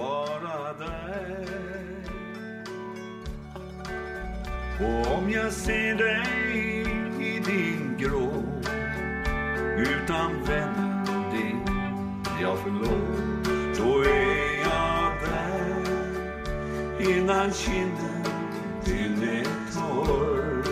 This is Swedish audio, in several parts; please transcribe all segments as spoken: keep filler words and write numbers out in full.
vara där. Och om jag ser dig i din grå, utan vänner det jag förlor, så är jag där innan kinden din är torr.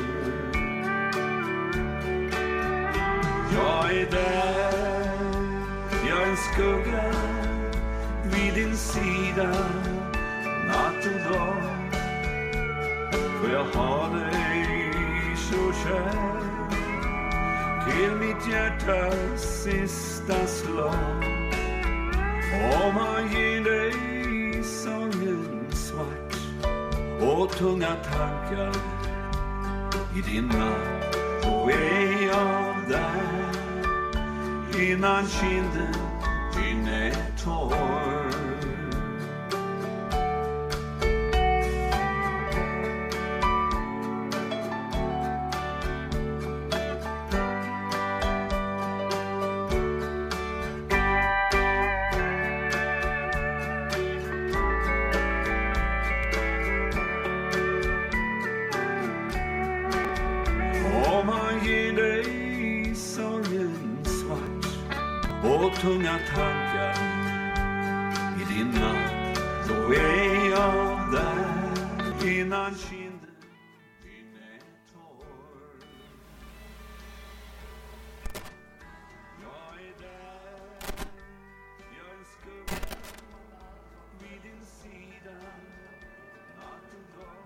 Jag är där, jag är en skugga vid din sida natt och dag. För jag har dig så kär till mitt hjärtas sista slag. Om man ger dig sången svart och tunga tankar i din natt, så är jag där innan kinden din är torr. Tunga tankar i din natt, då är jag där innan kinden din är torr. Jag är där, jag är en skugga vid din sida natt och dag.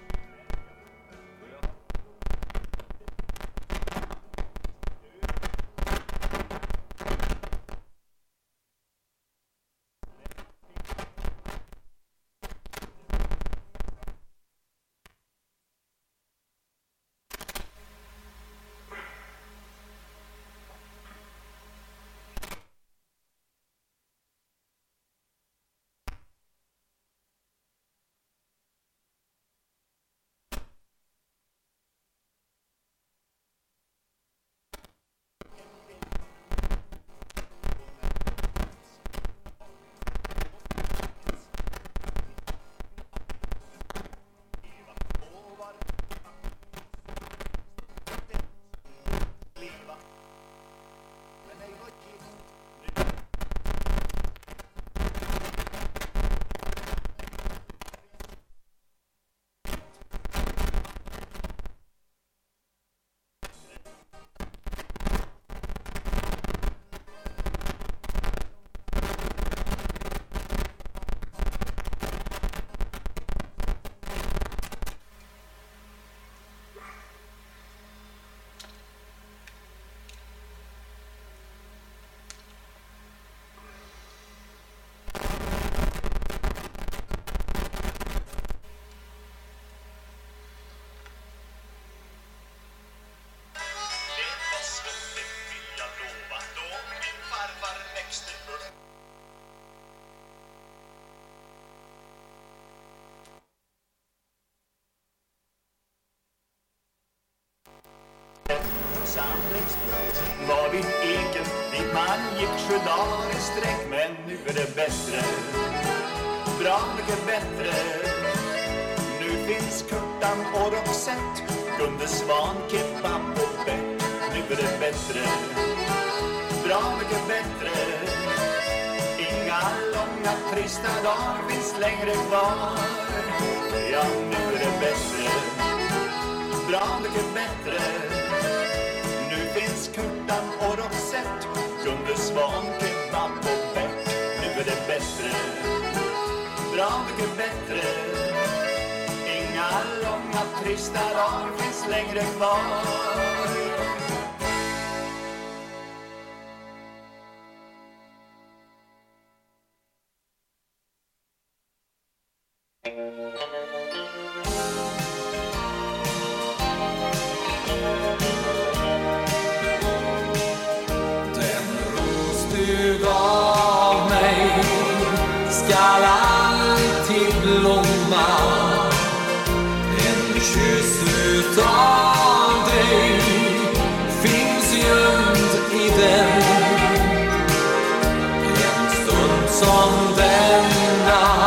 Samlingsplats var vid eken dit man gick sju dagar i sträck. Men nu är det bättre, bra mycket bättre. Nu finns Kurtan och Roxette, Gunde Svan, kebab och bett. Nu är det bättre, bra mycket bättre. Inga långa trista dagar finns längre kvar. Ja, nu är det bättre, bra mycket bättre. Kurtan och Roxette, Gunde Svan, kebab och bett. Nu är det bättre, bra mycket bättre. Inga långa trista dagar finns längre kvar. Skall alltid blomma. En kyss utav dig finns gömd i den. En stund som denna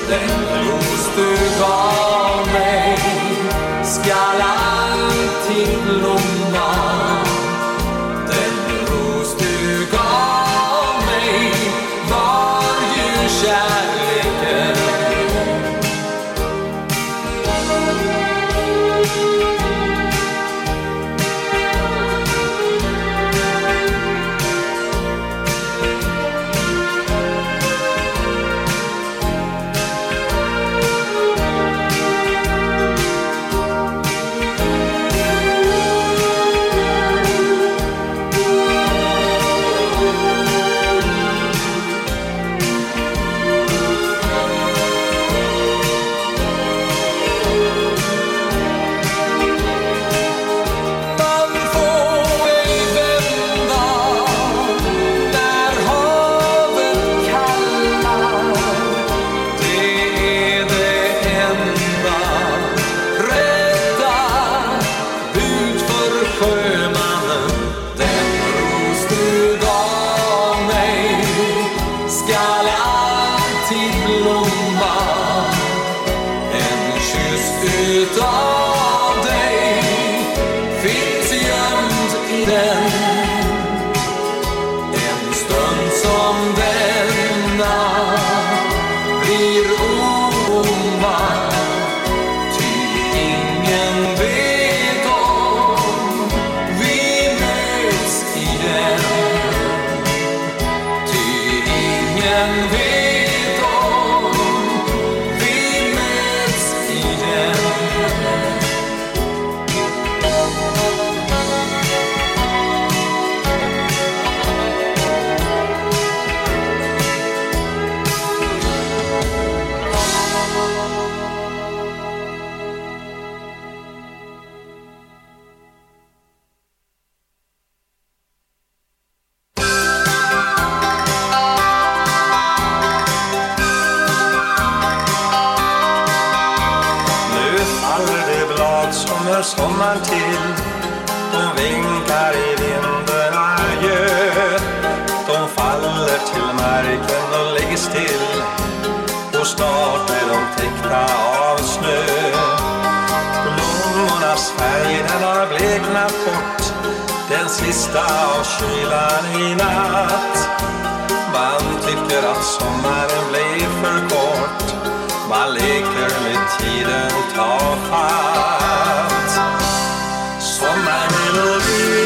Den ros du gav mig skall alltid blomma. Den ros du gav mig var ju kärleken. Utav dig finns gömd i den. En stund som denna blir oomma, ty ingen vet om vi möts i den. Ty ingen vet om vi möts i den. Sommar till, de vinkar i vinden adjö. De faller till marken och ligger still, och snart är de täckta av snö. Blommornas färg den har bleknat bort, den sista av kylan i natt. Man tycker att sommaren blev för kort, man leker med tiden tafatt. Sommarmelodi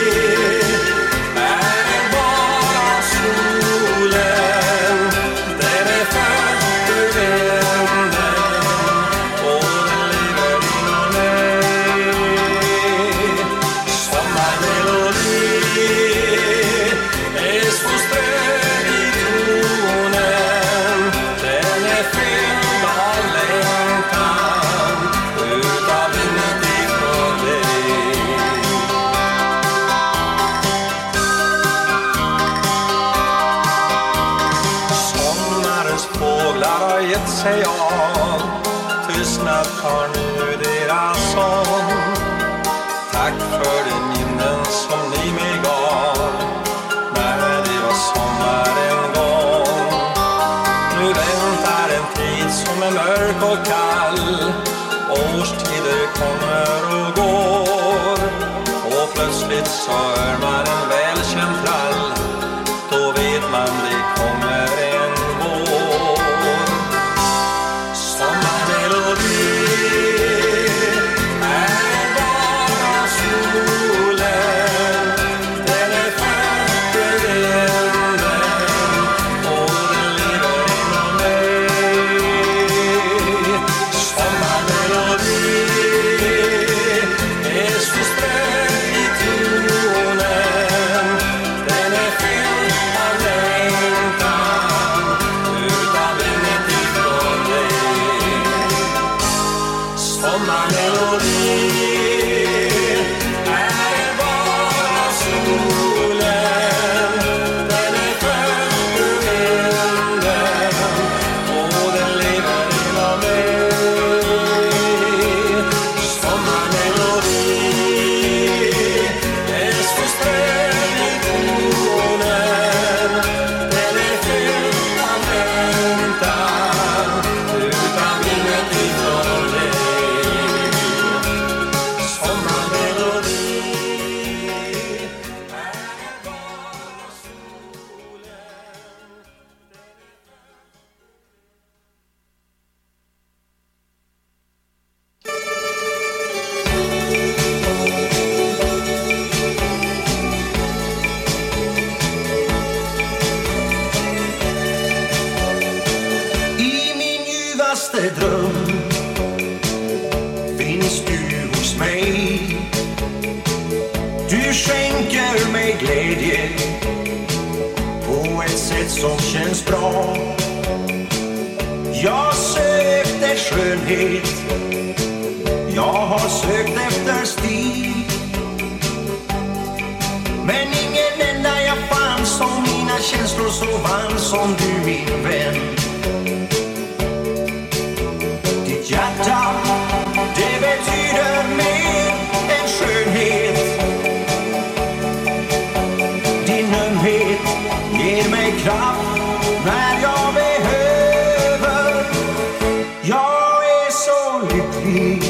är bara solen, den är född ur vinden och den lever inom mig. Sommarmelodi är så strög i tonen, den är fylld av längtan utav livet ifrån dig. Fåglar har gett sig av, tystnad har nu deras sång. Tack för de minnen som ni mig gav när det var sommar en gång. Nu väntar en tid som är mörk och kall, årstider kommer och går, och plötsligt så hör man en välkänd trall, då vet man det kommer en vår. Sommarmelodi är bara solen, den är född ur vinden och den lever inom mig. Sommarmelodi är så strög i tonen, finaste dröm finns du hos mig. Du skänker mig glädje på ett sätt som känns bra. Jag sökte skönhet, jag har sökt efter stil, men ingen enda jag fann som mina känslor så vann som du, min vän. Ditt hjärta, det betyder mer än skönhet. Din ömhet ger mig kraft när jag behöver. Jag är så lycklig,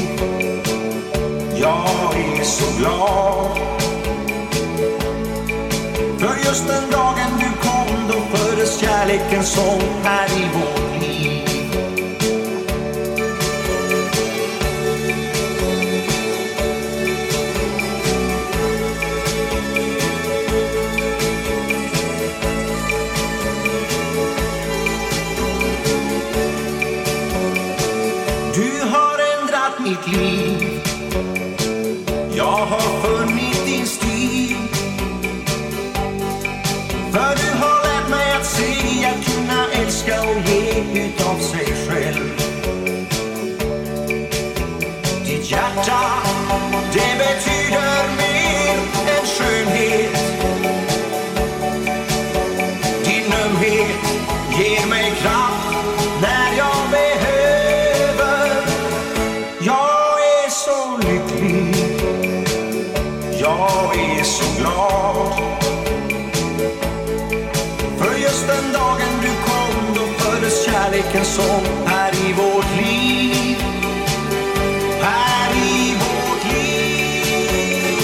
jag är så glad. För just den dagen du kom, då föddes kärleken som här i vårt liv. Du har ändrat mitt liv, jag har funnit din stil. För du har lärt mig att se, att kunna älska och ge utav sig själv. Ditt hjärta, det betyder mer än skönhet. Din ömhet ger mig kraft när jag behöver. Jag är så lycklig, jag är så glad. För just den dagen du kom, då föddes kärleken som här i vårt liv. Här i vårt liv.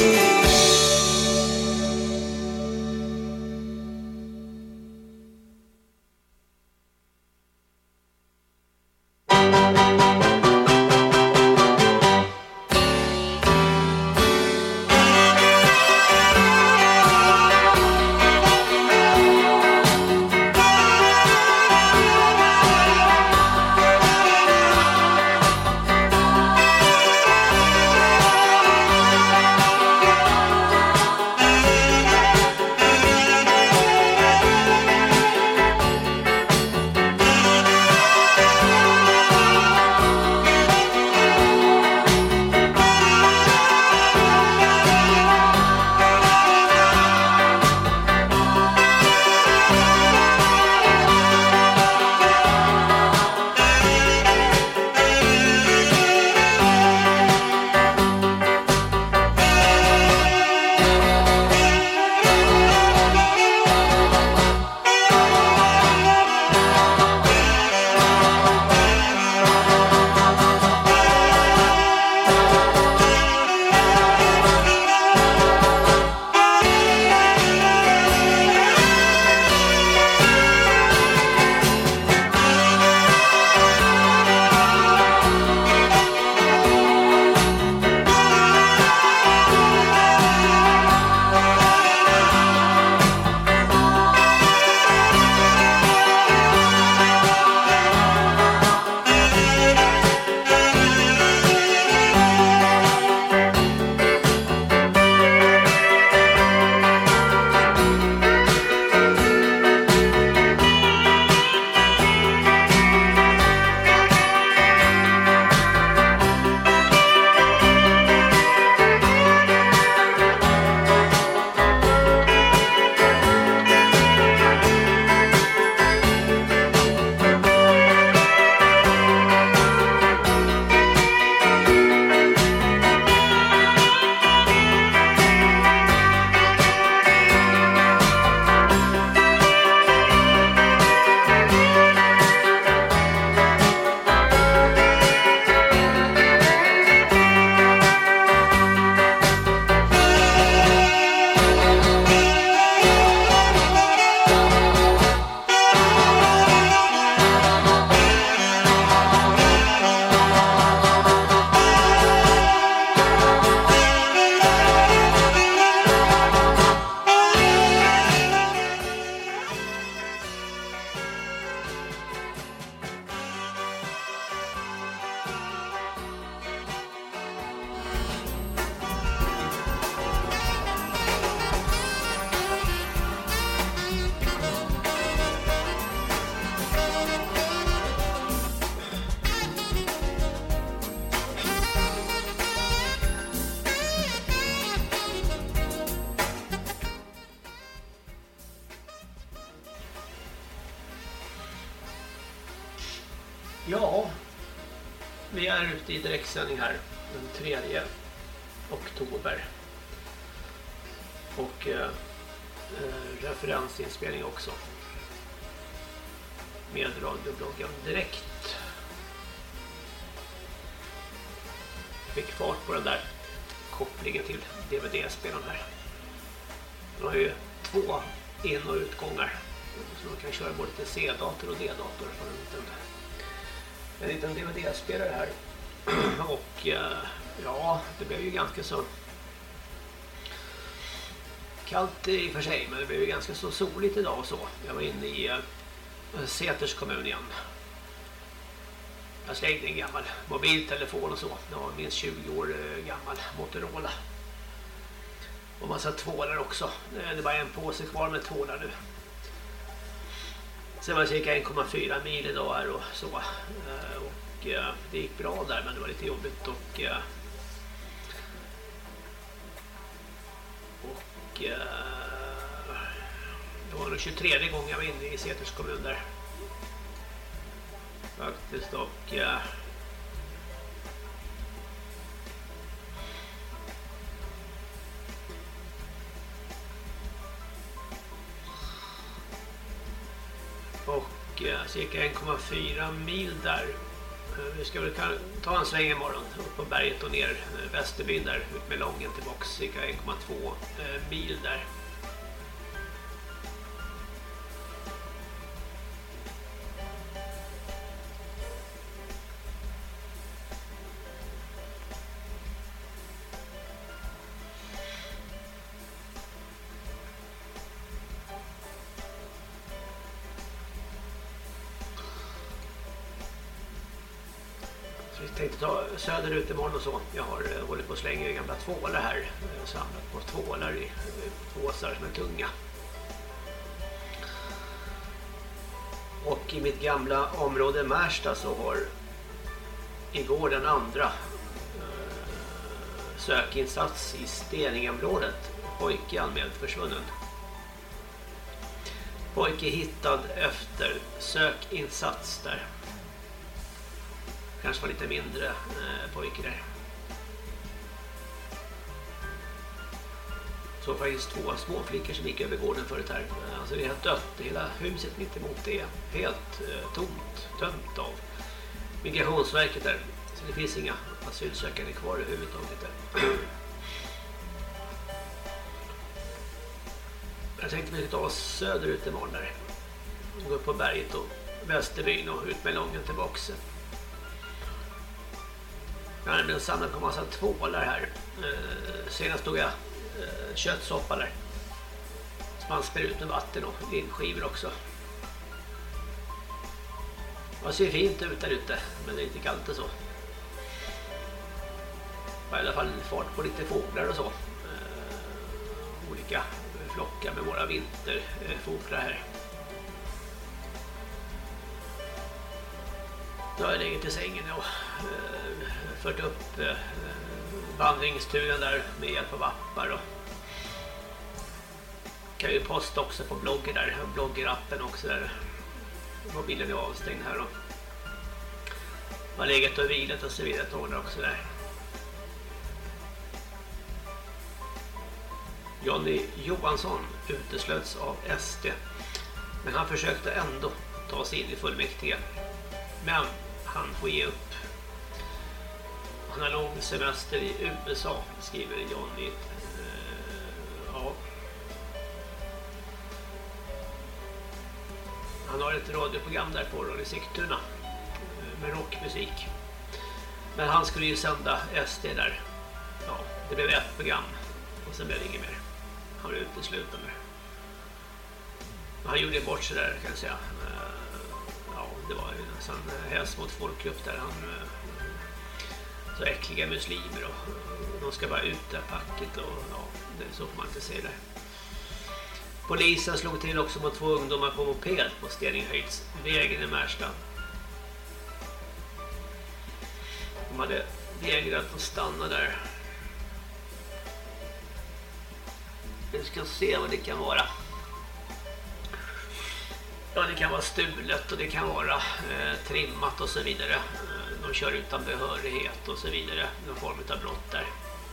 Ja, vi är ute i direktsändning här den tredje oktober. Och eh, referensinspelning också. Med radiobloggen direkt. Fick fart på den där kopplingen till D V D-spelaren här. Den har ju två in- och utgångar. Så man kan köra både till C-dator och D-dator från en liten, en liten D V D-spelare här. Och ja, det blev ju ganska så kallt i och för sig, men det blev ju ganska så soligt idag och så. Jag var inne i Säters kommun igen. Jag slängde en gammal mobiltelefon och så. Den var minst tjugo år gammal, Motorola. Och massa tvålar också. Det är bara en påse kvar med tvålar nu. Sen var det cirka en komma fyra mil idag här och så. Och det gick bra där, men det var lite jobbigt. Och, och det var nog tjugotredje gången jag var inne i Säters kommun där. Faktiskt, och och cirka en komma fyra mil där. Vi ska väl ta en sväng imorgon upp på berget och ner Västerbyn där ut med Lången tillbaka, cirka en komma två mil där. Jag tänkte ta söderut imorgon och så. Jag har uh, hållit på att slänga gamla tvålar här. Jag har samlat på tvålar i uh, påsar som är tunga. Och i mitt gamla område Märsta så har igår den andra uh, sökinsats i Steningområdet. Pojke anmäld försvunnen. Pojke hittad efter sökinsats där. Kanske var lite mindre eh, pojke där. Så faktiskt två små flickor som gick över gården förut här. Alltså det är helt dött. Hela huset mitt emot det är helt eh, tomt, tömt av Migrationsverket där. Så det finns inga asylsökande kvar överhuvudtaget där. Jag tänkte vi skulle ta oss söderut imorgon där. Gå upp på berget och Västerbyn och ut med Lången tillbaka. Jag har nämligen samlat på en massa tvålar här. Eh, senast tog jag eh, köttsoppa där. Så man spär ut med vatten och linskivor också. Det ser fint ut där ute, men det är inte kallt och så. I alla fall fart på lite fåglar och så. Eh, olika flockar med våra vinterfåglar här. Då har jag legat i sängen och eh, fört upp eh, vandringsturen där med hjälp av appar. Och kan ju posta också på bloggen där, bloggerappen också där. Mobilen är avstängd här och har legat och vilat och så vidare tårna också där. Johnny Johansson uteslöts av S D, men han försökte ändå ta sig in i fullmäktige. Men han får ge upp. Han har lång semester i U S A, skriver Johnny. Uh, ja. Han har ett radioprogram där på Radio Sigtuna uh, med rockmusik. Men han skulle ju sända S D där. Ja, det blev ett program och sen blev det inget mer. Han blev utesluten där. Han gjorde bort sig där, kan jag säga. Ja, det var ju nästan häst mot folkgrupp där. Han, så äckliga muslimer och de ska bara ut där packet och ja, det så får man inte se det. Polisen slog till också mot två ungdomar på moped på Steningehöjdsvägen i Märsta. De hade vägrat att stanna där. Vi ska se vad det kan vara. Ja, det kan vara stulet och det kan vara eh, trimmat och så vidare. Eh, de kör utan behörighet och så vidare. Någon form av brott där.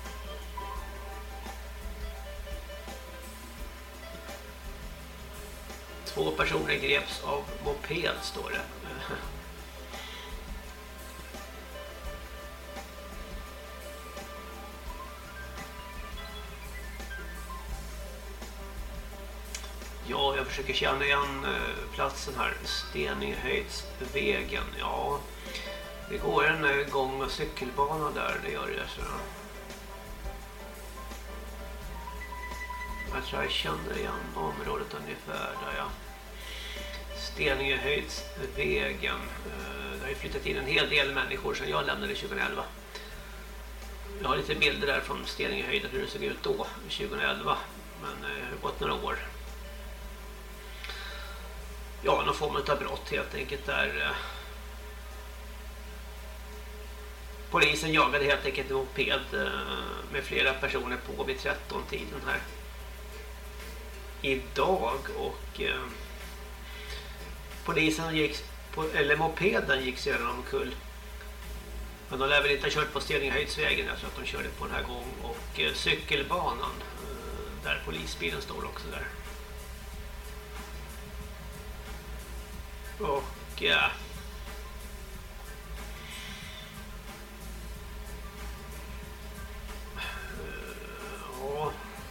Två personer greps av moped, står det. Ja, jag försöker känna igen platsen här. Steningehöjdsvägen. Ja, det går en gång- och cykelbana där. Det gör det. Så. Jag tror jag känner igen området ungefär där, ja. Steningehöjdsvägen. Det har ju flyttat in en hel del människor sedan jag lämnade tjugoelva. Jag har lite bilder där från Steningehöjden hur det såg ut då, tjugoelva. Men det har gått några år. Ja, någon form av brott helt enkelt där. Polisen jagade helt enkelt en moped med flera personer på vid tretton-tiden här idag, och eh, polisen gick på, eller mopeden gick sedan omkull. Men de lär väl inte ha kört på Steningehöjdsvägen, jag tror att de körde på den här gång och eh, cykelbanan eh, där polisbilen står också där. Och ja. Ja.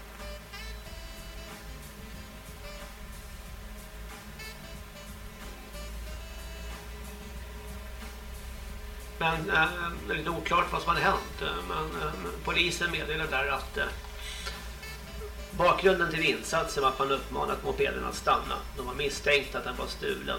Men äh, det är lite oklart vad som hade hänt. Men äh, polisen meddelade där att äh, bakgrunden till insatsen var att man uppmanat mopeden att stanna. De var misstänkt att den var stulen.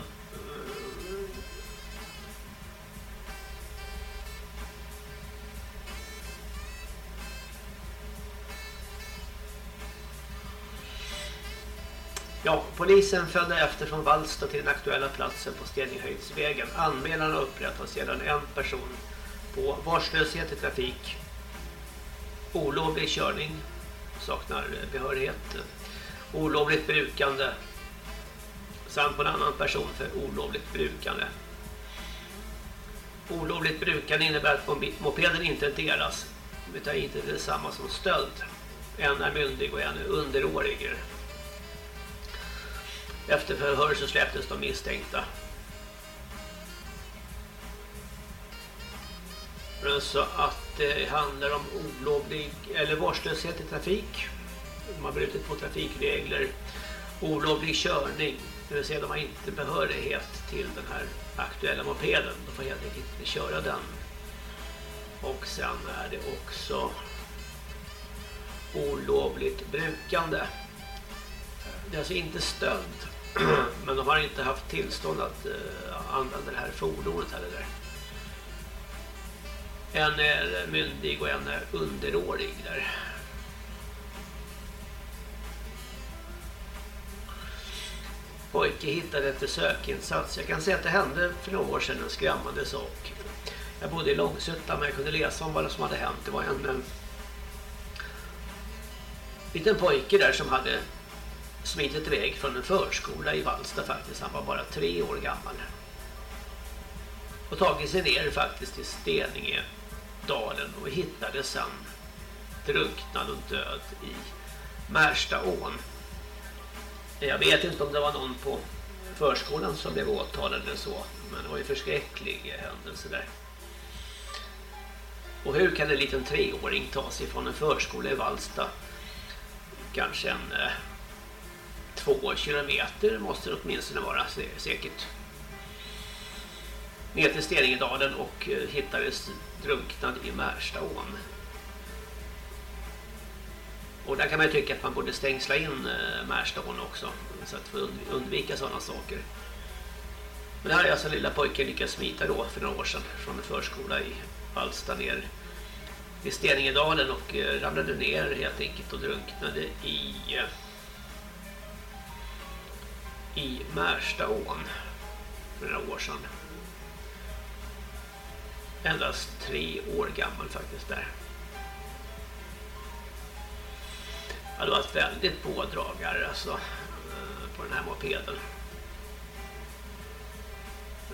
Ja, polisen följde efter från Vallsta till den aktuella platsen på Steningehöjdsvägen. Anmälan har upprättats sedan en person på varslöshet i trafik, olovlig körning, saknar behörighet, olovligt brukande samt på en annan person för olovligt brukande. Olovligt brukande innebär att mopeden inte delas, utan inte det samma som stöld. En är myndig och en är underårig. Efter förhör så släpptes de misstänkta. Så att det handlar om olovlig eller vårdslöshet i trafik. De har brutit på trafikregler. Olovlig körning, det vill säga de har inte behörighet till den här aktuella mopeden. De får helt enkelt inte köra den. Och sen är det också olovligt brukande. Det är alltså inte stöld. Men de har inte haft tillstånd att uh, använda det här fordonet heller där. En är myndig och en är underårig där. Pojke hittade efter sökinsats. Jag kan säga att det hände för några år sedan en skrämmande sak. Jag bodde i Långsötan, men jag kunde läsa om vad som hade hänt. Det var en, en liten pojke där som hade smitit iväg från en förskola i Vallsta faktiskt. Han var bara tre år gammal. Och tagit sig ner faktiskt till Steningedalen och hittade sen drunknad och död i Märstaån. Jag vet inte om det var någon på förskolan som blev åtalad eller så, men det var ju förskräcklig händelse där. Och hur kan en liten treåring ta sig från en förskola i Vallsta? Kanske en eh, två kilometer måste det åtminstone vara säkert. Ner till Steningedalen och eh, hittades drunknad i Märstaån. Och där kan man ju tycka att man borde stängsla in eh, Märstaån också, så att få undvika sådana saker. Men det här är alltså lilla pojken lyckades smita då för några år sedan från en förskola i Vallsta ner i Steningedalen och eh, ramlade ner helt enkelt och drunknade i eh, i Märstaån för några år sedan. Endast tre år gammal faktiskt där. Ja, det var ett väldigt pådragare alltså, på den här mopeden.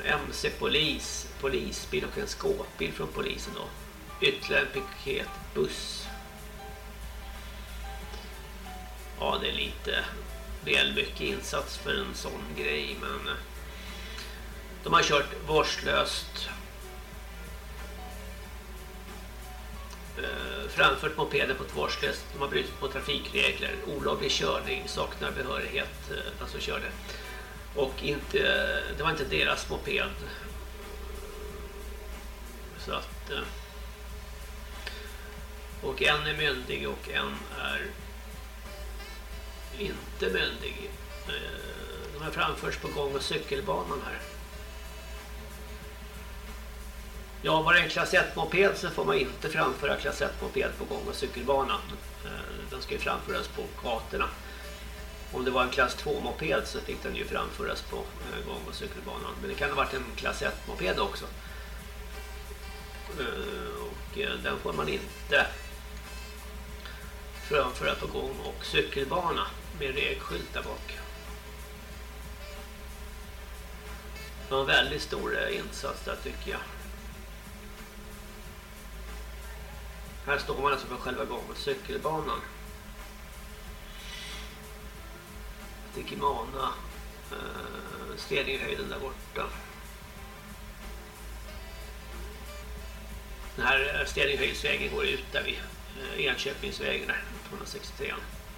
M C-polis, polisbil och en skåpbil från polisen då. Ytterligare en piketbuss. Ja, det är lite väl mycket insats för en sån grej, men de har kört vårdslöst. Framfört mopeder på ett vårdslöst. De har brutit mot trafikregler, olaglig körning, saknar behörighet, alltså körde. Och inte, det var inte deras moped. Så att och en är myndig och en är inte myndig. De har framförts på gång- och cykelbanan här. Ja, var det en klass ett-moped så får man inte framföra klass ett-moped på gång- och cykelbanan. Den ska ju framföras på gatorna. Om det var en klass två-moped så fick den ju framföras på gång- och cykelbanan. Men det kan ha varit en klass ett-moped också. Och den får man inte framföra på gång- och cykelbana med regskylt där bak. Det var en väldigt stor insats där, tycker jag. Här står man alltså på själva gång- och cykelbanan. Stikimana eh, Stedinghöjden där borta. Den här Stedinghöjdsvägen går ut där vid eh, Enköpingsvägen där, tvåhundrasextiotre.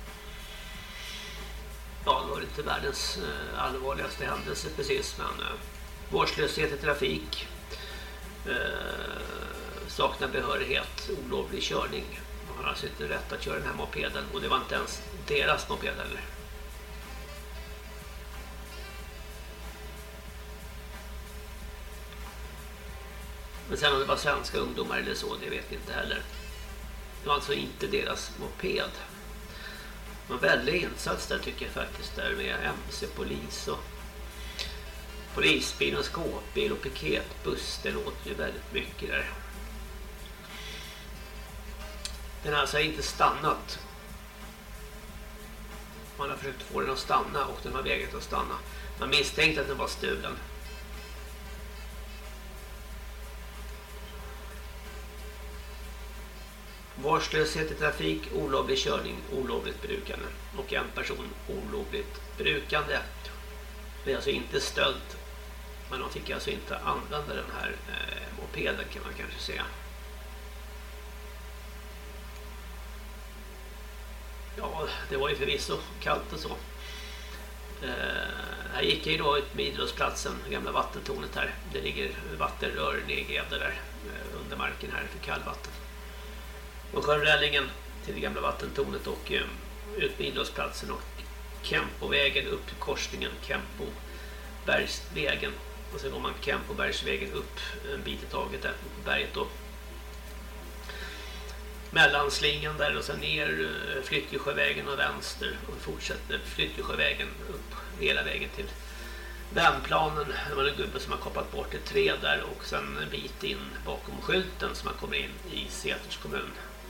Ja, det var inte världens eh, allvarligaste händelse precis, men eh, vårdslöshet i trafik, eh, saknar behörighet, olovlig körning. De har alltså inte rätt att köra den här mopeden, och det var inte ens deras moped eller. Men sen om det var svenska ungdomar eller så, det vet vi inte heller. Det var alltså inte deras moped. En väldig insats där, tycker jag faktiskt, där med M C-polis och polisbil och skåpbil och piketbuss. Det låter ju väldigt mycket där. Den har alltså inte stannat. Man har försökt få den att stanna och den har vägrat att stanna. Man misstänkte att den var stulen. Vårdslöshet i trafik, olovlig körning, olovligt brukande och en person olovligt brukande. Det är alltså inte stöld, men de fick alltså inte använda den här eh, mopeden, kan man kanske säga. Ja, det var ju förvisso kallt och så. Eh, här gick jag ju då ut med idrottsplatsen, gamla vattentornet här. Det ligger vattenrör nedgrävda där eh, under marken här för kallvatten. Och sjönrällingen till det gamla vattentornet och eh, ut med idrottsplatsen och Kempovägen upp till korsningen Kempobergsvägen. Och så går man Kempobergsvägen upp en bit i taget där på berget då. Mellanslingan där och sen ner Flyttjesjövägen och vänster och fortsätter Flyttjesjövägen upp hela vägen till Värmplanen. Det var en gubbe som har koppat bort ett träd där och sen en bit in bakom skylten som man kommer in i Säters kommun.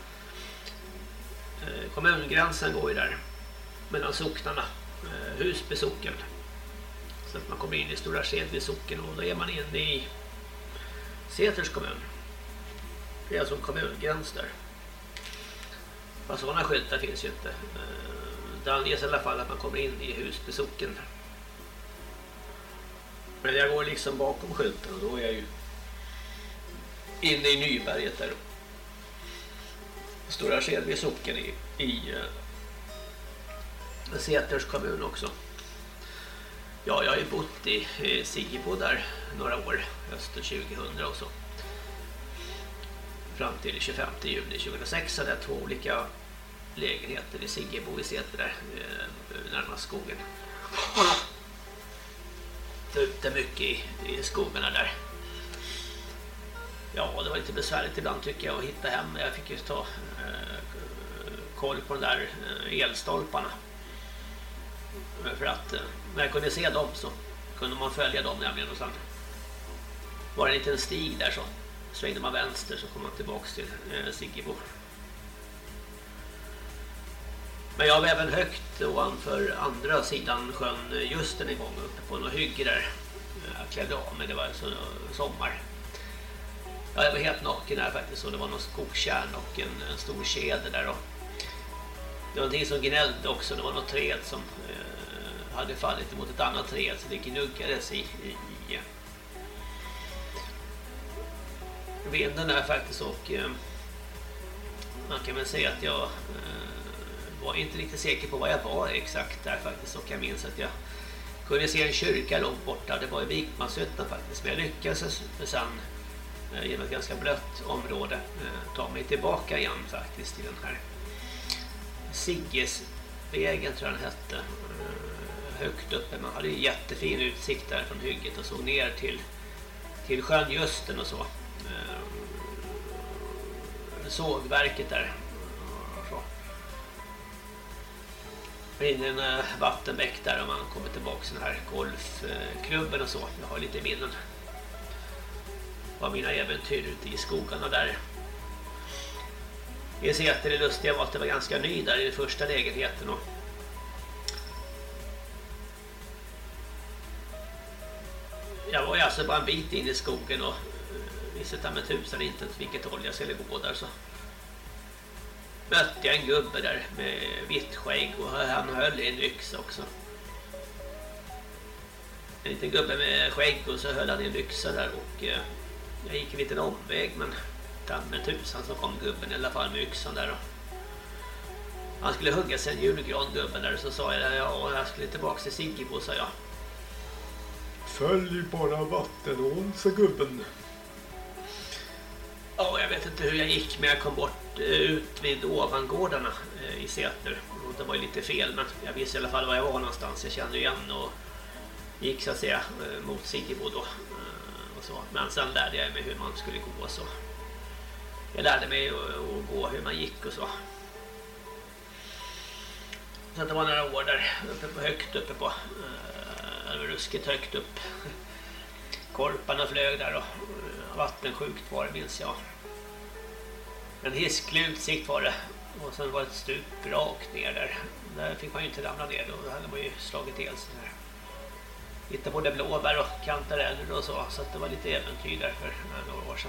Kommungränsen går ju där mellan socknarna, Husby socken. Så att man kommer in i Stora Skedvi socken och då är man inne i Säters kommun. Det är alltså en kommungräns där. Fast sådana skyltar finns ju inte. Det anges i alla fall att man kommer in i Husby socken. Men jag går liksom bakom skylten och då är jag ju inne i Nyberget där. Stora Skedvi socken i, i uh, Säters kommun också. Ja, jag har ju bott i, i Siggebo där några år, hösten tjugohundra och så. Fram till tjugofemte juli tjugohundrasex hade jag två olika lägenheter i Siggebo i Säter där, eh, närmast skogen. Ute mycket i, i skogarna där. Ja, det var lite besvärligt ibland tycker jag att hitta hem. Jag fick ju ta eh, koll på de där eh, elstolparna. För att eh, när jag kunde se dem så kunde man följa dem nämligen. Och sen var det en liten stig där så svängde man vänster så kom man tillbaka till eh, Siggebo. Men jag var även högt ovanför andra sidan sjön just en gång uppe på några hygge där. Jag klädd av, men det var så sommar. Ja, jag var helt naken här faktiskt, så det var någon skogskärn och en, en stor kedja där. Och det var någonting som gnällde också, det var något träd som eh, hade fallit emot ett annat träd, så det gnuggades i, i, i vinden där faktiskt. Och eh, man kan väl säga att jag eh, var inte riktigt säker på vad jag var exakt där faktiskt. Och jag minns att jag kunde se en kyrka långt borta, det var i Vikmanshyttan faktiskt. Men jag lyckades sen eh, genom ett ganska blött område eh, ta mig tillbaka igen faktiskt till den här Siggesvägen tror jag den hette, eh, högt uppe. Man hade jättefin utsikt där från hygget och såg ner till, till sjön Gösten och så. Eh, sågverket där. Så. In i en uh, vattenbäck där och man kommer tillbaka till den här golfklubben och så. Jag har lite minnen av mina äventyr ute i skogarna där. Jag ser att det lustiga var att det var ganska ny där i den första lägenheten. Och jag var alltså bara en bit in i skogen och visste att med tusan inte vilket håll jag skulle gå där, så mötte jag en gubbe där med vitt skägg och han höll i en yxa också. En liten gubbe med skägg och så höll han i en yxa där och eh, jag gick en liten omväg, men med tusan så kom gubben i alla fall med yxan där. Och han skulle hugga sig en julgran gubben där, och så sa jag ja, jag skulle tillbaka till Siggebo, sa jag. Följ bara vattenån, sa gubben. Ja, jag vet inte hur jag gick, men jag kom bort ut vid ovangårdarna i Säter. Det var ju lite fel, men jag visste i alla fall var jag var någonstans. Jag kände igen och gick så att säga mot Siggebo då. Och så. Men sen lärde jag mig hur man skulle gå och så. Jag lärde mig att gå hur man gick och så. Så det var några år där uppe på, högt uppe på äh, ruskigt högt upp. Korparna flög där och vattensjukt var det, minns jag. En hisklig utsikt var det. Och sen var det ett stup rakt ner där. Där fick man ju inte ramla ner då. Då hade man ju slagit el så där. Hitta både blåbär och kantareller och så. Så att det var lite äventyr där för några år sedan.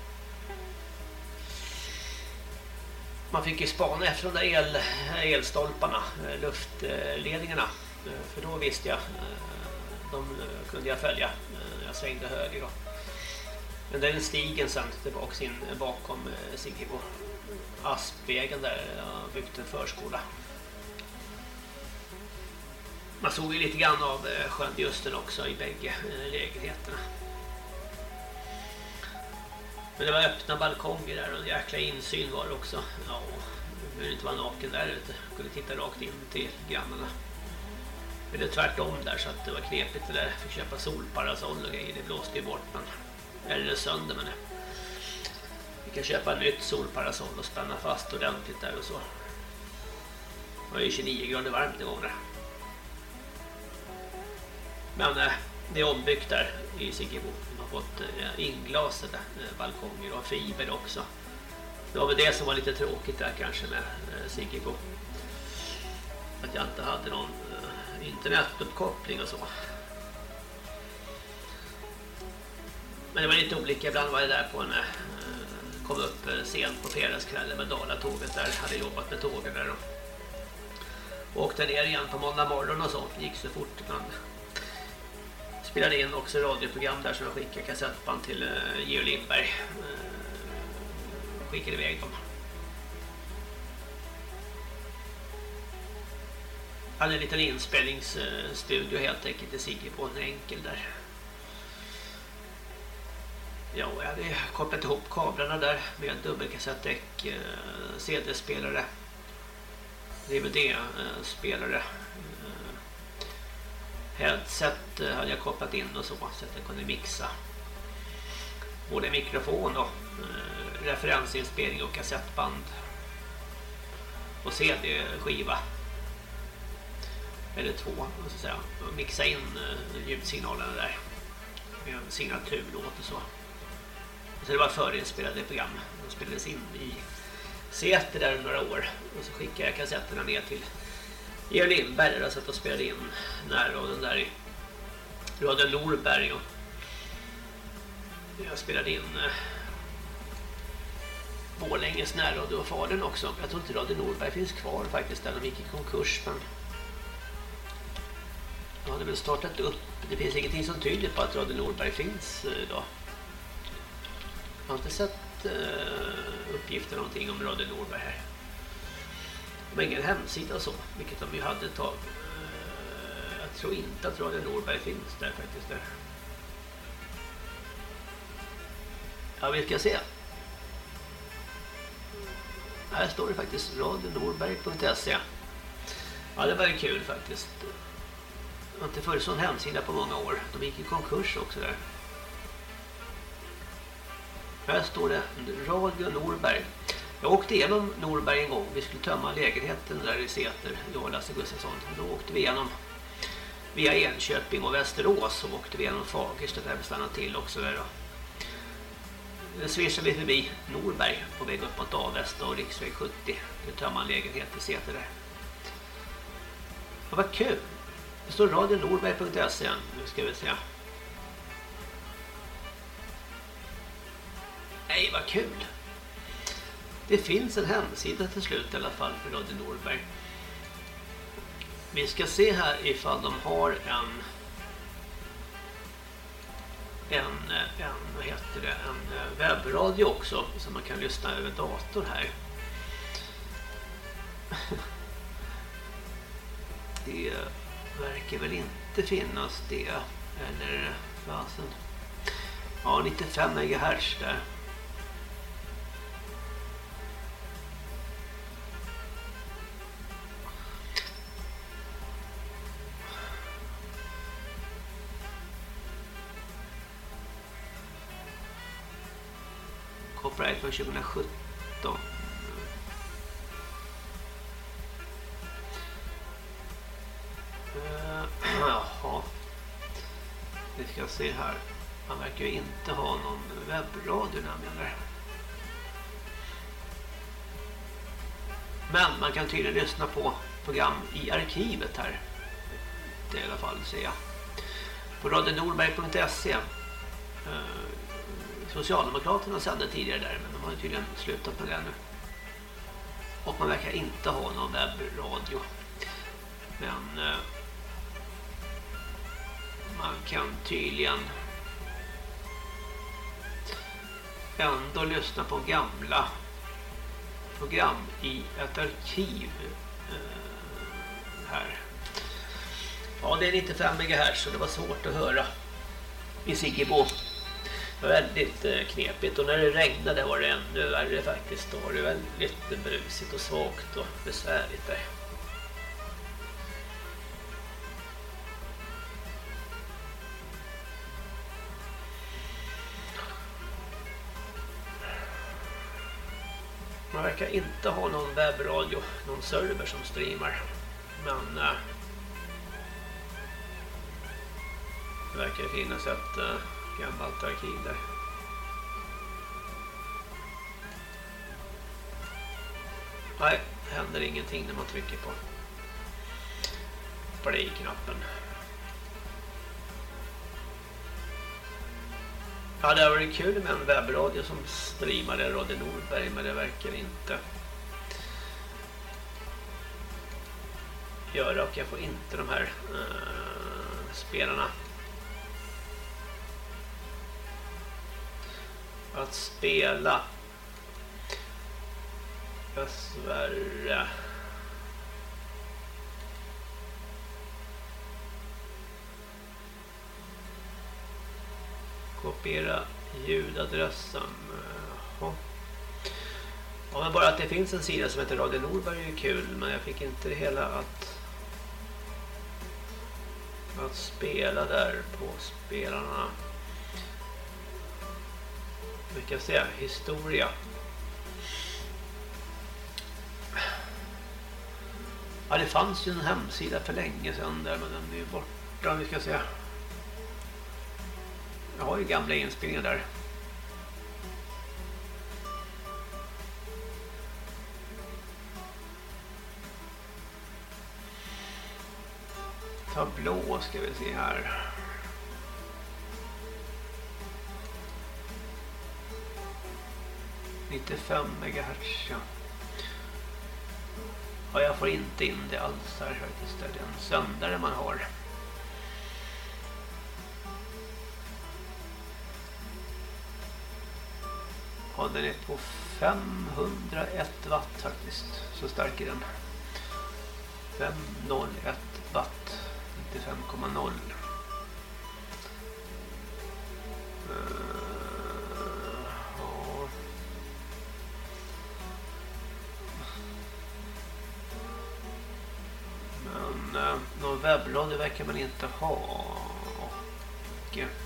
Man fick ju spana efter de där el, elstolparna, luftledningarna. För då visste jag, de kunde jag följa. Jag svängde höger då. Men den stigen sen tillbaks in bakom Siggebo. Aspvägen där jag byggt en förskola. Man såg ju lite grann av sjön Gösten också i bägge lägenheterna. Men det var öppna balkonger där och en jäkla insyn var det också. Ja, det behövde inte vara naken där ute. Jag kunde titta rakt in till grannarna. Men det är tvärtom där, så att det var knepigt det där. Jag fick köpa solparasoll och grejer. Det blåste ju bort, men eller det sönder, men vi kan köpa ett nytt solparasoll och spänna fast ordentligt där och så. Det var ju tjugonio grader varmt en gång där. Men eh, det är ombyggt där i Siggebo. Man har fått eh, inglasade eh, balkonger och fiber också. Det var väl det som var lite tråkigt där kanske med eh, Siggebo. Att jag inte hade någon eh, internetuppkoppling och så. Men det var lite olika. Ibland var jag där på en eh, kom upp eh, sent på fredagskvällen med Dalatåget där. Hade jobbat med tågen där och åkte ner igen på måndag morgon och så. Det gick så fort man spelade in också radioprogram där som jag skickade kassettband till uh, Georg Lindberg. Uh, skickade iväg dem. Jag hade en liten inspelningsstudio helt enkelt i Siggebo, en enkel där. Ja, jag hade kopplat ihop kablarna där med dubbelkassettdäck, uh, C D-spelare, D V D-spelare. Headset hade jag kopplat in och så, så att jag kunde mixa både mikrofon och eh, referensinspelning och kassettband och C D-skiva eller två, så att säga, och mixa in eh, ljudsignalerna där med en signaturlåt och så. Så det var förinspelade program. De spelades in i Säter där några år och så skickade jag kassetterna ner till Georg Lindberg där, så att de spelade in när och den där i Radio Norberg och Jag spelade in eh, Borlänges närradio och Fadern också. Jag tror inte Radio Norberg finns kvar faktiskt, där de gick i konkurs, men jag hade väl startat upp. Det finns ingenting som tyder på att Radio Norberg finns eh, idag. Jag har inte sett eh, uppgifter någonting om Radio Norberg här. De har ingen hemsida så, vilket de ju hade ett tag. Eh, jag tror inte att Radio Norberg finns där faktiskt. Där. Ja, vi ska se. Här står det faktiskt radio norberg punkt se. Ja, det var ju kul faktiskt. Jag har inte funnits sån hemsida på många år. De gick i konkurs också där. Här står det Radio Norberg. Jag åkte igenom Norberg en gång. Vi skulle tömma lägenheten där i Säter, jag och Lasse Gustafsson. Då åkte vi igenom via Enköping och Västerås, och åkte vi igenom Fagersta där vi stannade till också där då. Då swishade vi förbi Norberg på väg upp mot Avesta och riksväg sjuttio. Det tömma en lägenhet i Säter där. Det var kul. Det står radio norberg punkt se. Nu ska vi se. Nej, vad kul. Det finns en hemsida till slut i alla fall för Radio Norberg. Vi ska se här ifall de har en en, en vad heter det, en webbradio också som man kan lyssna över datorn här. Det verkar väl inte finnas det, eller fasen. Ja, nittiofem megahertz där. Copyright från tjugosjutton. Uh, jaha. Vi ska se här. Man verkar ju inte ha någon webbradio nämligen. Men man kan tydligen lyssna på program i arkivet här. Det i alla fall ser jag. På radio norberg punkt se. Uh, Socialdemokraterna sände tidigare där, men de har ju tydligen slutat med det nu. Och man verkar inte ha någon webbradio. Men eh, man kan tydligen ändå lyssna på gamla program i ett arkiv eh, här. Ja, det är nittiofem megahertz så det var svårt att höra i Siggebo. Det var väldigt knepigt, och när det regnade var det ännu värre faktiskt. Då var det väldigt brusigt och svagt och besvärligt där. Man verkar inte ha någon webbradio, någon server som streamar. Men äh, det verkar finnas ett äh, gammalt arkiv där. Nej, det händer ingenting när man trycker på play-knappen. Ja, det var det kul med en webbradio som streamade Radio Norberg, men det verkar inte göra, och jag får inte de här uh, spelarna att spela. Dessvärre. Kopiera ljudadressen. Jaha. Ja, men bara att det finns en sida som heter Radio Norberg är kul, men jag fick inte det hela att att spela där på spelarna. Vi kan se historia. Ja, det fanns ju en hemsida för länge sedan där, men den är ju borta. Vi ska se. Jag har ju gamla inspelningar där. Tablå ska vi se här. nittiofem megahertz. Ja. Ja, jag får inte in det alls här faktiskt. Det är en sändare man har. Ja, den är på femhundraett watt faktiskt. Så stark är den. femhundraett watt. nittiofem komma noll. Uh, ja. Men uh, någon webbradio verkar man inte ha. Och, uh,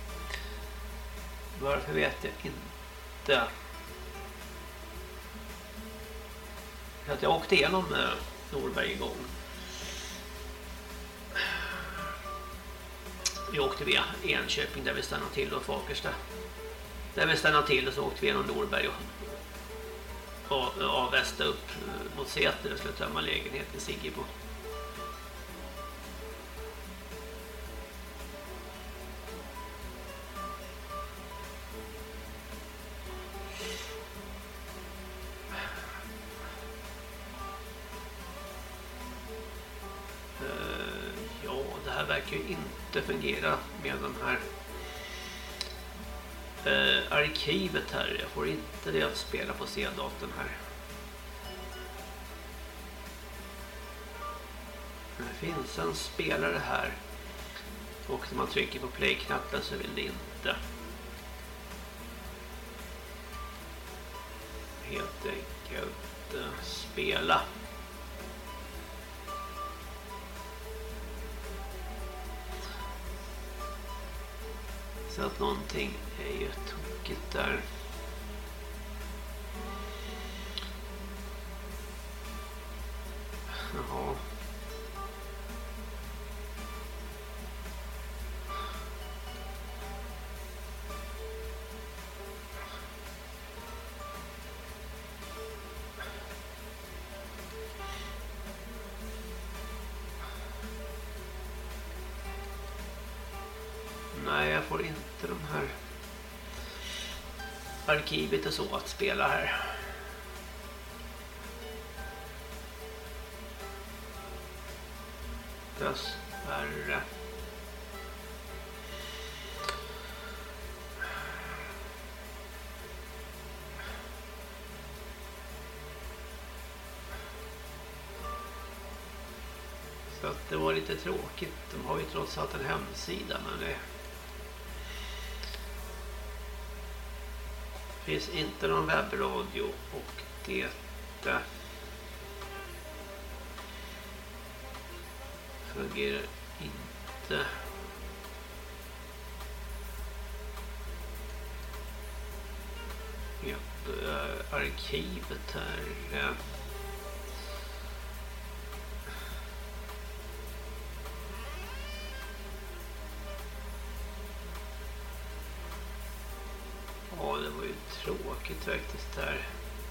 varför vet jag inte. För att jag åkte igenom uh, Norberg en gång. Vi åkte via Enköping där vi stannade till och Fagersta. Där vi stannade till och så åkte vi genom Norberg och, och avvästa upp mot Säter och skulle tömma lägenheten i Siggebo. Verkar ju inte fungera med de här eh, arkivet här. Jag får inte det att spela på C-datorn här. Det finns en spelare här. Och när man trycker på play-knappen så vill det inte. Helt enkelt eh, spela. Så att någonting är ju tokigt där. Jaha. Nej, jag får inte de här arkivet och så att spela här. Dessvärre. Så att det var lite tråkigt. De har ju trots allt en hemsida, men det finns inte någon webbradio och det fungerar inte. Japp, äh, arkivet här. Äh. Ja, det var ju tråkigt faktiskt där.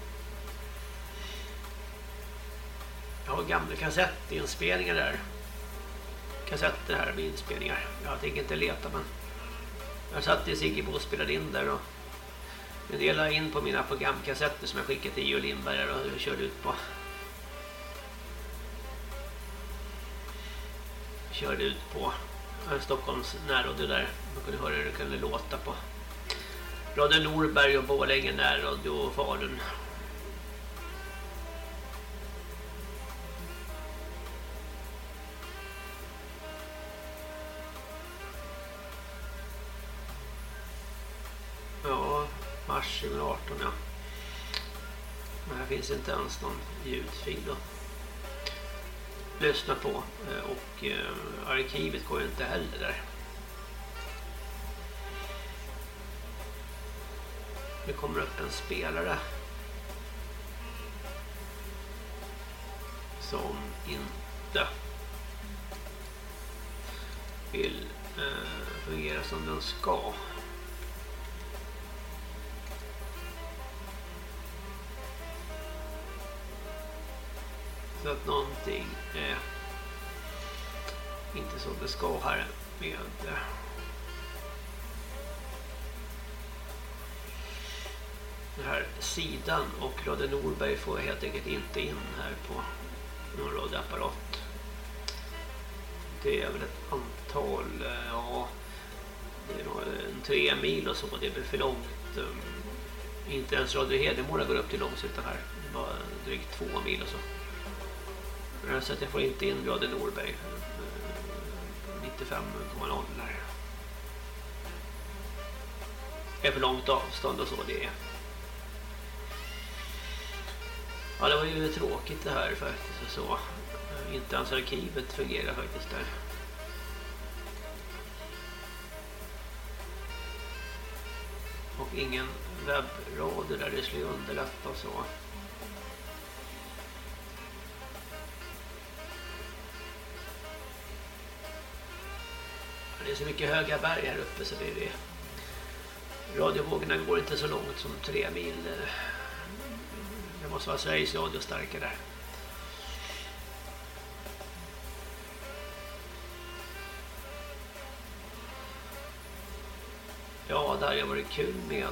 Jag har gamla kassettinspelningar där. Kassetter här med inspelningar. Jag tänker inte leta, men jag satt i Siggebo och spelade in där och jag delade in på mina programkassetter som jag skickade till Geo Lindberg och körde ut på. Körde ut på Stockholms närradio där. Man kunde höra hur det kunde låta på Radio Norberg och Borlänge närradio och Falun. Ja, mars tjugoarton, ja. Men här finns inte ens någon ljudfil då. Lyssna på, och eh, arkivet går ju inte heller där. Det kommer upp en spelare som inte vill eh, fungera som den ska. Så att någonting är inte som det ska här med den här sidan och Radio Norberg får helt enkelt inte in här på någon radioapparat. Det är väl ett antal, ja, det är nog en tre mil och så, det blir för långt. Inte ens Radio Hedemora går upp till Långshyttan här, bara drygt två mil och så. Så att jag får inte in Radio Norberg nittiofem komma noll där. Det är för långt avstånd och så det är. Ja, det var ju tråkigt det här faktiskt. Så. Inte ens arkivet fungerar faktiskt där. Och ingen webbradio där, det skulle underlätta och så. Det är så mycket höga berg här uppe så det är det. Radiovågorna går inte så långt som tre mil. Det måste vara Sveriges Radio starkare där. Ja, där har varit kul med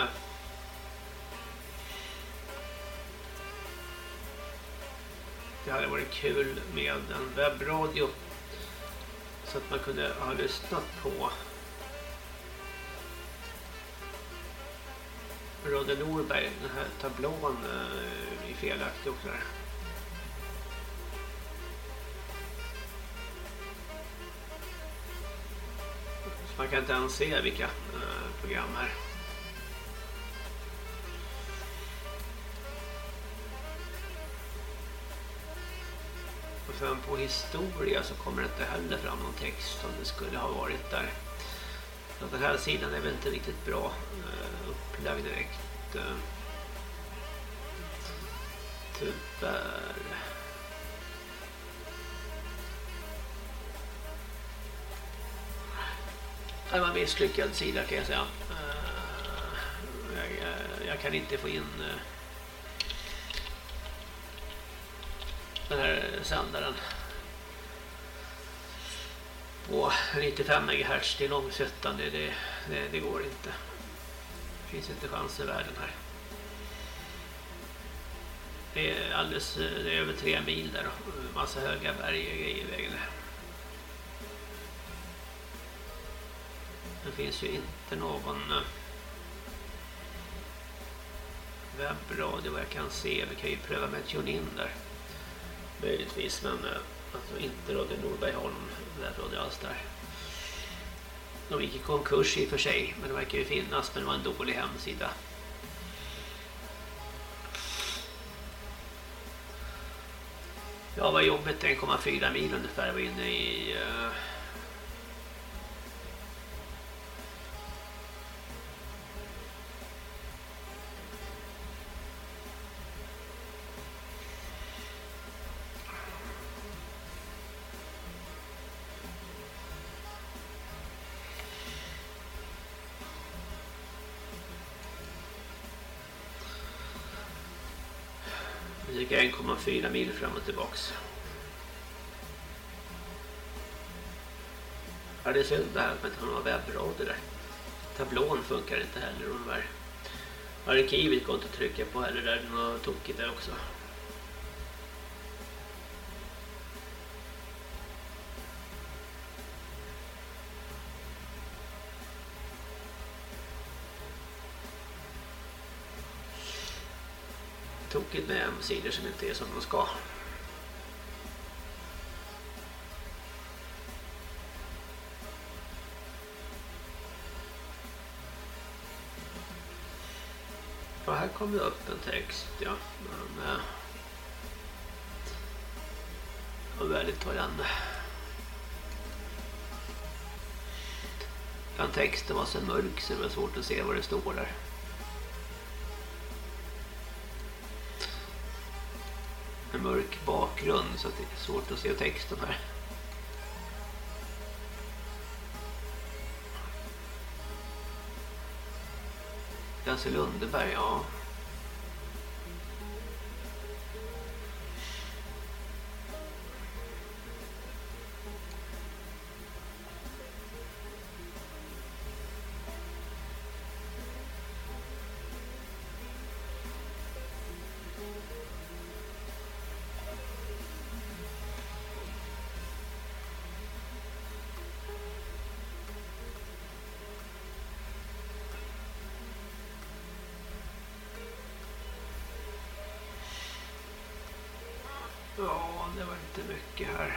det hade varit kul med en webbradio så att man kunde ha lyssnat på Radio Norberg. Den här tablån är felaktig också där. Så man kan inte ens se vilka program här. Och sen på historia så kommer det inte heller fram någon text som det skulle ha varit där. Så den här sidan är väl inte riktigt bra upplagd direkt. Tyvärr. Det var en misslyckad sida kan jag säga. Jag, jag, jag kan inte få in den här sändaren på nittiofem megahertz till Långshyttan. Det, det, det, det går inte. Det finns inte chans i världen här. Det är alldeles, det är över tre mil där och massa höga berg och grejer i vägen. Det finns ju inte någon webbradio vad jag kan se. Vi kan ju pröva med TuneIn där. Möjligtvis, men alltså inte Radio Norberg har någon webbradio alls där. De gick i konkurs i och för sig, men det verkar ju finnas, men det var en dålig hemsida. Ja, vad jobbigt, en komma fyra mil ungefär var inne i... Uh... en komma fyra mil fram och tillbaks. Ja, det är synd det här att man inte har några webbradio där. Tablån funkar inte heller och de här arkivet går inte att trycka på heller, där är något tokigt där också. Tokigt med sidor som inte är som de ska. Ja, här kommer det upp en text, ja. Men, äh, och väldigt vad den... Den texten var så mörk så det var svårt att se vad det står där. En mörk bakgrund så att det är svårt att se texten här. Lasse Lundeberg, ja. mycket här.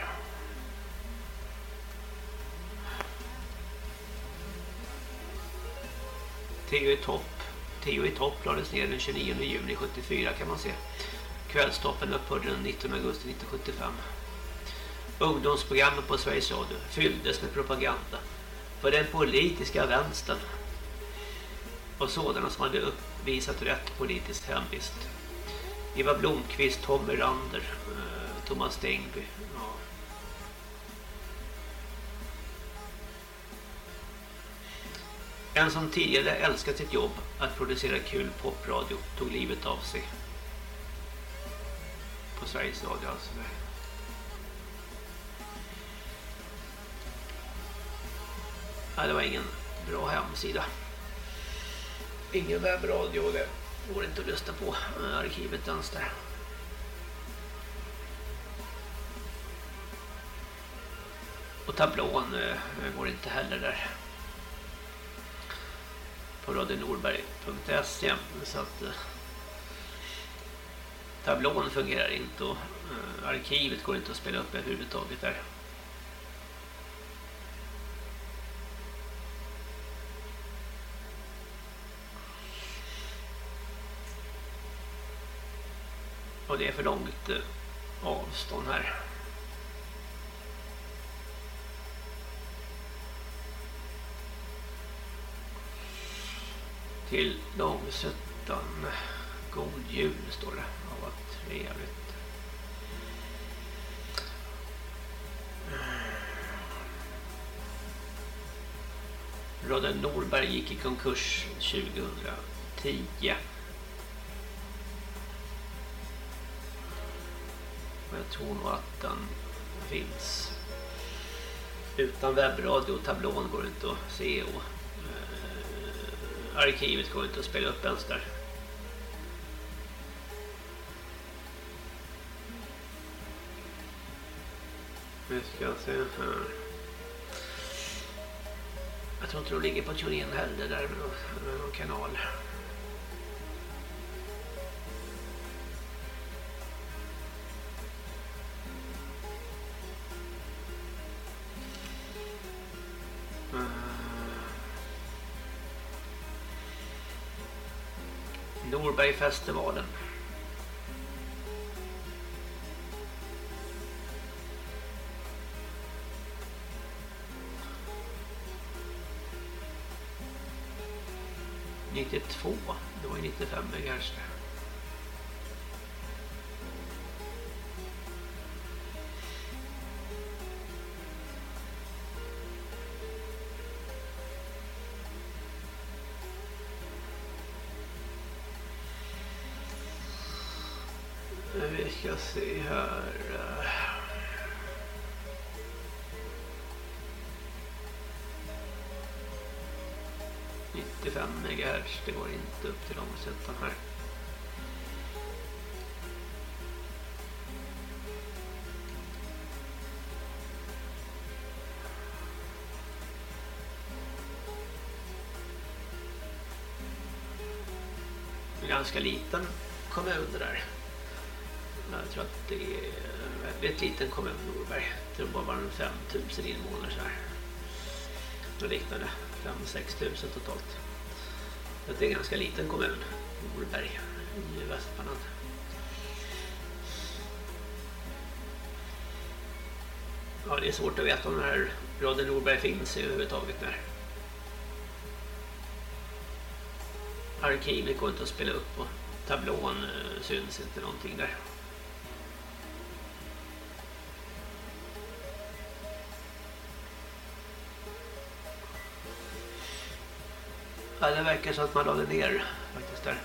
Teo i topp. Teo i topp lades ner den tjugonionde juni sjuttiofyra kan man se. Kvällstoppen upphörde den nittonde augusti nittonhundrasjuttiofem. Ungdomsprogrammet på Sveriges Radio fylldes med propaganda för den politiska vänstern och sådana som hade uppvisat rätt politiskt hemvist. Eva Blomqvist, Tommy Rander, Thomas Stengby. Ja. En som tidigare älskat sitt jobb att producera kul popradio tog livet av sig. På Sveriges Radio alltså. Ja, det var ingen bra hemsida. Ingen webbradio, det går inte att lyssna på arkivet ens där. Och tablån eh, går inte heller där. På radionorberg punkt se så att eh, tablån fungerar inte och eh, arkivet går inte att spela upp överhuvudtaget där. Och det är för långt eh, avstånd här. Till Långsötan. God jul står det. Ja, vad trevligt. Radio Norberg gick i konkurs tjugohundratio. Jag tror nog att den finns. Utan webbradio och tablån går det inte att se och eh, arkivet går inte att spela upp ens där. Nu ska jag se här. Jag tror inte de ligger på TuneIn heller där med någon, med någon kanal. Norbergfestivalen. nittiotvå, det var ju nittiofem megahertz. Vi ska se här. nittiofem megahertz, det går inte upp till Långsötan här. En ganska liten kommun det där. Jag tror att det är en väldigt liten kommun, Norberg. Jag tror bara var fem tusen invånare så här. Och liknande. fem till sex tusen totalt. Så det är en ganska liten kommun, Norberg, i Västmanland. Ja, det är svårt att veta om den här Radio Norberg finns överhuvudtaget när. Arkivet går inte att spela upp och tablån syns inte någonting där. Ja, det verkar så att man lade ner faktiskt där.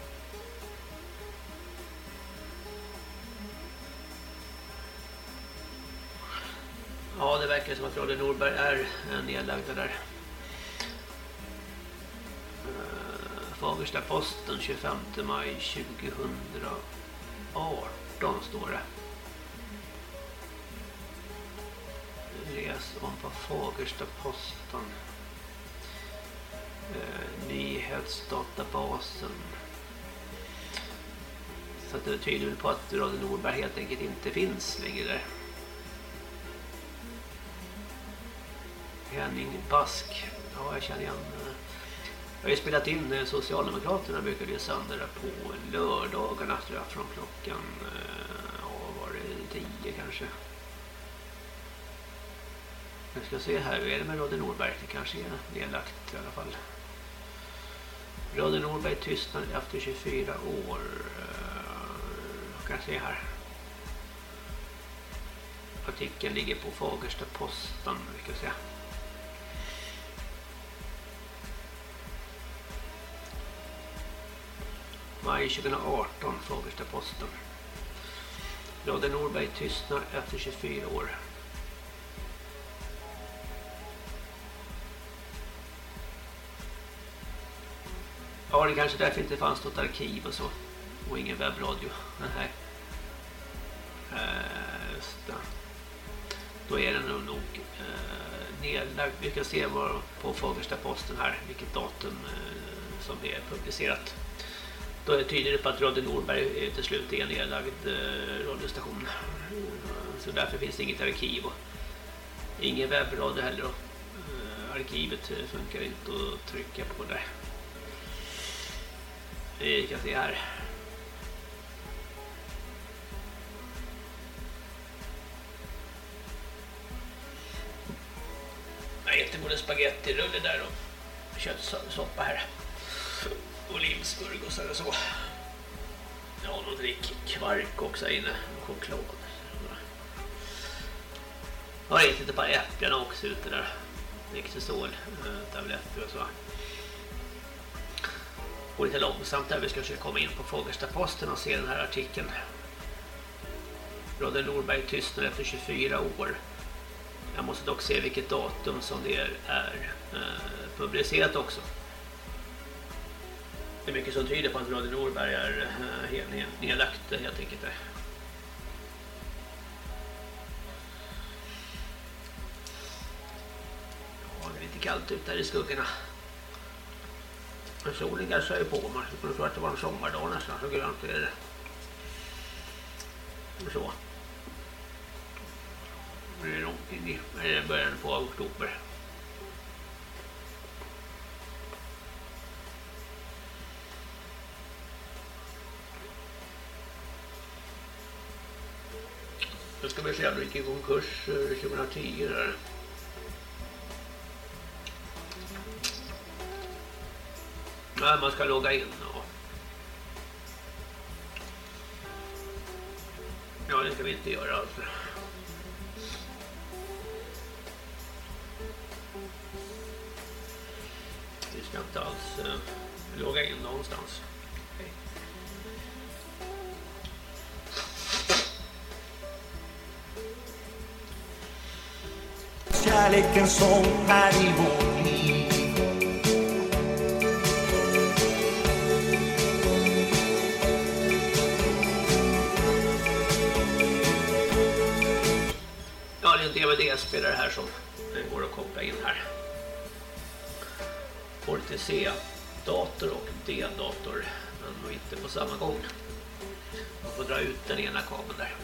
Ja, det verkar som att Radio Norberg är nedlagda där. Fagersta Posten tjugofemte maj tjugohundraarton står det. Läs om på Fagersta Posten. Eh, nyhetsdatabasen. Så att det tyder på att Radio Norberg helt enkelt inte finns längre där. Henning Bask. Ja, jag känner igen. Jag har ju spelat in Socialdemokraterna brukar det sända på lördagarna tror jag, från klockan ja, var det tio kanske. Jag ska se här, hur är det med Radio Norberg? Det kanske är nedlagt i alla fall. Radio Norberg tystnad efter tjugofyra år. Jag kan se här. Artikeln ligger på Fagersta Posten, vi kan se. Maj tjugoarton, Fagersta Posten. Radio Norberg tystnar efter tjugofyra år. Ja, det kanske därför inte fanns något arkiv och så. Och ingen webbradio. Nej. Äh, just det. Då är den nog eh, nedlagd. Vi kan se vad på Fagersta Posten här, vilket datum eh, som det är publicerat. Då är det tydligt på att Radio Norberg till slut är en nedlagd eh, radiostation. Så därför finns det inget arkiv och ingen webbradio heller. Eh, arkivet funkar inte att trycka på där. Vi kan se här. Jag äter både spagettirulle där och köttsoppa här. Olivsmörgåsar och så. Ja, någon drick kvark också inne. Och choklad. Jag har ätit ett par äpplen också ute där. Nixisol, tabletter och så. Och lite långsamt där vi ska försöka komma in på Fagersta Posten och se den här artikeln. Radio Norberg tystnar efter tjugofyra år. Jag måste dock se vilket datum som det är, är eh, publicerat också. Det är mycket som tyder på att Radio Norberg är eh, helt nedlagt helt enkelt. Ja, det är lite kallt ut där i skuggorna. Men solen gassar ju på. Man skulle tro att det var en sommardag nästan, så grönt är det. Och så. Det är långt in i början på oktober. Då ska vi se att vi gick i konkurs tjugohundratio där. Nej, man ska logga in. Ja. Ja, det ska vi inte göra alltså. Vi ska inte alls uh, logga in någonstans. Okay. Kärlekens sång här i vårt liv. Ja, det är en D V D-spelare här som går att koppla in här. Får till C-dator och D-dator, men nog inte på samma gång. Man får dra ut den ena kabeln där.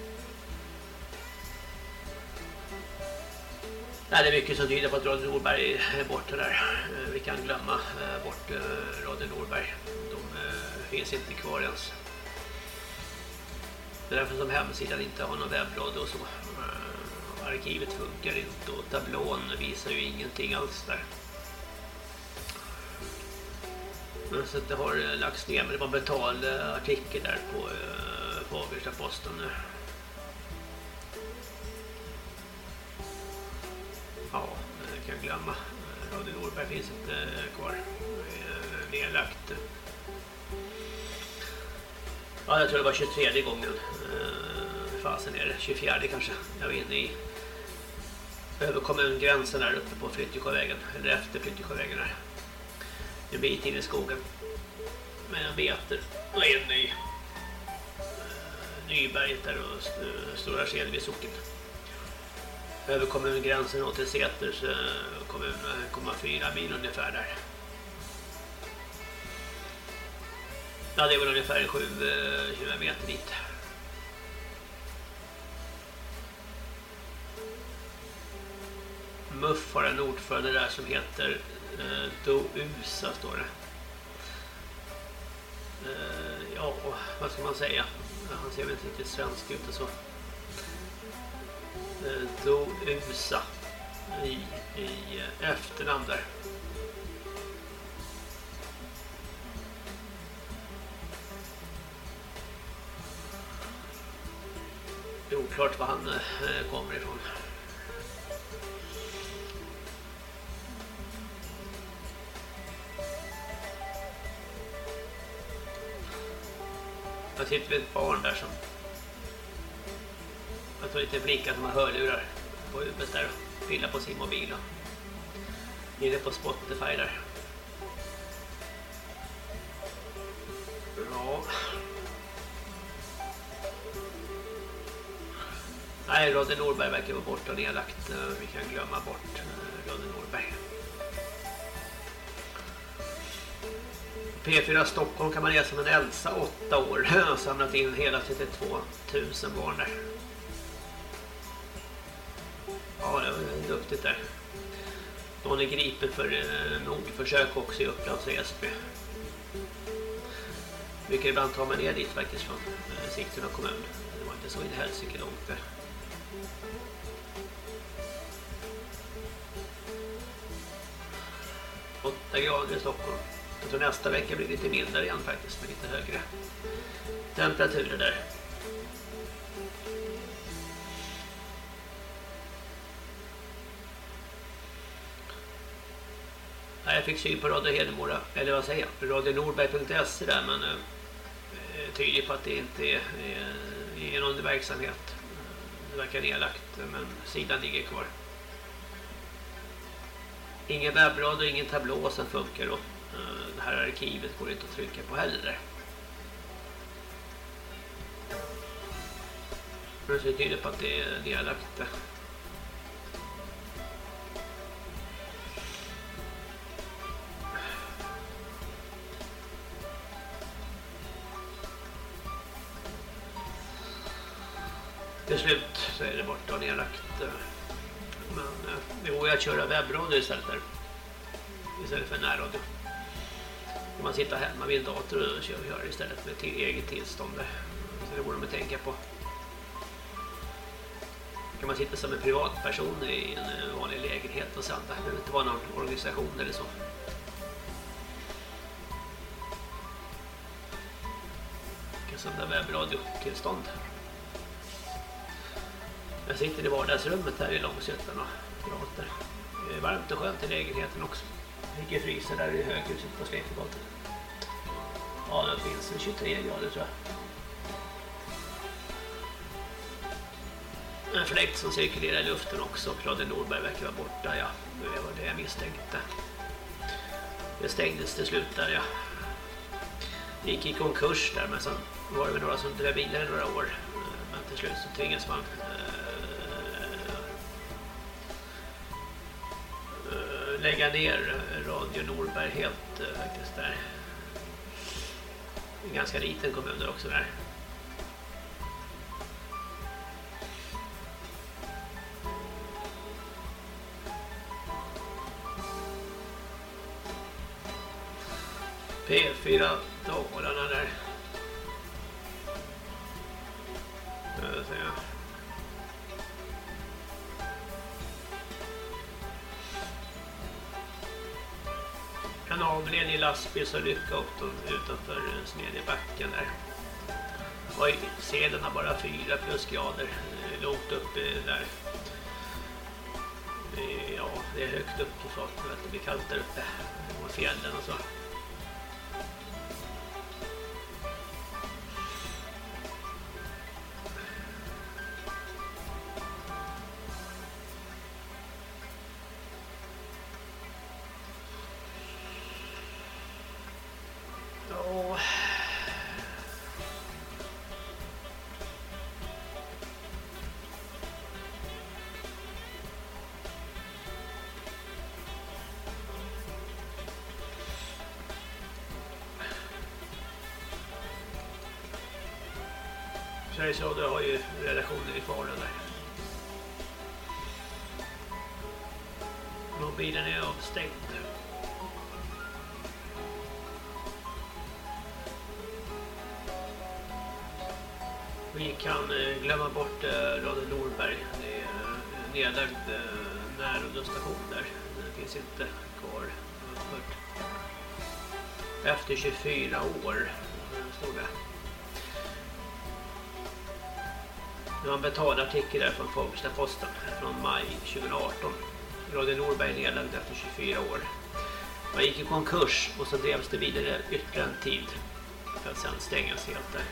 Nej, det är mycket som tyder på att Radio Norberg är borta där. Vi kan glömma bort Radio Norberg. De finns inte kvar ens. Det är därför som hemsidan inte har någon webbradio och så. Arkivet funkar inte och tablån visar ju ingenting alls där. Men så det har lagts ner, men det var en betalartikel där på Fagersta Posten nu. Ja, jag kan glömma. Radio Norberg finns inte kvar. Det är nedlagt. Ja, jag tror det var tjugotredje gången. Fasen är det, tjugofjärde kanske. Jag var inne i över kommungränsen där uppe på Flyttjösjövägen. Eller efter Flyttjösjövägen där. En bit in i skogen. Med en meter. Och inne i Nyberget där och Stora Skedvi socken. Över kommungränsen och till Säters kommun, ett komma fyra mil ungefär där. Ja, det var ungefär sju kilometer dit. M U F har en ordförande där som heter eh, Do Usa, står det. Eh, ja, vad ska man säga? Han ser väl inte riktigt svensk ut och så. Eh, Do Usa i, i eh, efternamn där. Det är oklart var han eh, kommer ifrån. Jag sitter med ett barn där som jag tror lite blickar som har hörlurar på huvudet där och pillar på sin mobil och inne på Spotify där. Ja. Nej, Rodde Norberg verkar vara borta och nedlagt. Vi kan glömma bort Rodde Norberg. P fyra Stockholm kan man läsa om en Elsa, åtta år. Har samlat in hela trettiotvå tusen barn där. Ja, det var duktigt där. Någon är gripen för mordförsök också i Upplands och Esby. Mycket ibland tar man ner dit faktiskt från Sigtuna kommun. Det var inte så in helsike långt där. åtta grader i Stockholm. Jag tror nästa vecka blir det lite mildare igen faktiskt, med lite högre temperaturer där. Ja, jag fick syn på Radio Hedemora, eller vad säger jag, radio norberg punkt se där, men eh, tyder på att det inte är, är, är någon verksamhet. Det verkar nedlagt, men sidan ligger kvar. Ingen webbradio och ingen tablå som funkar då. Det här arkivet går inte att trycka på heller. Men så tyder på att det är nedlagt. Till slut så är det borta och nedlagt. Men det går ju att köra webbradio istället där. Istället för närradio. Om man sitter hemma vid en dator och kör, gör istället med till eget tillstånd. Så det borde man tänka på. Kan man sitta som en privatperson i en vanlig lägenhet och sända. Det behöver inte vara någon organisation eller så. Kan sända webbradio-tillstånd. Jag sitter i vardagsrummet här i Långsötan och pratar. Det är varmt och skönt i lägenheten också. Ligger fryser där i höghuset på Släktegatan. Ja, det finns tjugotre grader tror jag. En fläkt som cirkulerar i luften också. Radio Norberg verkar vara borta, ja. Det var det jag misstänkte. Det stängdes till slut där, ja. Det gick i konkurs där, men sen var det väl några som drev bilar i några år. Men till slut så tvingades man lägga ner Radio Norberg helt uh, faktiskt där. En ganska liten kommun där också där. P fyra Dalarna där. Jag säga. En avledning lastbil så lycka upp dem utanför Smedjebacken där. Och sedan har bara fyra plusgrader långt uppe där. Ja, det är högt upp så att det blir kallt där uppe på fjällen och så. Sveriges Radio har ju redaktioner i Falun där. Mobilen är avstängd. Vi kan glömma bort Radio Norberg. Det är nedlagd närradiostation där. Den finns inte kvar. Efter tjugofyra år stod det. Det var en betalartikel där från Fagersta-Posten från maj tjugoarton. Radio Norberg nedlagd efter tjugofyra år. Man gick i konkurs och så drevs det vidare ytterligare en tid för att sedan stängas helt där.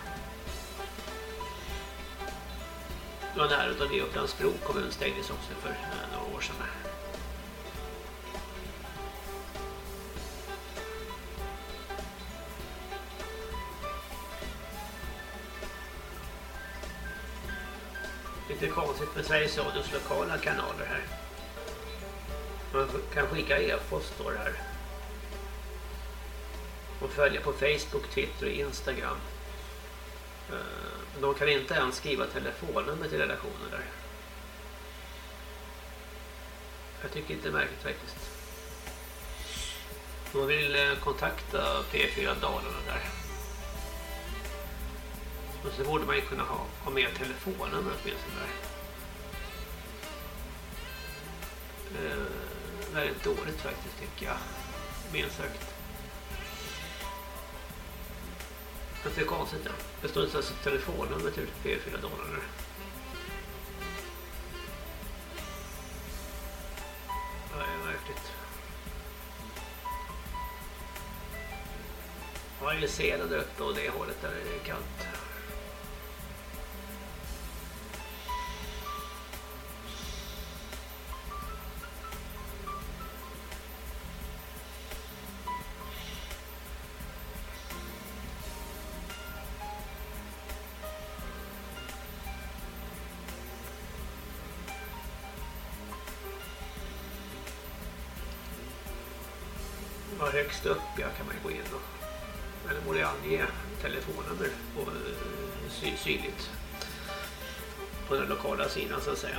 Det var nära utav det Upplandsbro kommun stängdes också för några år sedan. Lite konstigt med Sveriges Radios lokala kanaler här. Man kan skicka e-post står det här. Och följa på Facebook, Twitter och Instagram. De kan inte ens skriva telefonnummer till redaktionen där. Jag tycker inte det är märkligt faktiskt. De vill kontakta P fyra Dalarna där. Och så borde man ju kunna ha, ha med telefonnummer åtminstone där. Eh, väldigt dåligt faktiskt tycker jag. Minst sagt. Det är konstigt ja. Det står inte ens ett telefonnummer till P fyra Dalarna. Ja, det är verkligt. Ja, det är scenen där uppe och det hållet där är det kallt. Ja, högst upp ja, kan man gå in och eller borde ange telefonnummer på sy synligt på den lokala sidan så att säga.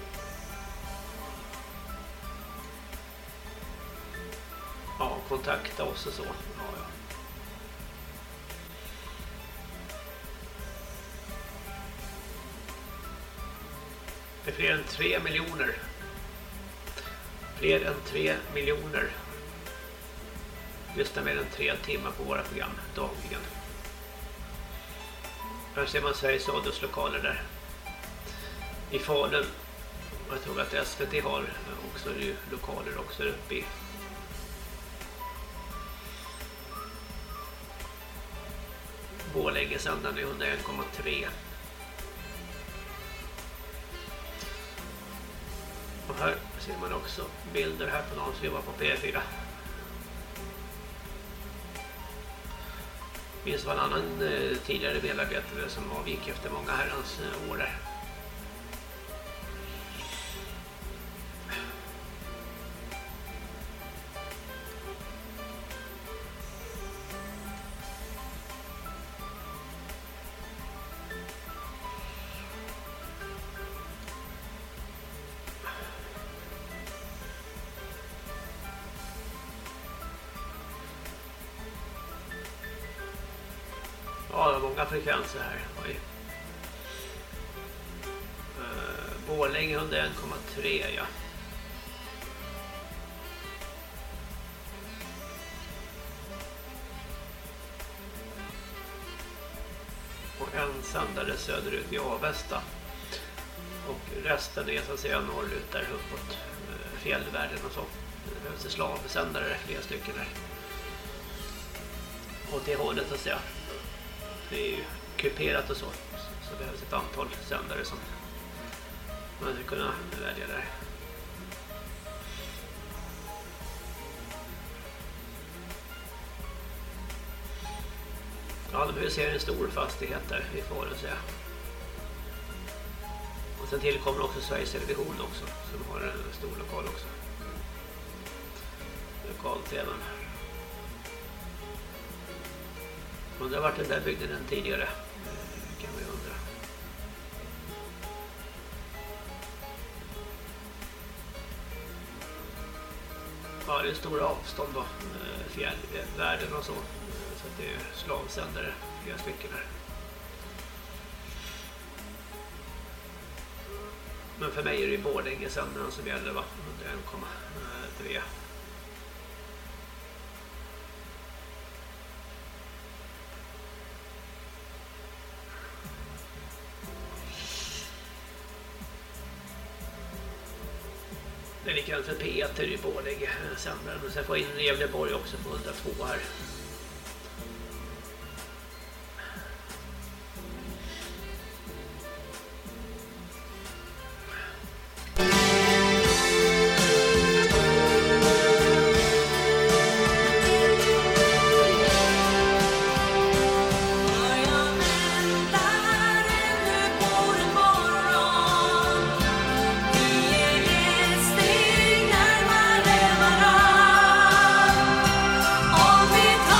Ja, kontakta oss och så. Ja, ja. Det är fler än tre miljoner. Fler än tre miljoner. Lyssna mer än tre timmar på våra program dagligen. Här ser man Sveriges Radios lokaler där. I Falun. Jag tror att S V T har också lokaler också uppe i. Borlänge sändaren är hundraen komma tre. Och här ser man också bilder här på någon som jobbar på P fyra. Det finns en annan eh, tidigare medarbetare som avgick efter många herrans eh, år där. Ja, det är många frekvenser här. Oj. Uh, Borlänge hundraen komma tre, ja. Och en sändare söderut i Avesta. Och resten är så att säga norrut där uppåt uh, fjällvärlden och så. Det behövs slavsändare, flera stycken där. Och det hållet så att säga. Det är ju kuperat och så. Så det behövs ett antal sändare som man ska kunna välja där. Ja, de ser en stor fastighet där vi får det säga. Och sen tillkommer också Sveriges Television också som har en stor lokal också. Lokal-tvn. Undrar vart den där byggde den tidigare. Kan vi undra. Ja, det är stora avstånd då, fjällvärlden och så. Så att det är slavsändare, flera stycken här. Men för mig är det ju Borlänge sändaren som gäller, va? en komma tre. Det är likadant för P ett i Borlänge sändaren. Men sen får jag in Gävleborg också på hundratvå här. Om vi tar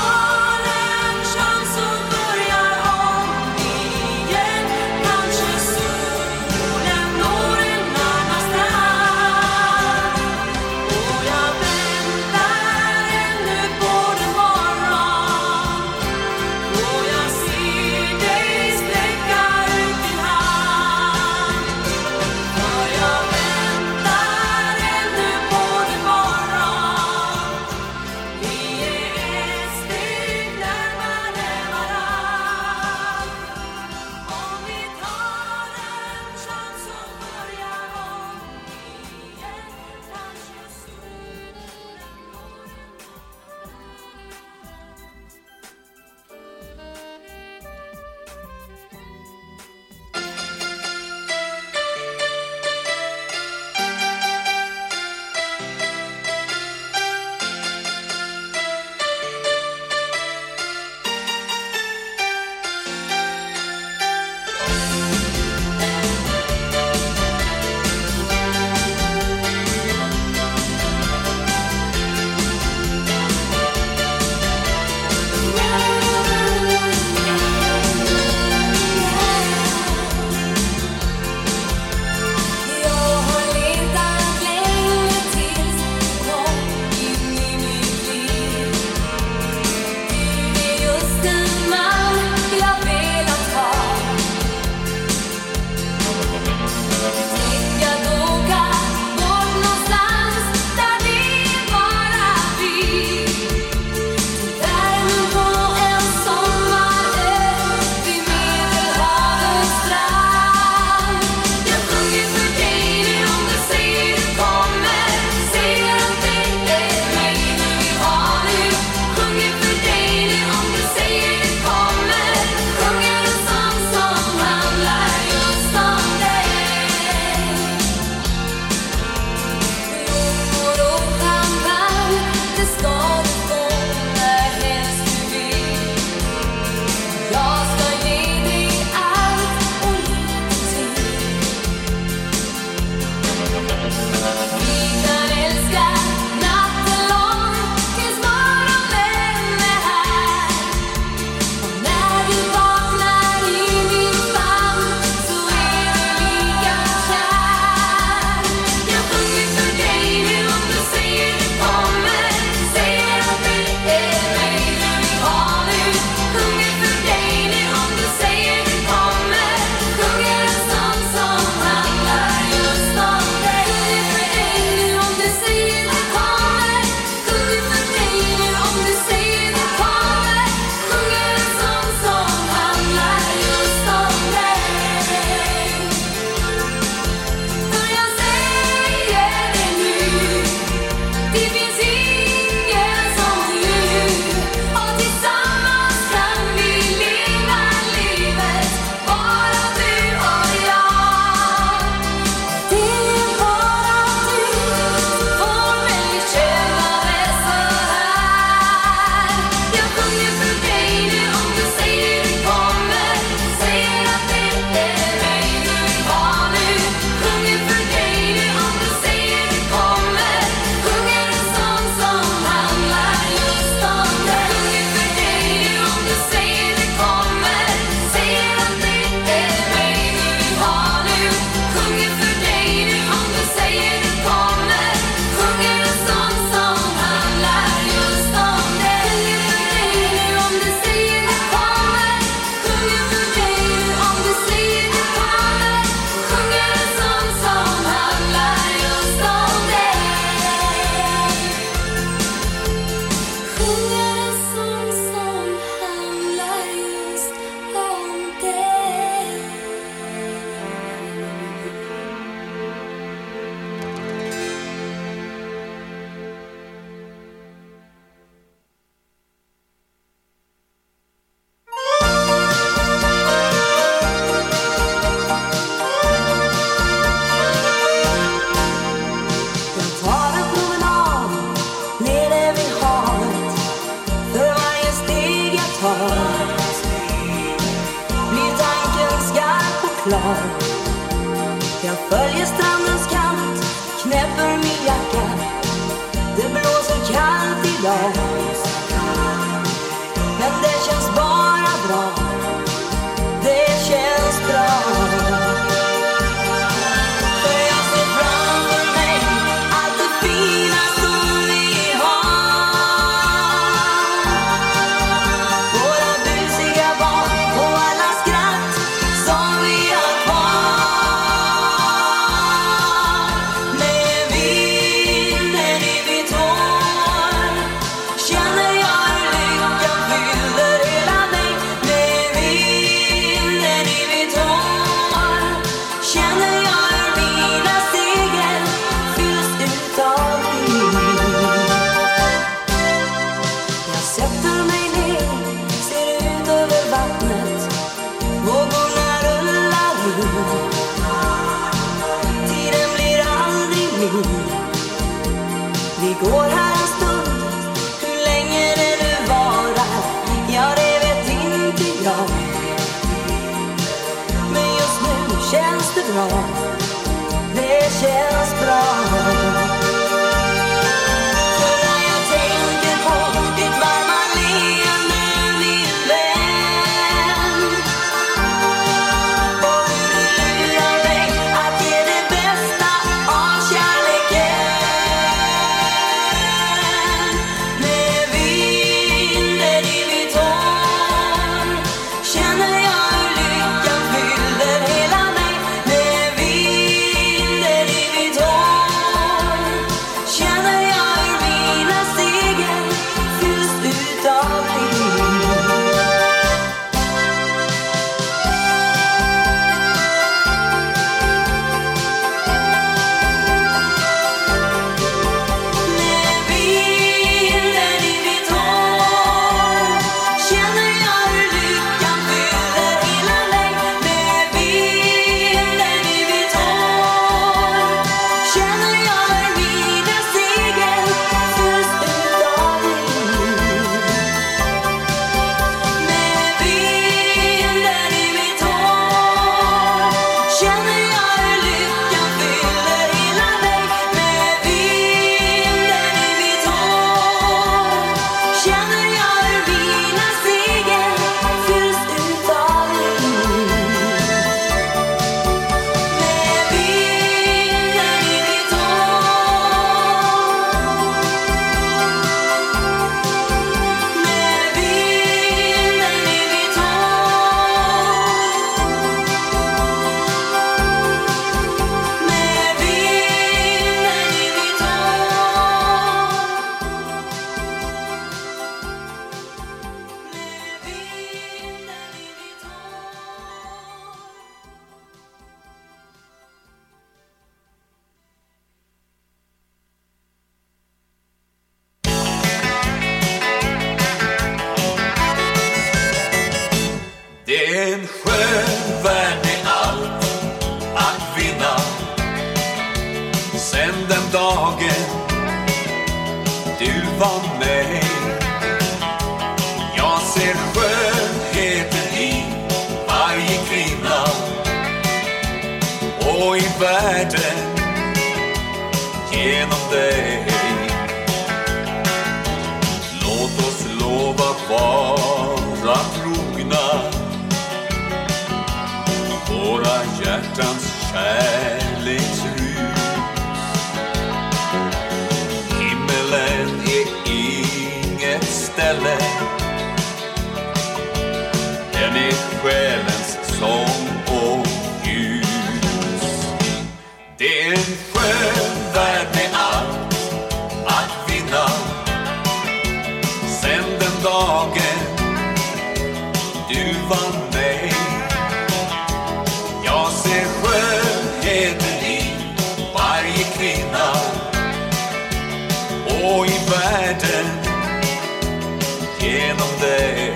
klar. Jag följer strandens kant, knäpper min jacka. Det blåser kallt idag, men det känns bara bra. Det känns bra. För jag ser framför mig allt det fina som vi har. Våra busiga barn och alla skratt som vi har kvar. Med vinden i mitt hår känner jag hur lyckan fyller hela mig. Med vinden i mitt hår känner jag hur mina stegen fylls utav liv. Jag sätter mig ner, ser ut över vattnet. Vågorna rullar in. Tiden blir aldrig min. Vi går här en stund. Hur länge det nu varar, ja det vet inte jag. Men just nu känns det bra. Det känns bra. För när jag tänker på ditt varma leende, min vän, och hur du lurar mig att ge det bästa av kärleken. Med vinden i mitt hår känner jag hur lyckan fyller hela mig. Med vinden i mitt hår känner jag hur mina stegen fylls utav liv. Med vinden i mitt hår känner jag hur lyckan fyller hela mig. Med vinden i mitt hår känner jag hur mina stegen fylls utav liv. Med vinden i mitt hår känner jag hur lyckan fyller hela mig. Med vinden i mitt hår känner jag hur mina stegen fylls utav liv. Med vinden i mitt hår, med vinden i mitt hår, med vinden i mitt Det är en skön värld med allt att vinna. Sen den dagen du var med. Jag ser skönheten i varje kvinna. Och i världen genom dig. Låt oss lova vara trogna. Våra hjärtans kärleksrus. Himmelen är inget ställe. Den är själens sång och ljus. Det är en skön värld med allt att vinna. Sen den dagen du var med. Jag ser skönheten i varje kvinna. Och i världen genom dig.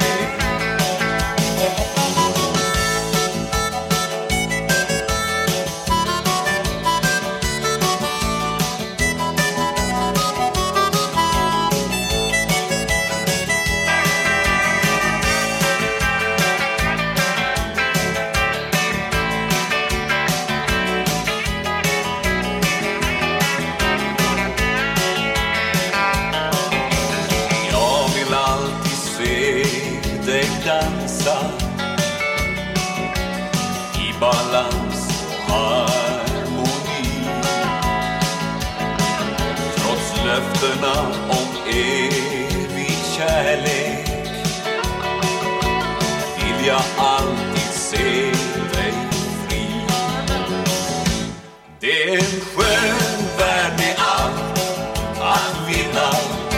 dansa i balans och harmoni. Trots löftena om evig kärlek vill jag alltid se dig fri. Det är en skön värld med allt att vinna.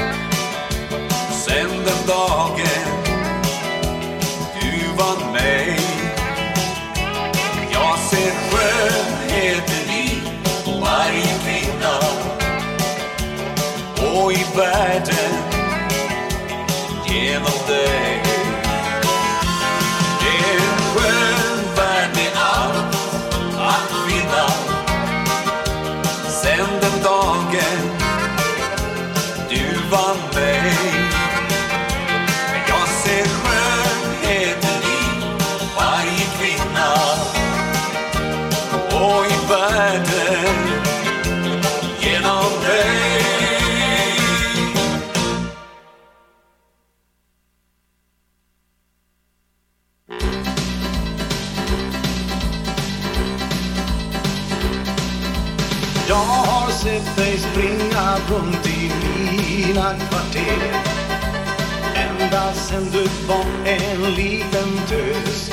Sen den dagen du vann mig, jag ser skönheten i varje kvinna och i världen genom dig. Det är en skön värld med allt att vinna. Sen den dagen du vann mig, jag ser skönheten i varje kvinna och i världen genom dig. Jag har sett dig springa runt i mina kvarter ända sen du var en liten tös.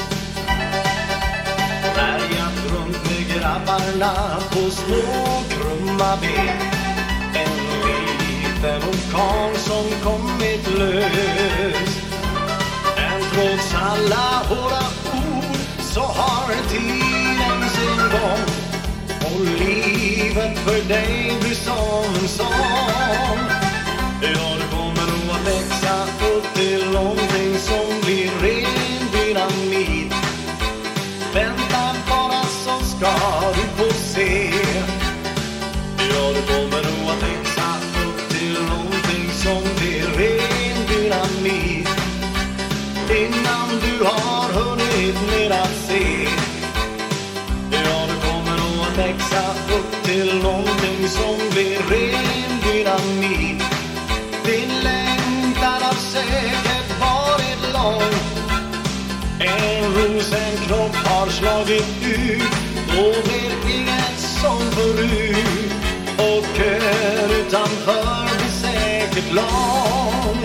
Färgat runt med grabbarna på små krumma ben. En liten orkan som kommit lös. Men trots alla våra ord så har tiden sin gång och livet för dig blir som en sång. Ja, du kommer nog att växa upp till någonting som blir ren dynamit. Vänta bara så ska du få se. Ja, du kommer nog att växa upp till någonting som blir ren dynamit. Innan du har hunnit med att se. Ja, du kommer nog att växa upp till någonting som blir ren dynamit. Din längtan har säkert varit lång. En rosenknopp har slagit ut. Då blir inget som förut. Och kön utanför blir säkert lång.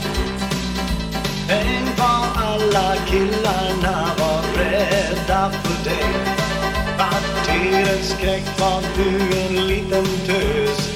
Tänk vad alla killarna var rädda för dig. Kvarterets skräck var du en liten tös.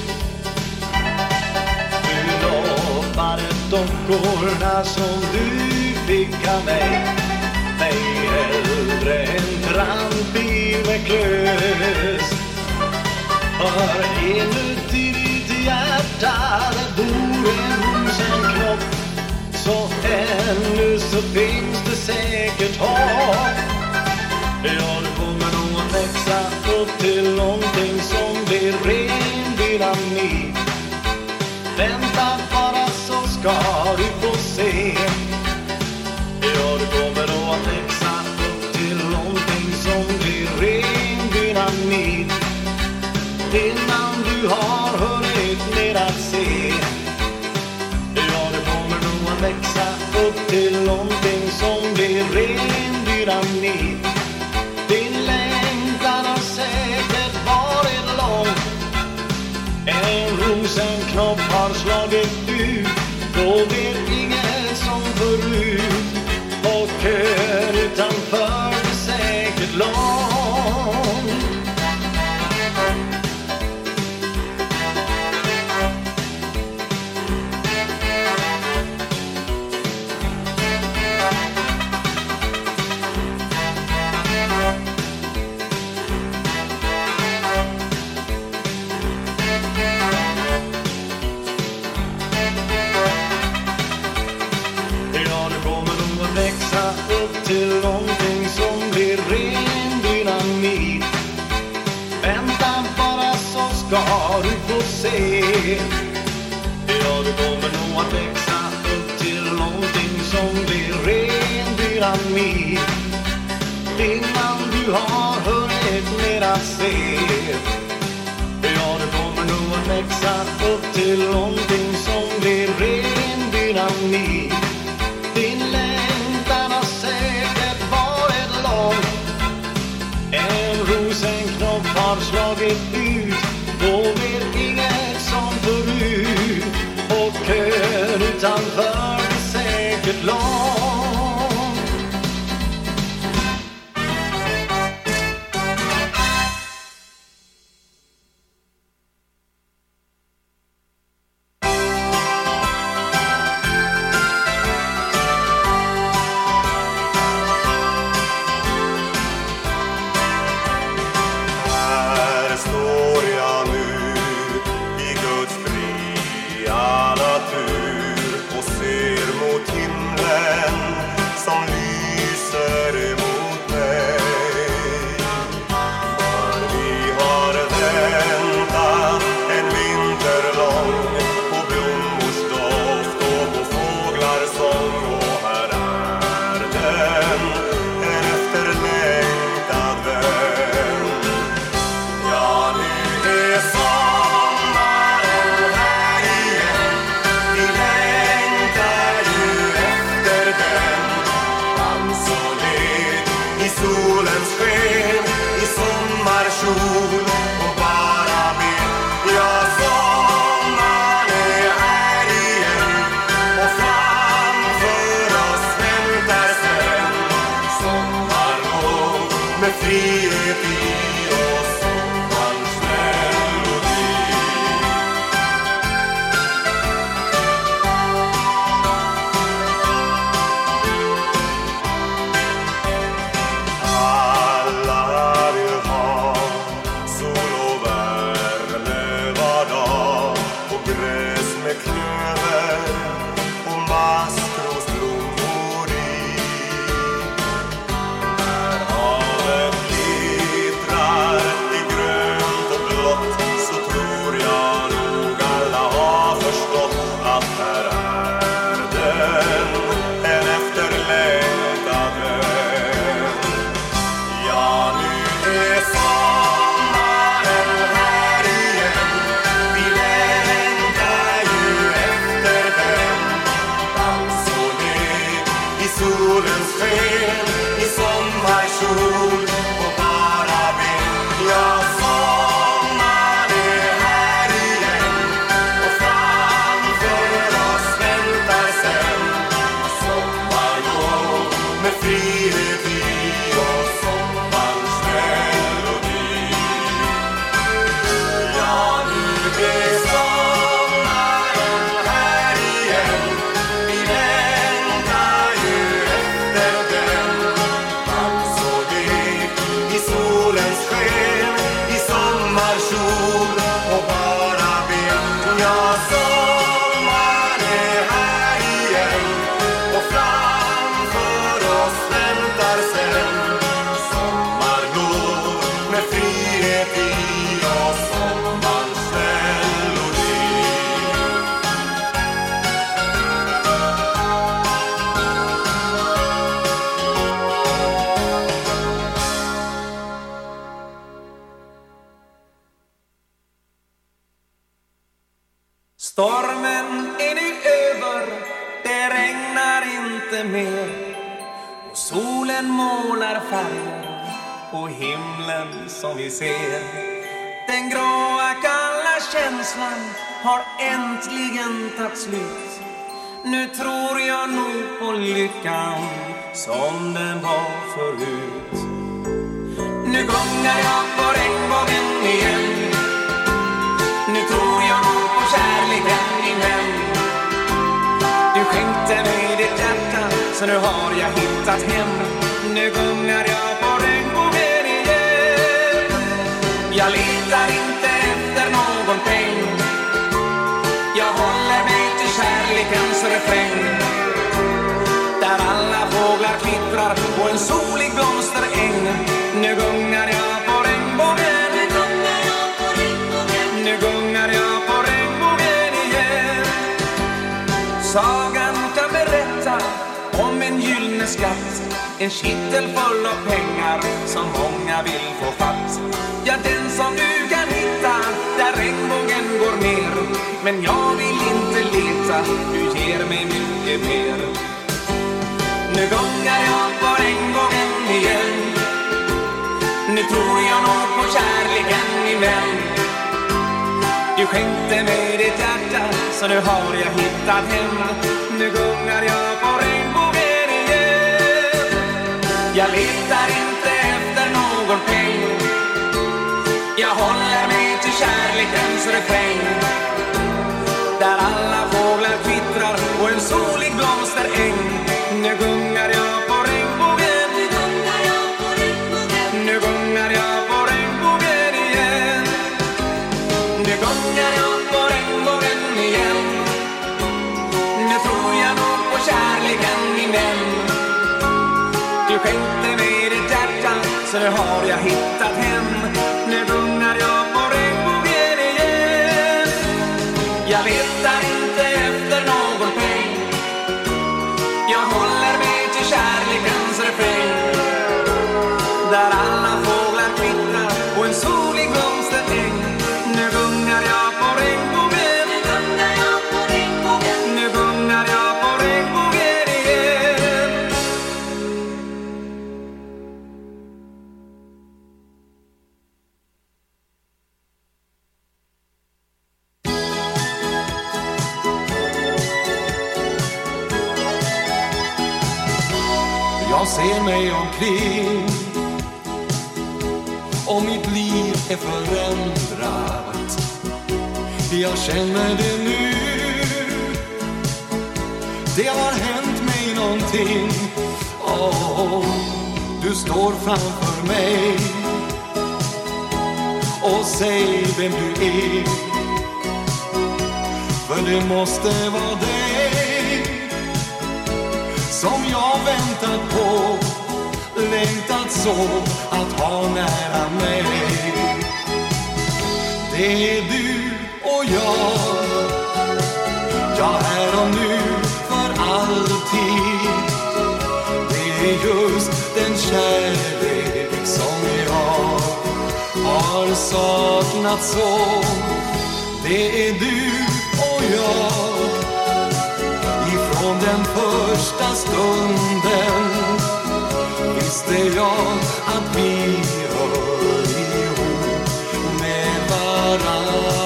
Du loppade dockorna som du fick av mig. Mig hellre en trampbil med klös. För inuti ditt hjärta där bor en rosenknopp. Så ännu så finns det säkert hopp. Ja, du kommer nog att växa upp till någonting som blir ren dynamit. Vänta bara så ska du få se. Ja, du kommer nog att växa upp till någonting som blir ren dynamit. Innan du har hunnit med att se. Ja, du kommer nog att växa upp till någonting som blir ren dynamit. Din längtan har säkert varit lång. En rosenknopp har slagit ut. Då blir inget som förut. Och kön utanför är säkert lång. Till någonting som blir ren dynamit. Vänta bara så ska du få se. Ja, du kommer nog att växa upp till någonting som blir ren dynamit. Innan du har hunnit med att se. Ja, du kommer nog att växa upp till någonting som blir ren dynamit. Din längtan frihet i oss sommarns melodi. Alla vill ha sol och värme var dag och gräs med klöver och maskrosblommor i. När havet glittrar i grönt och blått så tror jag nog alla har förstått att här är den en efterlängtad vän. Ja, nu är sommaren här igen. Vi längtar ju efter den. Dans och lek i solens sken, i sommarsol och bara ben. Ja, sommaren är här igen och framför oss väntar sen sommarlov med frihet i oss sommarns melodi. Ja, nu är sommaren här igen. Vi längtar ju efter den. Dans och lek i solens sken, i sommarsol och bara ben. Ja, sommaren är här igen och framför oss väntar sen sommarlov med frihet i oss sommarns melodi. Stormen är nu över, det regnar inte mer och solen målar färger på himlen som vi ser. Den gråa kalla känslan har äntligen tagit slut. Nu tror jag nog på lyckan som den var förut. Nu gungar jag på regnbågen igen. Nu tror jag nog på kärleken, min vän. Du skänkte mig ditt hjärta, så nu har jag hittat hem. Nu gungar jag på regnbågen igen. Jag letar inte efter någon peng. Jag håller mig till kärlekens refräng. Där alla fåglar kvittrar på en solig blomsteräng. Nu gungar jag på regnbågen. Nu gungar jag på regnbågen igen. Sagan kan berätta om en gyllene skatt, en kittel full av pengar som många vill få fatt. Ja, den som du kan hitta där regnbågen går ner. Men jag vill inte leta, du ger mig mycket mer. Nu gungar jag på regnbågen igen. Nu tror jag nog på kärleken, min vän. Du skänkte mig ditt hjärta, så nu har jag hittat hem. Nu gungar jag på regnbågen igen. Jag letar inte efter någon peng. Jag håller mig till kärlekens refräng. Där alla fåglar kvittrar på en solig blomsteräng. Nu gungar jag på regnbågen. Nu gungar jag på regnbågen igen. Nu gungar jag på regnbågen igen. Nu tror jag nog på kärleken, min vän. Du skänkte mig ditt hjärta, så nu har jag hittat hem. Nu gungar jag på regnbågen igen. Jag letar inte efter någon peng. Jag håller mig till kärlekens refräng. Där alla fåglar kvittrar på en solig blomsteräng. Nu gungar jag på regnbågen. Nu gungar jag på regnbågen igen. Jag ser mig omkring och mitt liv är förändrat. Jag känner det nu. Det har hänt mig någonting. Oh, du står framför mig och säg vem du är. För det måste vara dig som jag väntat på, längtat så att ha nära mig. Det är du och jag, jag är och nu för alltid. Det är just den kärlek som jag har saknat så. Det är du och jag, ifrån den första stunden visste jag att vi hör ihop med varandra.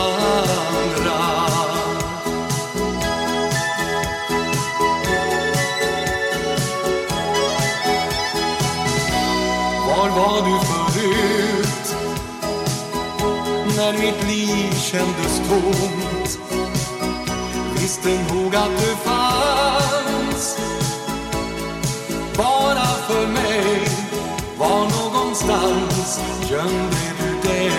Var var du förut när mitt liv kändes tomt? Visste nog att du fanns bara för mig. Var någonstans gömde du dig?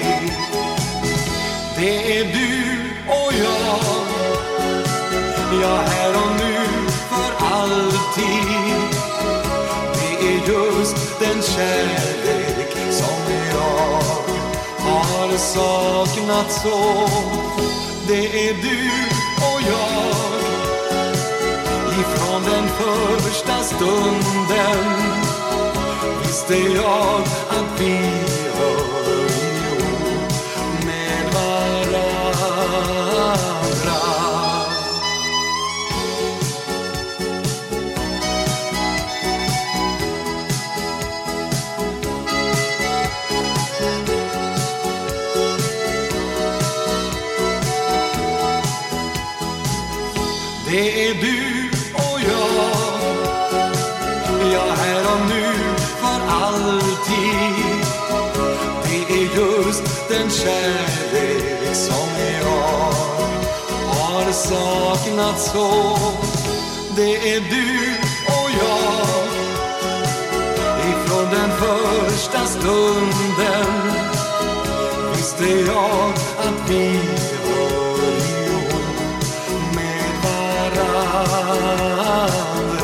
Det är du och jag, jag här och nu för alltid. Det är just den kärlek som jag har saknat så. Det är du och jag, ifrån den första stunden visste jag att vi hör ihop med varandra. Det är du och jag, jag här och nu för alltid. Det är just den kärlek som jag har saknat så. Det är du och jag, ifrån den första stunden visste jag att vi hör ihop med varandra.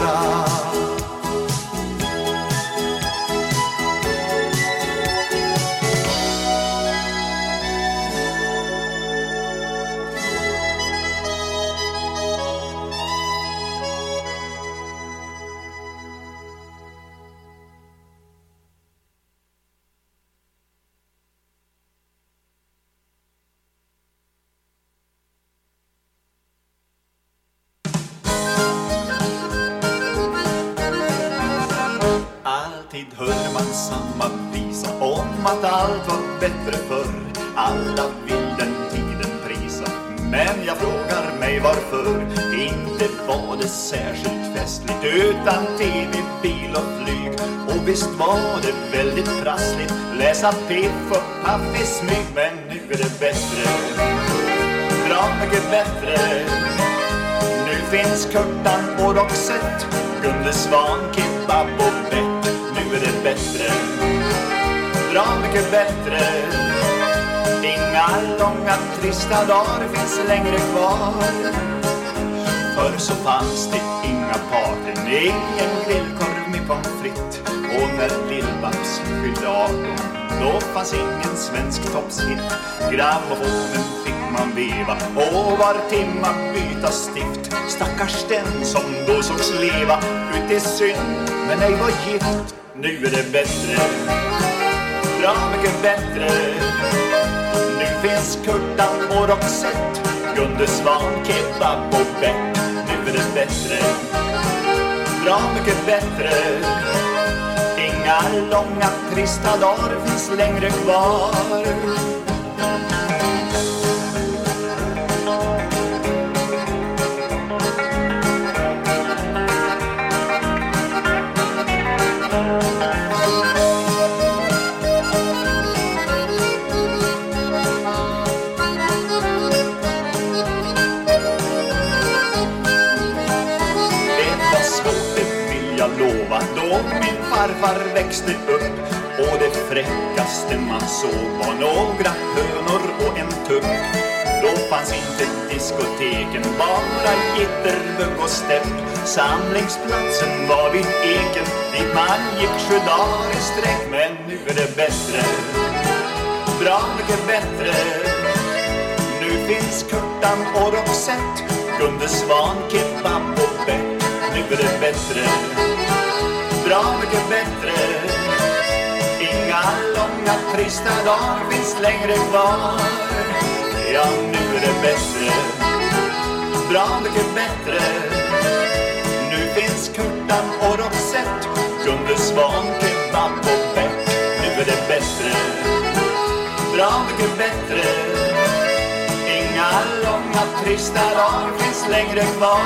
Alltid hör man samma visa om att allt var bättre förr. Alla vill den tiden prisa, men jag frågar mig varför. Inte var det särskilt festligt utan tv, bil och flyg. Och visst var det väldigt prassligt, läsa piff och paff i smyg. Men nu är det bättre, bra mycket bättre. Nu finns Kurtan och Roxette, Gunde Svan, kebab och bett. Nu är det bättre, bra mycket bättre. Inga långa trista dagar finns längre kvar. Förr så fanns det inga parten, ingen grillkorv med pommes frites. Och när Lill-Babs fyllde arton, då fanns ingen svensk toppshit. Grammofonen fick man veva och var timma byta stift. Stackars den som då sågs leva ut i synd men ej var gift. Nu är det bättre, bra mycket bättre. Nu finns Kurtan och Roxette, Gunde Svan, kebab och bett. Nu är det bättre, bra mycket bättre. Inga långa trista dagar finns längre kvar. sova då min farfar växte upp. Och det fräckaste man såg var några hönor och en tupp. Då fanns inte diskoteken, bara gitterbugg och stepp. Samlingsplatsen var vid eken, dit man gick sju dagar i sträck. Men nu är det bättre, bra mycket bättre. Nu finns Kurtan och Roxette, Gunde Svan, kebab och bett. Nu är det bättre, bra mycket bättre. Inga långa trista dagar finns längre kvar. Ja, nu är det bättre, bra mycket bättre. Nu finns Kurtan och Roxette, Gunde Svan, kebab och bett. Nu är det bättre, bra mycket bättre. Inga långa trista dagar finns längre kvar.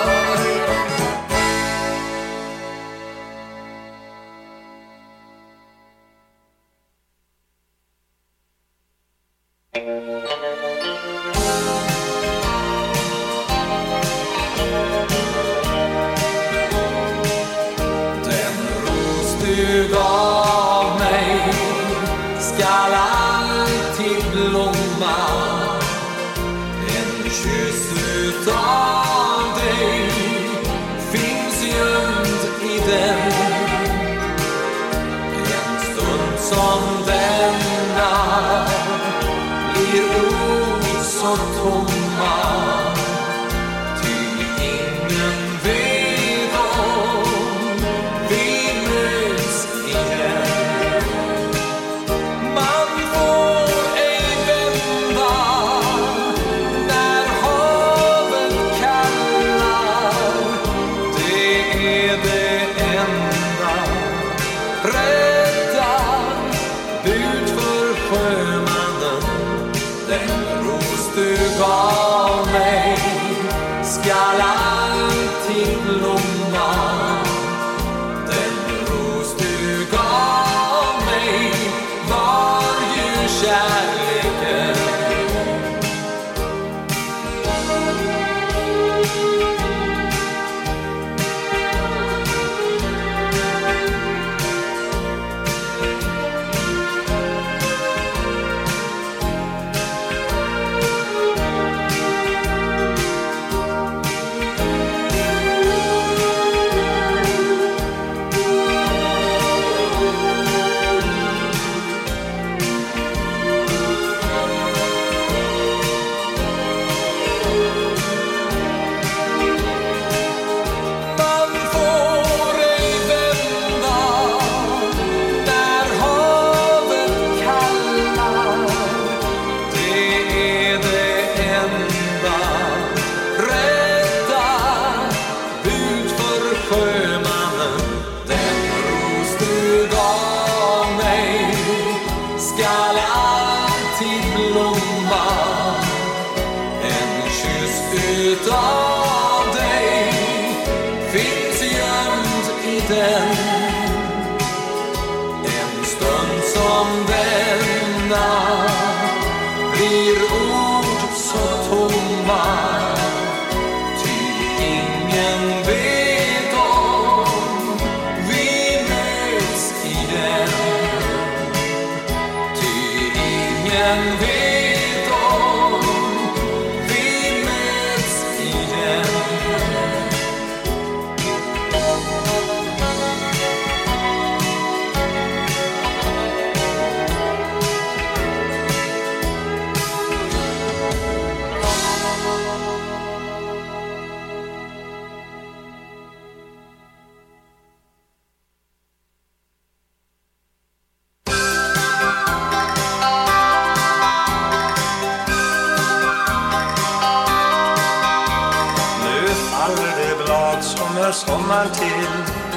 Sommar till,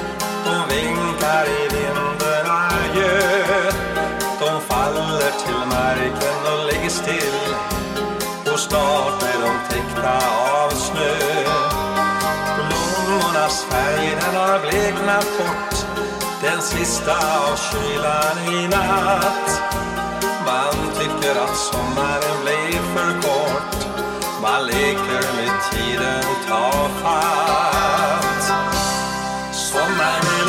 de vinkar i vinden adjö. De faller till marken och ligger still, och snart är de täckta av snö. Blommornas färg den har bleknat bort, den sista av kylan i natt. Man tycker att sommaren blev för kort, man leker med tiden tafatt. Sommaren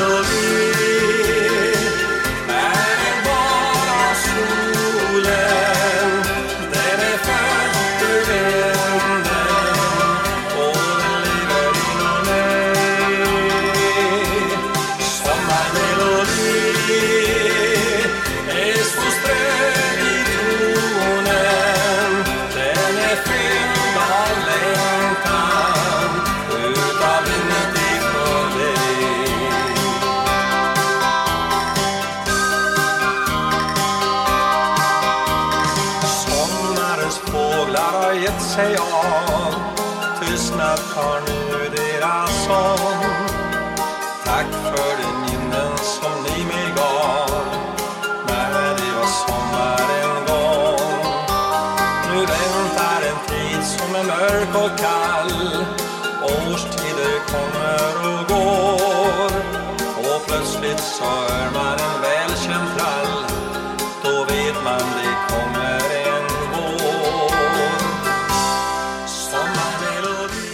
sig av. Tystnad tar nu deras sång. Tack för de minnen som ni mig gav när det var sommar en gång. Nu väntar en tid som är mörk och kall. Årstider kommer och går. Och plötsligt så hör man en välkänd trall. Då vet man det kommer en vår. Sommarmelodi.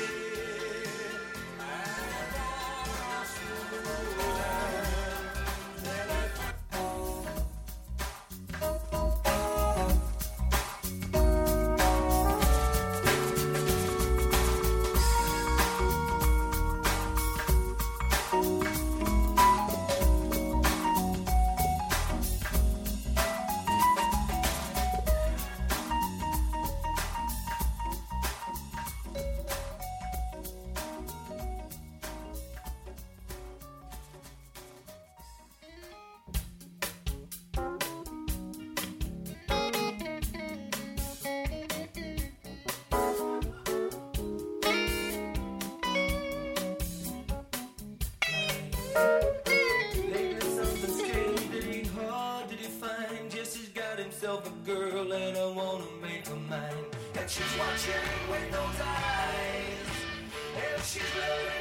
A girl and I wanna make her mine. And she's watching with those eyes. And she's loving.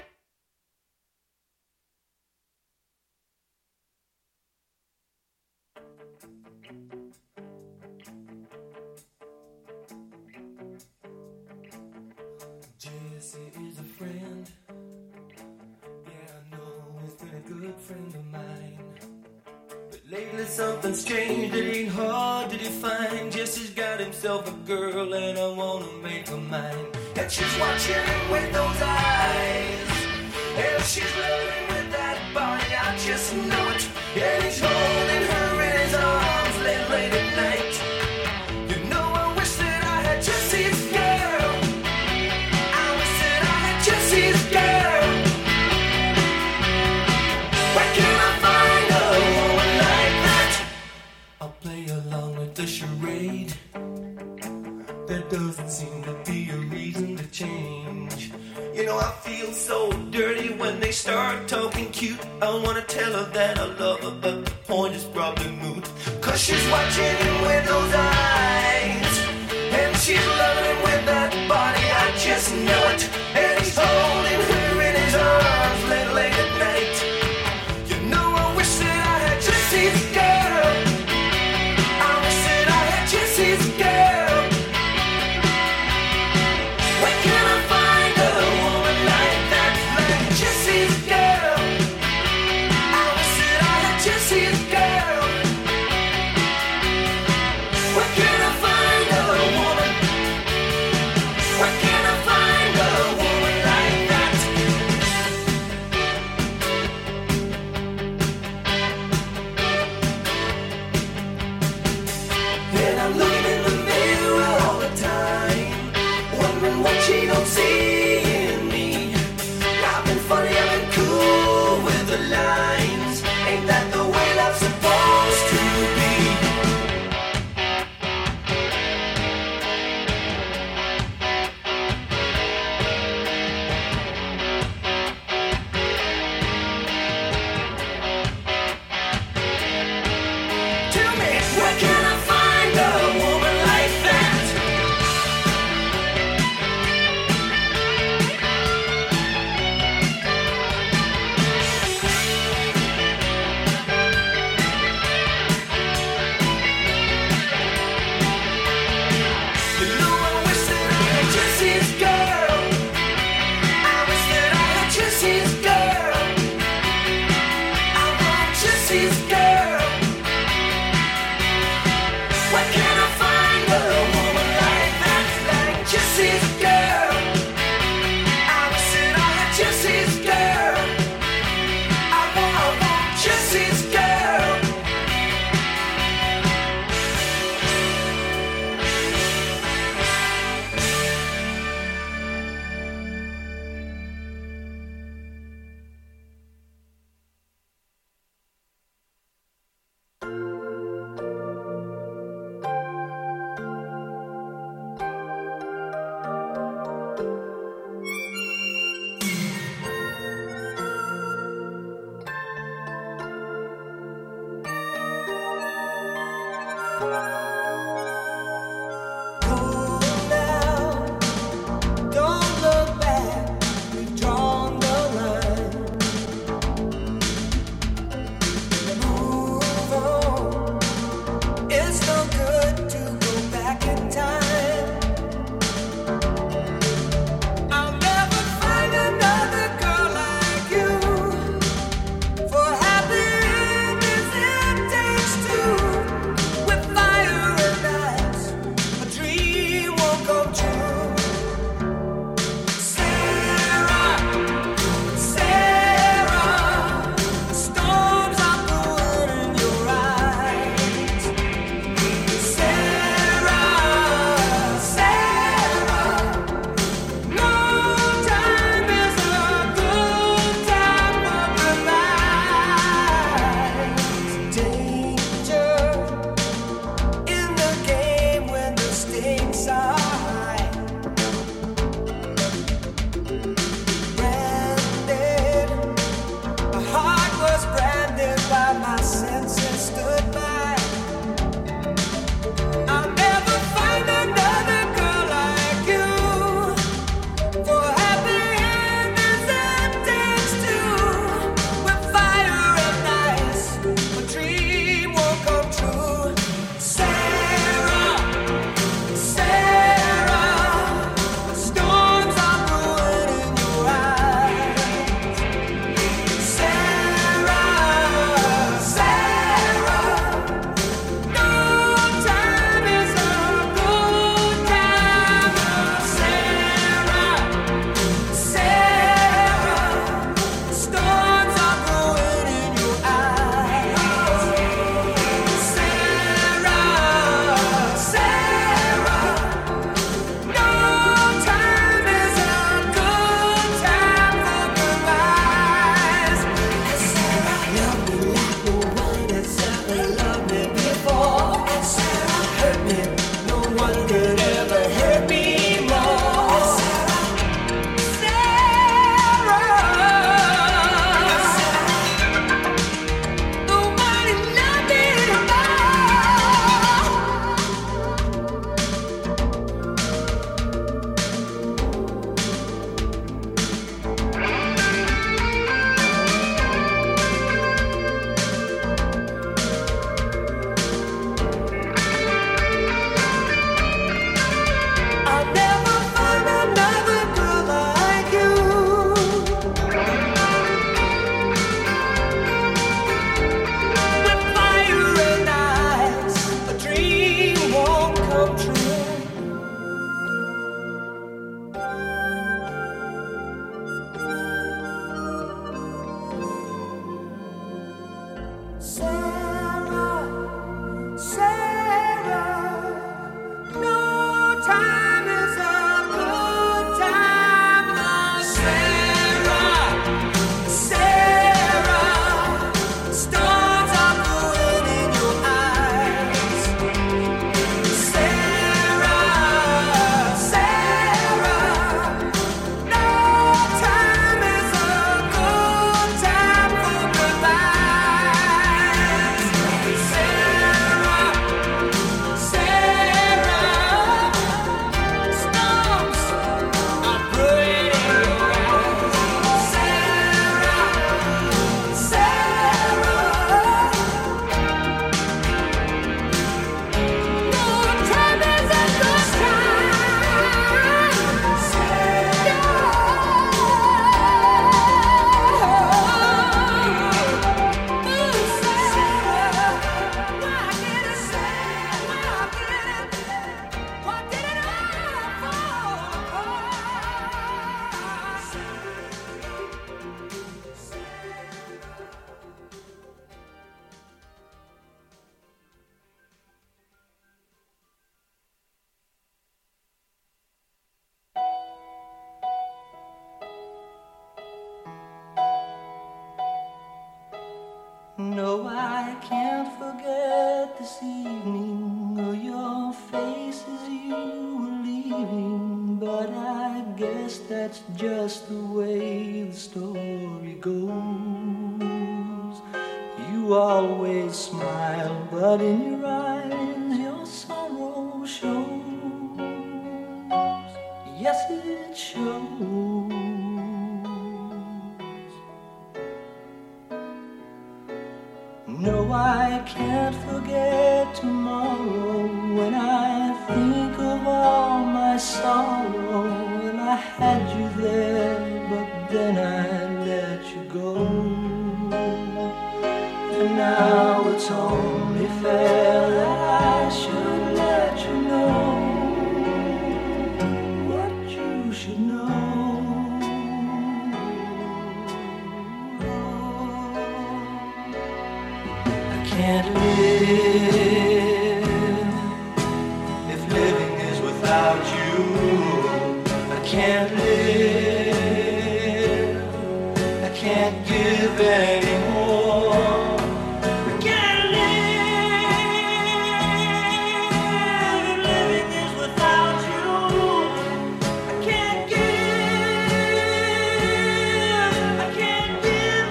Jessie is a friend. Yeah, I know he's been a good friend of mine. Lately something's changed, it ain't hard to define. Jesse's got himself a girl and I wanna make her mine. And she's watching with those eyes. And she's loving with that body, I just know it. And he's holding her in his arms late, late at night. You know I wish that I had Jesse's girl. I wish that I had Jesse's girl. Where can I find a woman like that? I'll play along with the charade. There doesn't seem to be a reason to change. You know I feel so dirty when they start talking cute. I wanna tell her that I love her, but the point is probably moot. Cause she's watching him with those eyes. And she's loving him with that body, I just know it. And he's holding her in his arms late, late at night. You know I wish that I had Jesse's girl. I wish that I had Jesse's girl. Where can I find a woman like that, like Jesse's girl? I wish that I had Jesse's girl. Where can I find a woman? Where can I find a woman like that? And I'm looking in the mirror all the time, wondering what she don't see in me. I've been funny, I've been cool with the lines. Ain't that the way love's supposed to be? Tell me, where can I find a woman like that? You know I wish that I had Jesse's girl. I wish that I had Jesse's girl. I want Jesse's girl. Where can I find a woman like that, like Jesse's girl? I wish that I had Jesse's girl. I want, I want Jesse's girl. No, I can't forget this evening or your face as you were leaving, but I guess that's just the way the story goes. You always smile, but in your eyes your sorrow shows. Yes, it shows. No, I can't forget tomorrow when I think of all my sorrow. And I had you there, but then I let you go. And now it's only fair that I should let you know what you should know. Can't live if living is without you. I can't live, I can't give anymore. I can't live if living is without you. I can't give, I can't give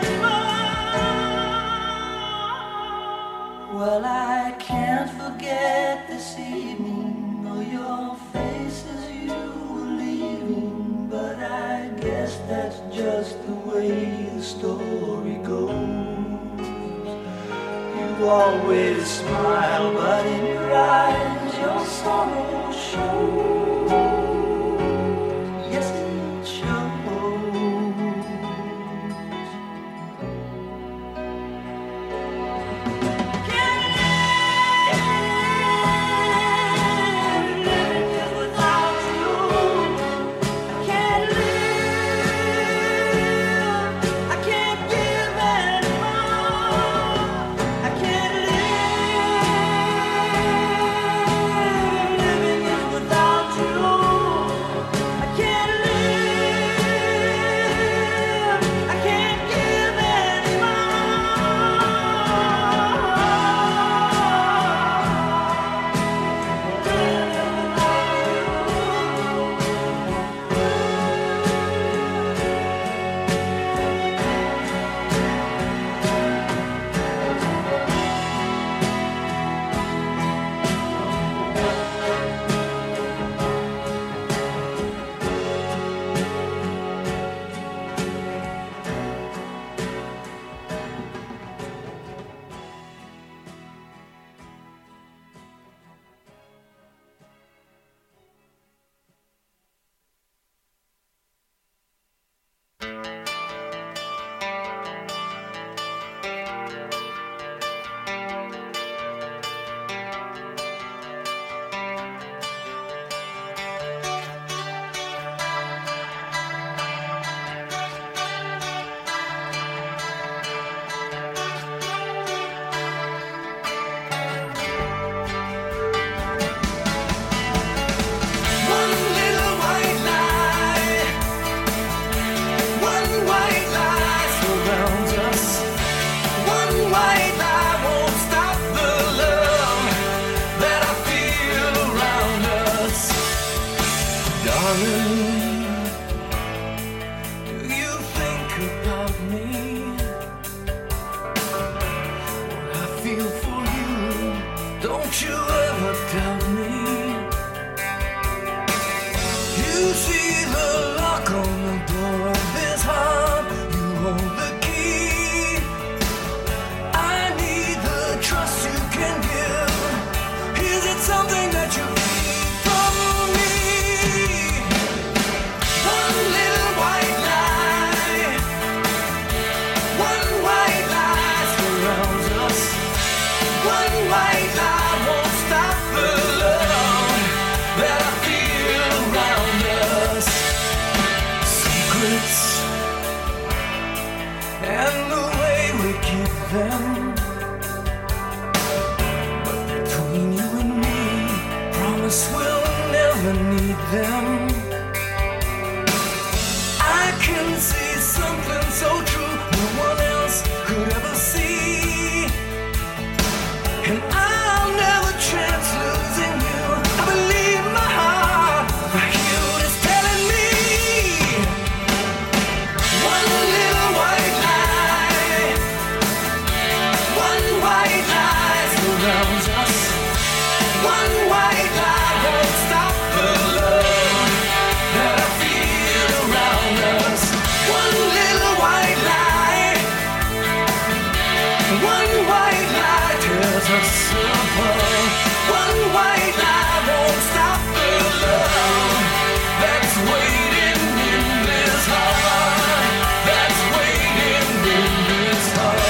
anymore. Well, I can't forget this evening or your face as you were leaving, but I guess that's just the way the story goes. You always smile, but in your eyes your sorrow shows. Yes, it shows. Without you Do you think about me? What I feel for you, don't you ever doubt me. You see the lock on the door of his heart, you hold the key. I need the trust you can give. Is it something that you need from me? One little white lie, one white lie surrounds us. One white lie won't stop the love that I feel around us. Secrets and the way we keep them, but between you and me, promise we'll never need them. I can see something so true no one else could ever see, and I'll never chance losing you. I believe my heart right here is telling me. One little white lie, one white lie surrounds us. One white lie won't stop the love that I feel around us. One little white lie, one white lie tears us apart. One white lie won't stop the love that's waiting in this heart, that's waiting in this heart.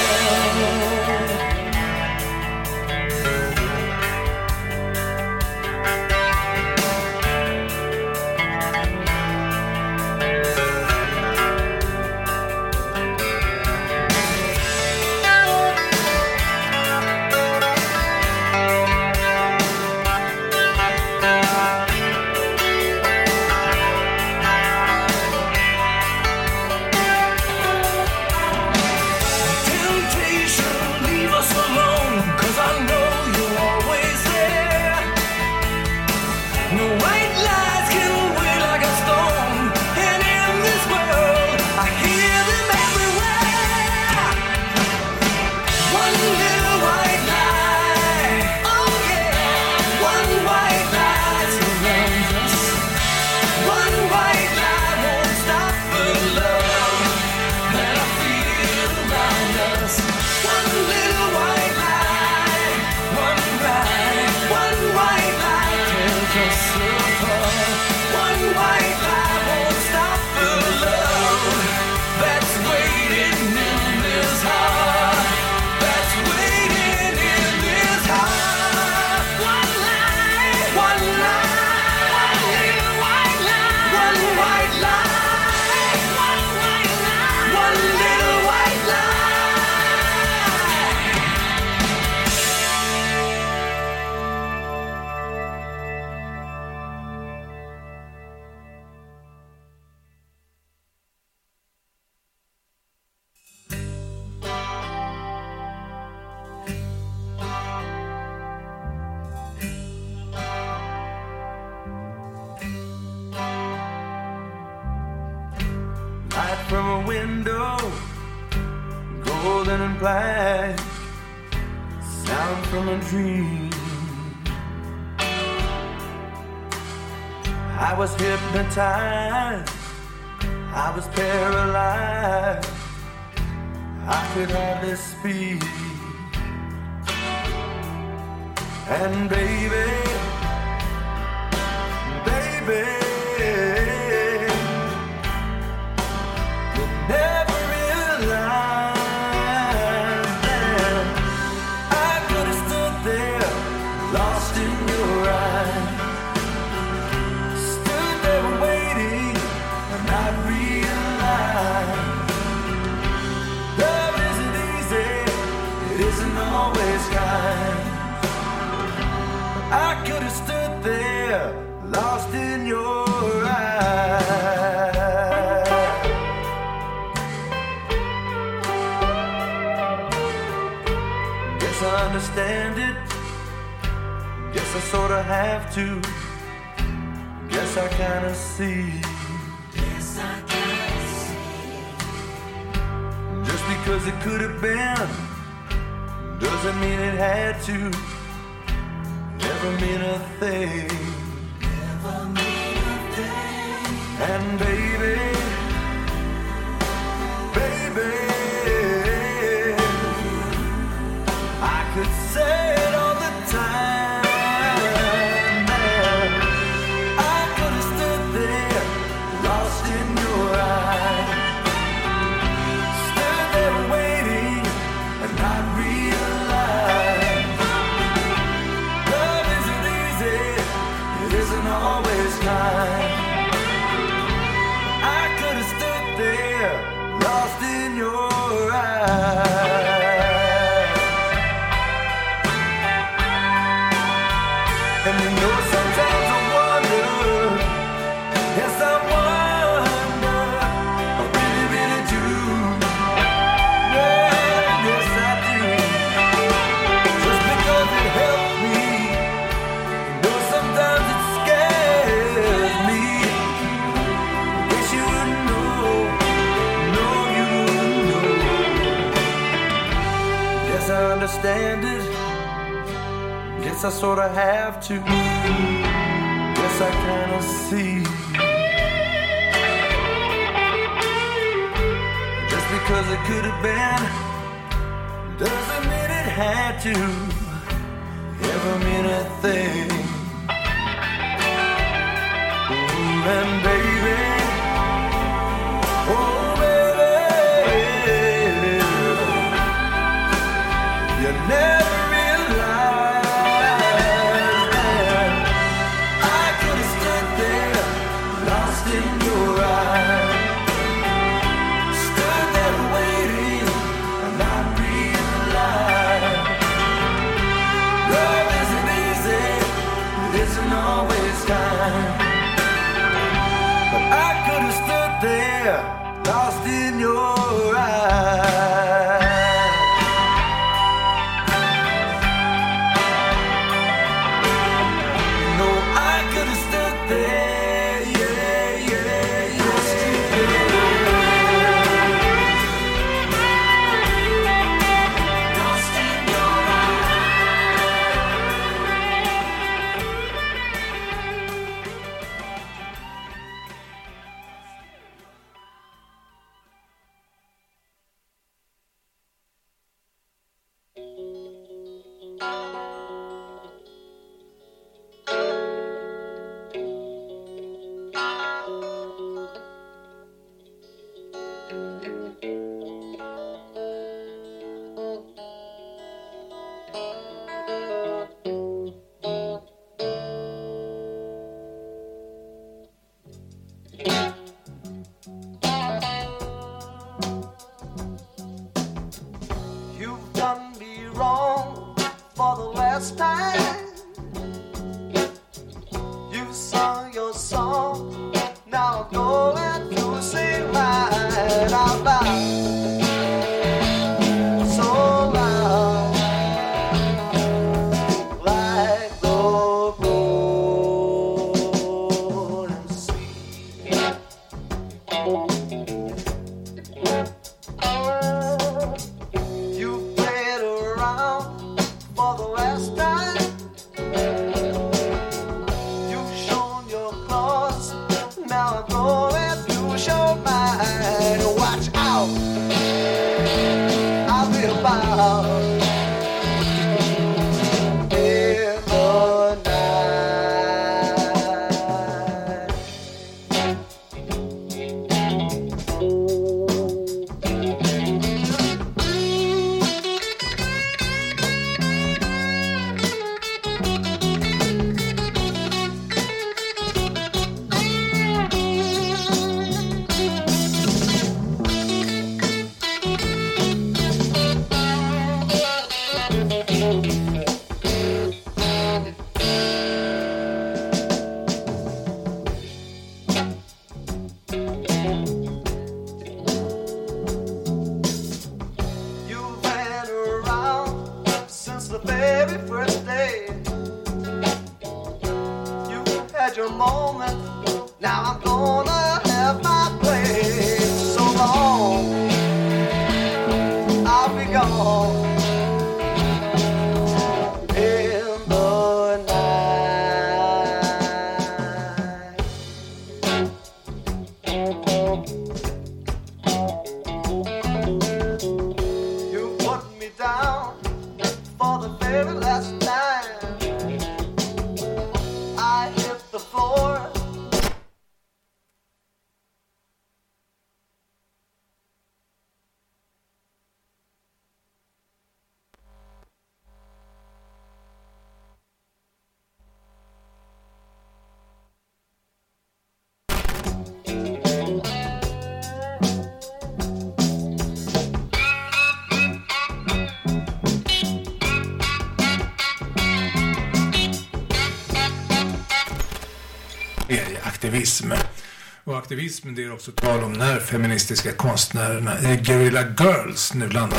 Temptation, leave us alone, 'cause I know you're always there. No white lies can weigh like a stone, and in this world I hear them everywhere. One little white lie, oh yeah. One white lie surrounds us. One white lie won't stop the love that I feel around us. One little white lie, one lie, one white lie tears us apart. One white lie won't stop the love that's waiting in this heart, that's waiting in this heart. One lie, one lie, one little white lie, one white lie, one white lie, one little white lie. Light from a window, golden and black, sound from a dream. I was hypnotized, I was paralyzed, I could hardly speak. And baby, baby, never realized that I could have stood there, lost in your eyes. Stood there waiting, and not realized love isn't easy, it isn't always kind. I could have stood there, lost in your eyes. Guess I understand it, guess I sorta have to. Yes, I kinda see. Yes, I kinda see. Just because it could have been doesn't mean it had to. Never mean a thing. Never mean a thing. And baby, baby, I could say it all the time. Man, I could have stood there, lost in your eyes, stood there waiting and not realize love isn't easy, it isn't always kind. I could have stood there, lost in your eyes. And you know sometimes I wonder, yes I wonder, I really, really do. Yeah, yes I do. Just because it helped me, you know sometimes it scares me. Wish you would know, no you wouldn't know. Yes I understand it. Guess I sorta have to. Guess I kinda see. Just because it could have been doesn't mean it had to. Ever mean a thing. Ooh, and baby, oh baby, you never realized that I could have stood there, lost in your eyes, stood there waiting and not realized love isn't easy, it isn't always kind. But I could have stood there, lost in your eyes. No, I could have stood there, yeah, yeah, yeah. Lost in your You've done me wrong for the last time. You've sung your song, now I'm going to sing mine out loud, so loud, like the rolling sea. You've played around for the last time. You've shown your claws, now I'm going to show mine. Watch out, I'll be about in the night. had your moment Now I'm gonna have my place. So long, I'll be gone in the night. You put me down for the very last time. I hit the floor. Aktivism. Och aktivismen, det är också tal om när feministiska konstnärerna i Guerrilla Girls nu landar.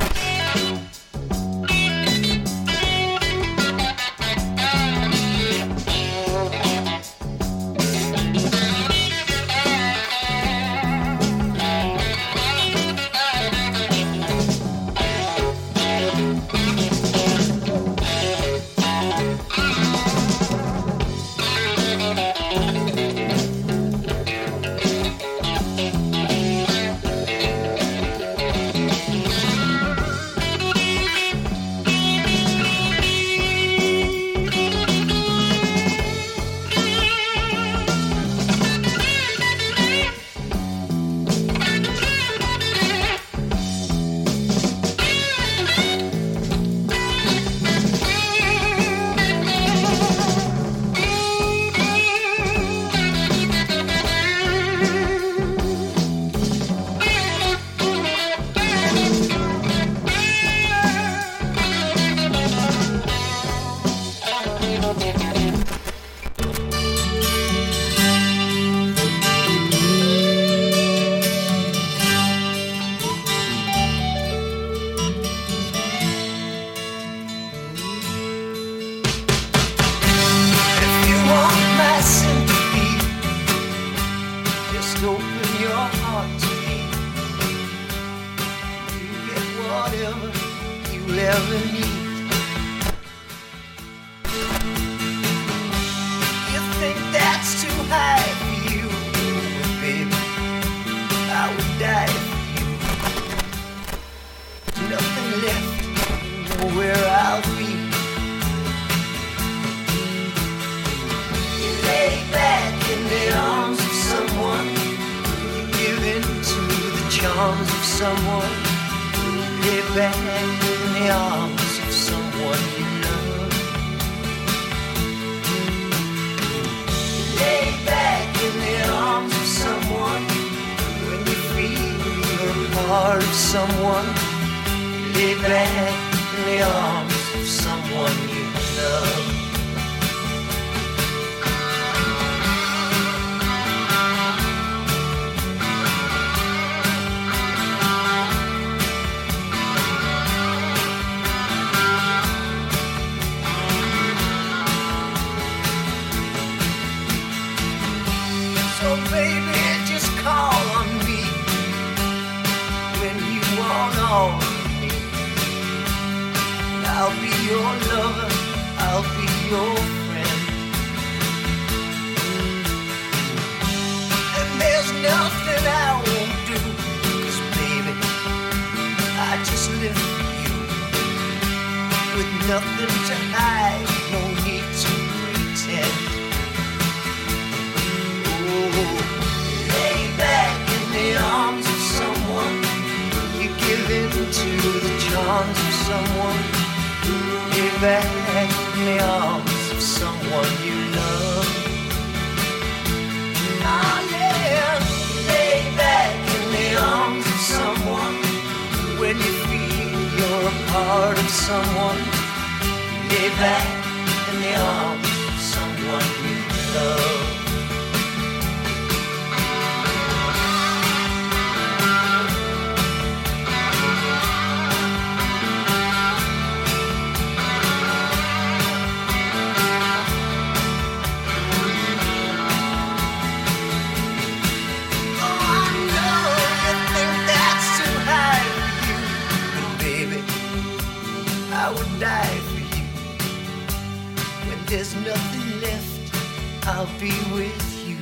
I would die for you. When there's nothing left, I'll be with you.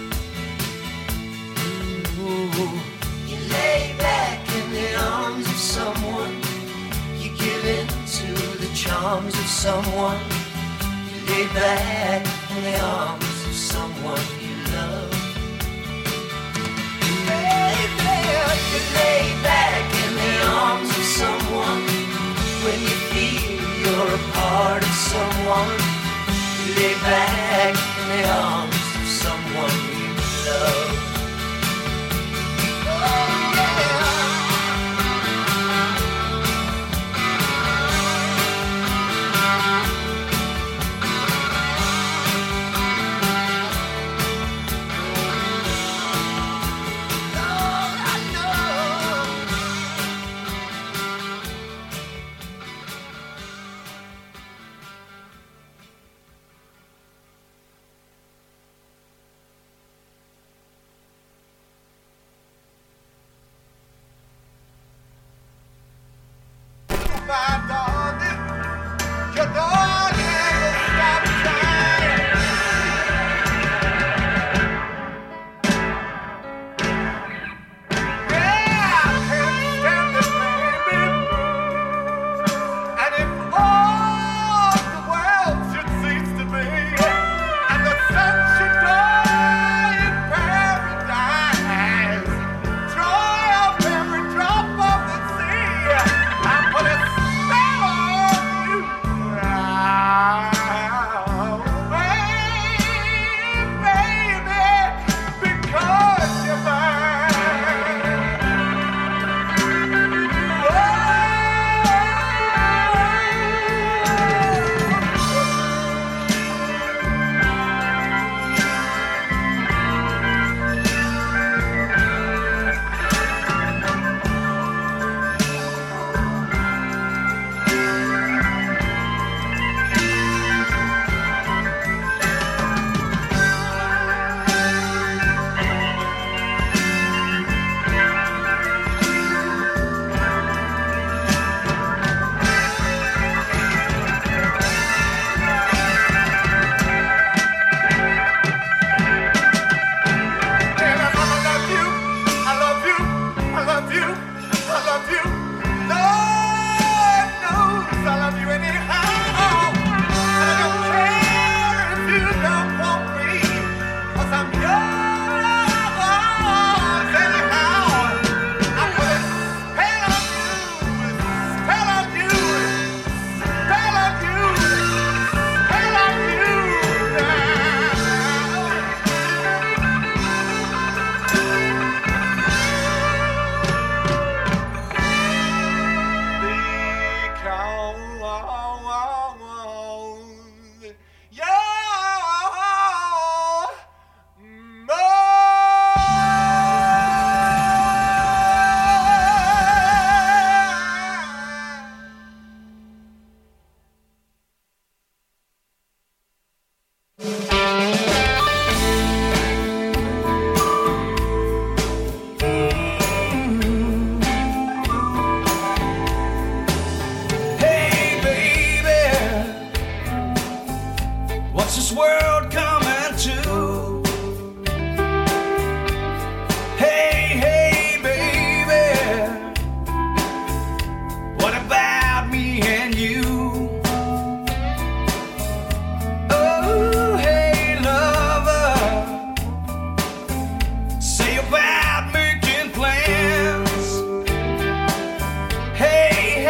Ooh. You lay back in the arms of someone. You give in to the charms of someone. You lay back in the arms of someone you love. Baby, you lay back in the arms of someone. When you feel you're a part of someone, you lay back in the arms of someone you love.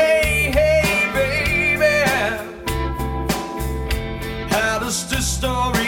Story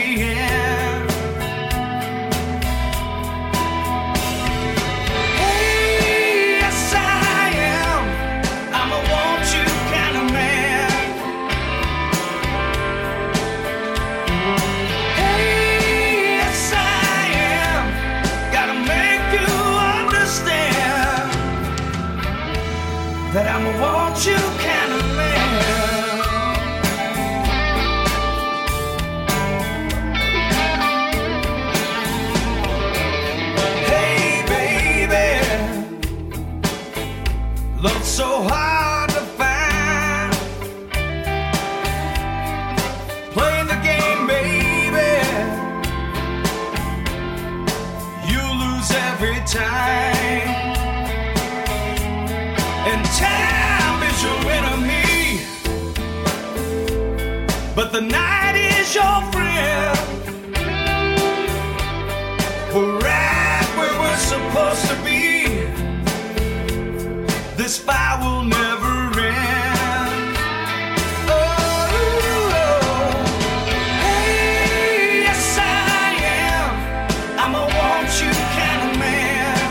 but the night is your friend. We're right where we're supposed to be. This fight will never end. Oh, oh. Hey, yes I am. I'm a want you kind of man.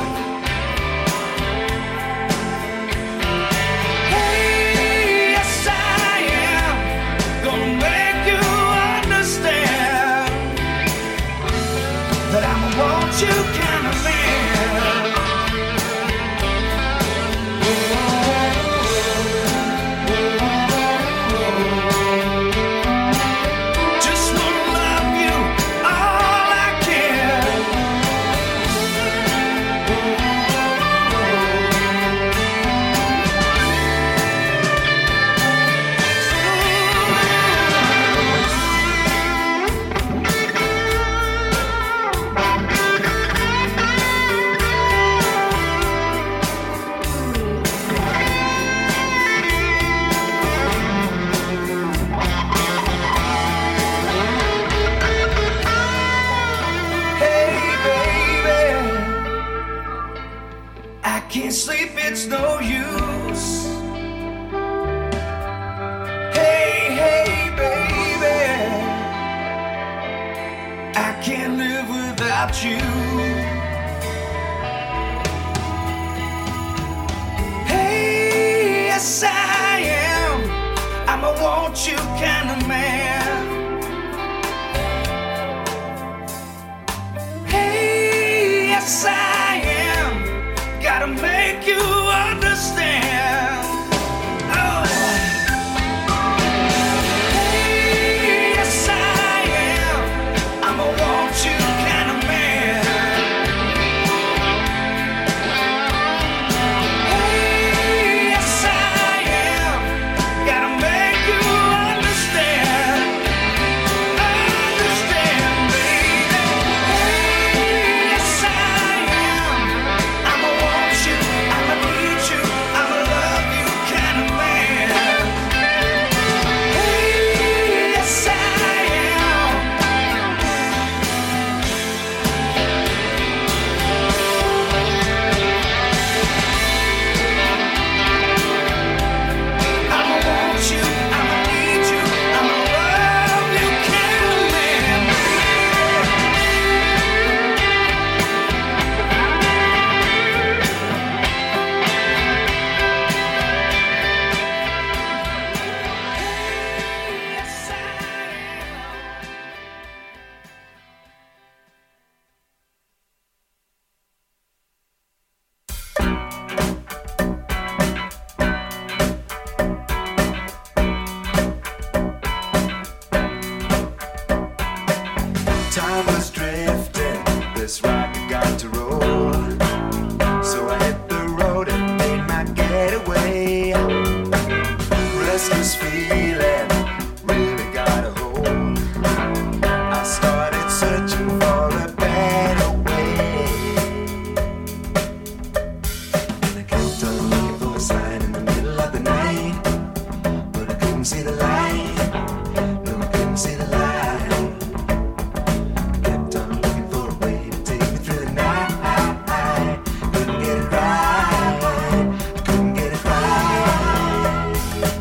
Hey, yes I am. Gonna make you understand that I'm a want you kind of man. Just wanna love you all I can. Hey baby, I can't sleep, it's no use. Hey, hey baby, I can't live without you. Hey, yes I am. I'm a want you kind of man. Hey, yes I am. Gotta make you understand. Oh. Hey, yes I am. I'm a want you kind of man. Hey, yes I am. Gotta make you understand. Understand, baby. Hey, yes I am. I'm a want you, I'm a need you, I'm a love you kind of man. Hey, yes I am. I'm a want you, I'm a need you, I'm a love you kind of man. Yes I am. Time was drifting, this rocket got to roll. So I hit the road and made my getaway. Restless feeling really got a hold. I started searching for a better way. And I kept on looking for a sign in the middle of the night, but I couldn't see the light. No, I couldn't see the light. Kept on looking for a way to take me through the night. Couldn't get it right. I couldn't get it right.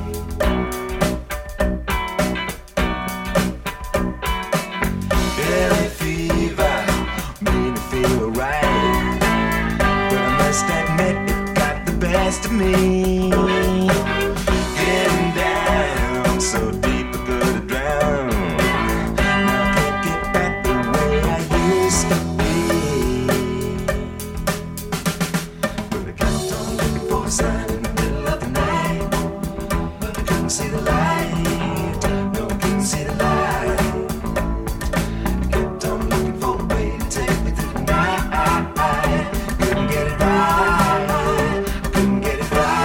Early fever made me feel right, but I must admit it got the best of me. Getting down so deep I could have drowned. Now I can't get back the way I used to be. But I kept on looking for a sign in the middle of the night, but I couldn't see the light. No, I couldn't see the light. Kept on looking for a way to take me through the night. Couldn't get it right. Couldn't get it right.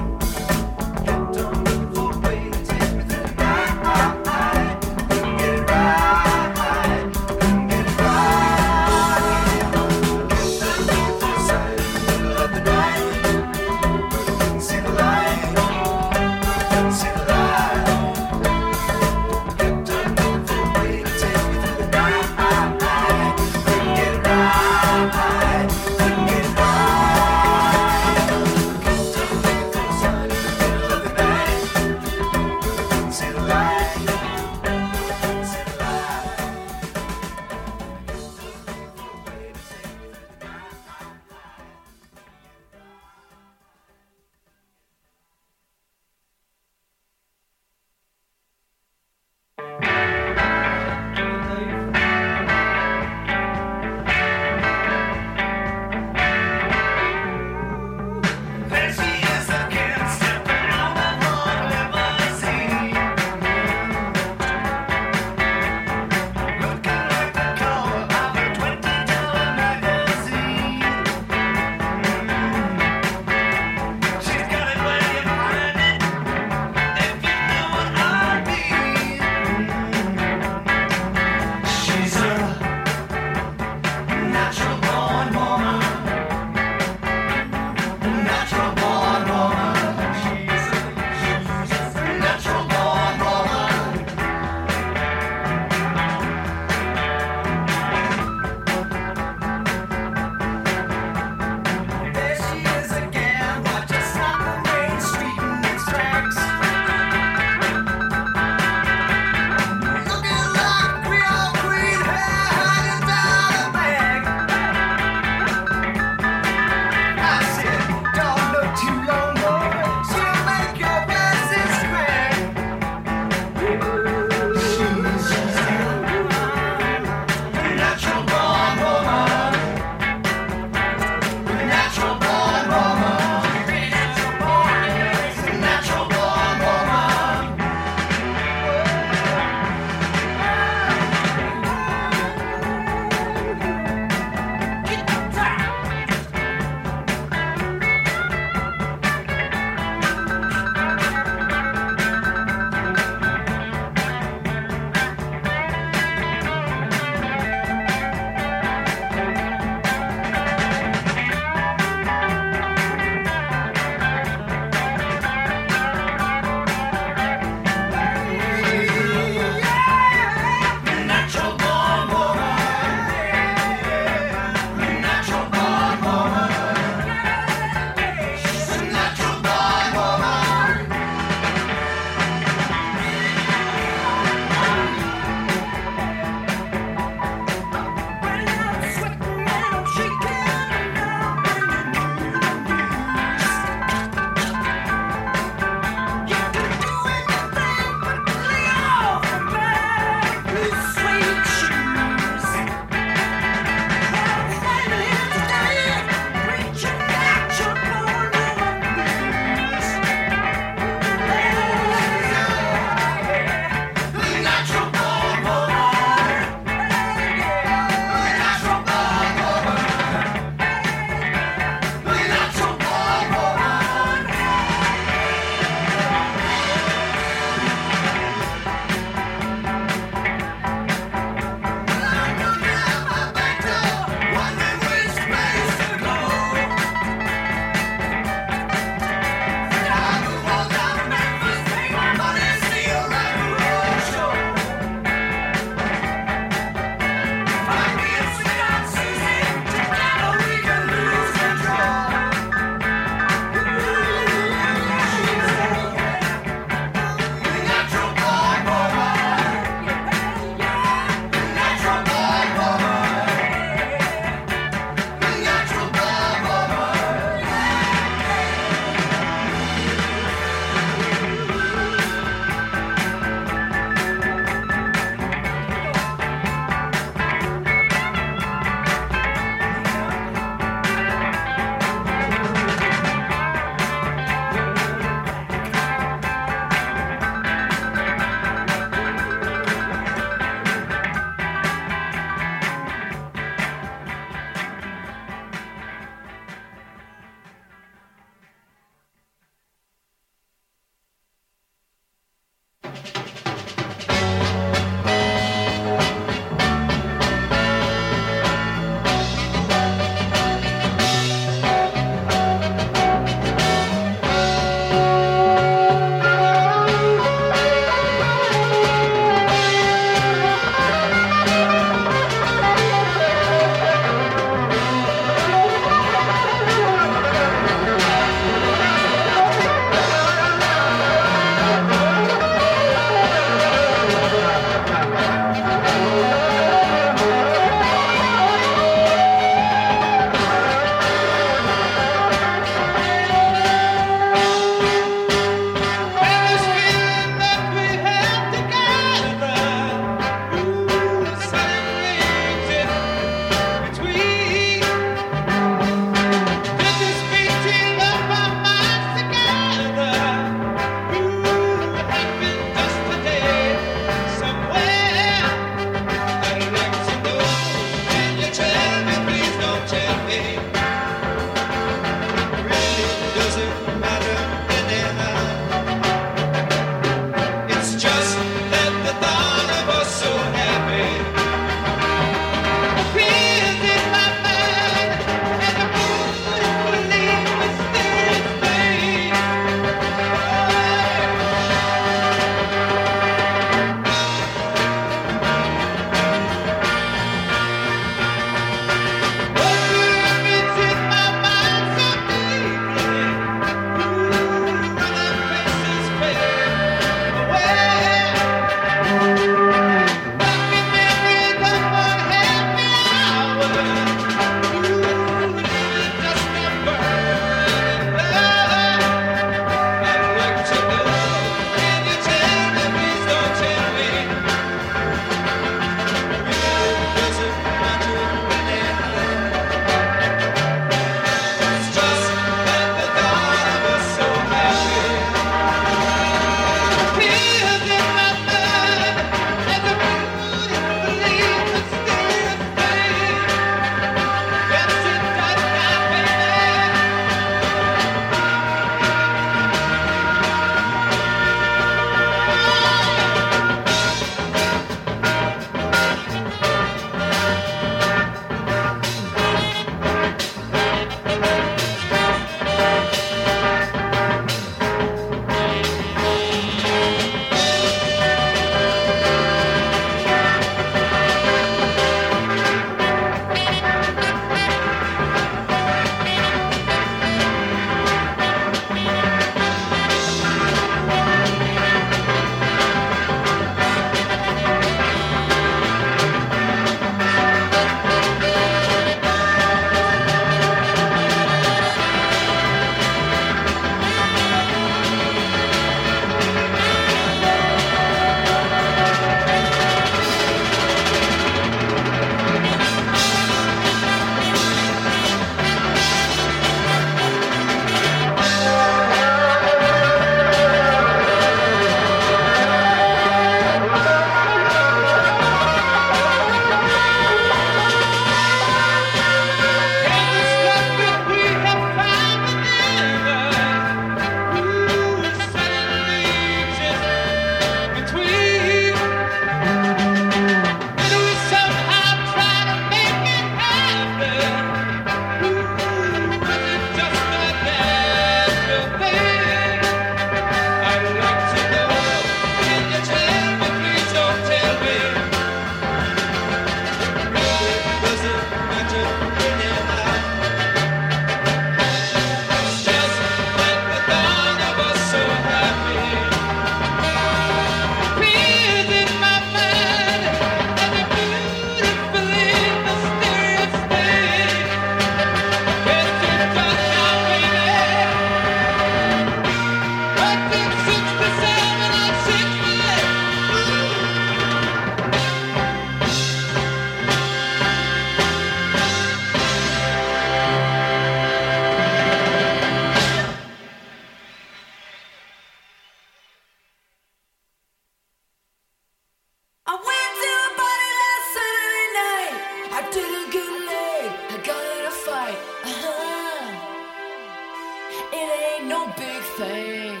it ain't no big thing.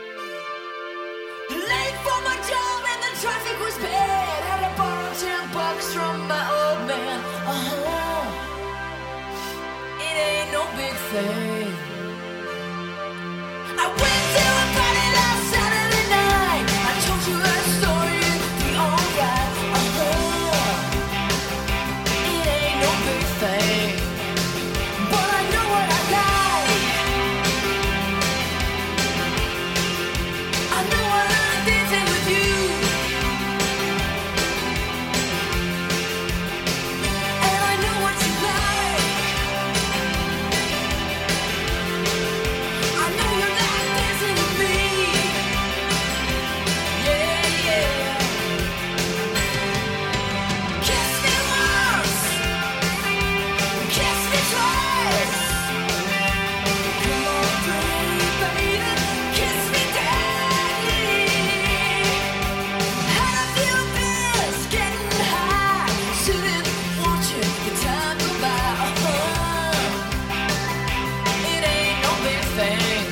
Late for my job and the traffic was bad. Had to borrow ten bucks from my old man. Uh-huh. It ain't no big thing. I went to a party last Saturday night. I told you that story, it'd be alright. Uh-huh. It ain't no big thing. But I know what I like. I know I like dancing with you. And I know what you like. I know you like dancing with me. Yeah, yeah. Kiss me once. Kiss me twice. Come on, pretty baby. Kiss me deadly. Had a few beers, getting high. Sitting, watching the time go by. Uh-huh. It ain't no big thing.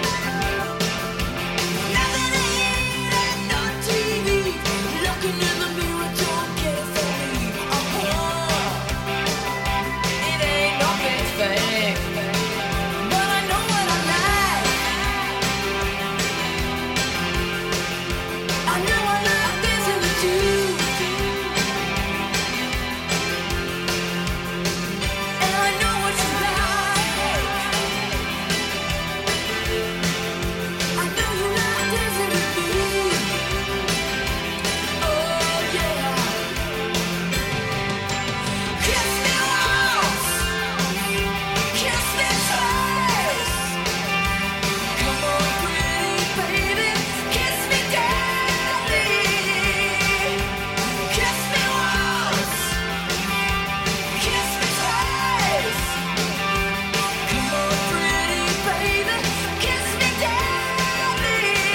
Nothing to eat and no T V. Looking in the mirror, don't get it for me. Uh-huh. It ain't no big thing. But I know what I like. I know I like dancing with you. And I know what you like. I know you like dancing with me. Oh yeah. Kiss me once. Kiss me twice. Come on, pretty baby. Kiss me deadly. Kiss me once. Kiss me twice. Come on, pretty baby. Kiss me deadly.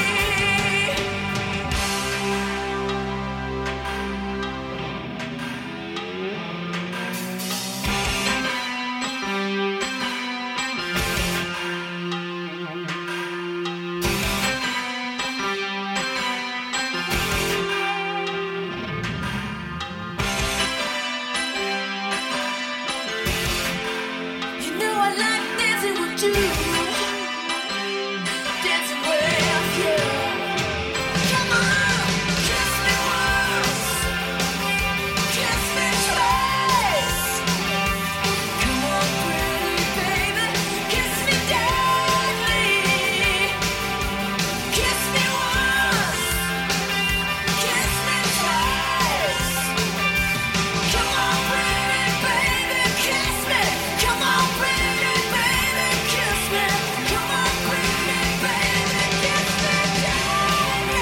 You know I like dancing with you. Dancing with you. Come on, kiss me once. Kiss me twice. Come on, pretty baby. Kiss me deadly. Kiss me once. Kiss me twice. Come on, pretty baby, kiss me. Come on, pretty baby, kiss me. Come on, pretty baby, kiss me, daddy.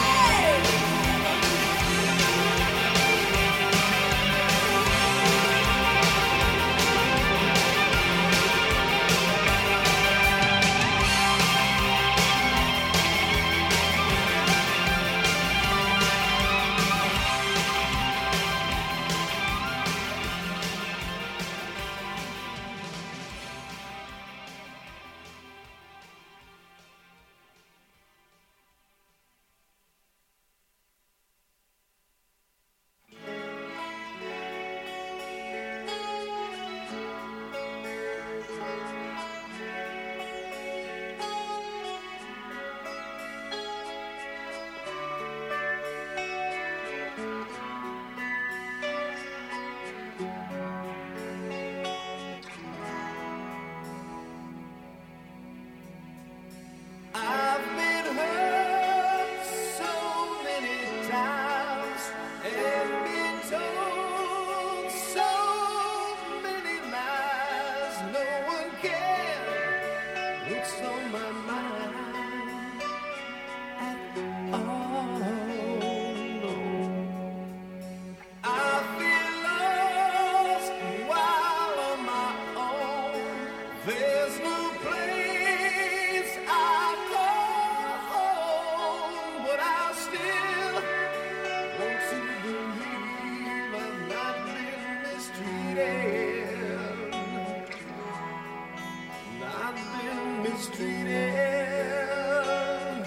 I've been hurt so many times and been told so many lies. No one cares what's on my mind at all. No. I feel lost while on my own. There's no place I call home, but I still want to believe I've not been mistreated. I've been mistreated. mistreated.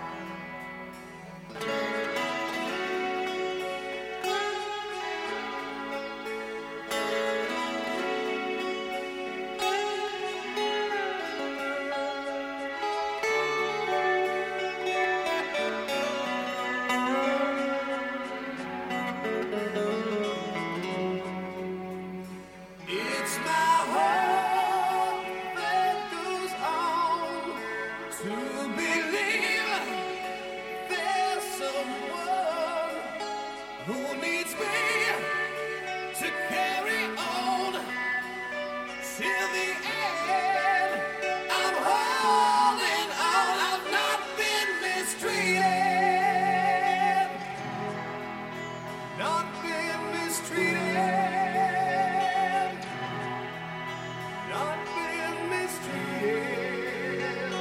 It's my heart that goes on to believe there's someone who needs me to carry on till the end. I'm holding on, I've not been mistreated, not been mistreated. Not been mistreated.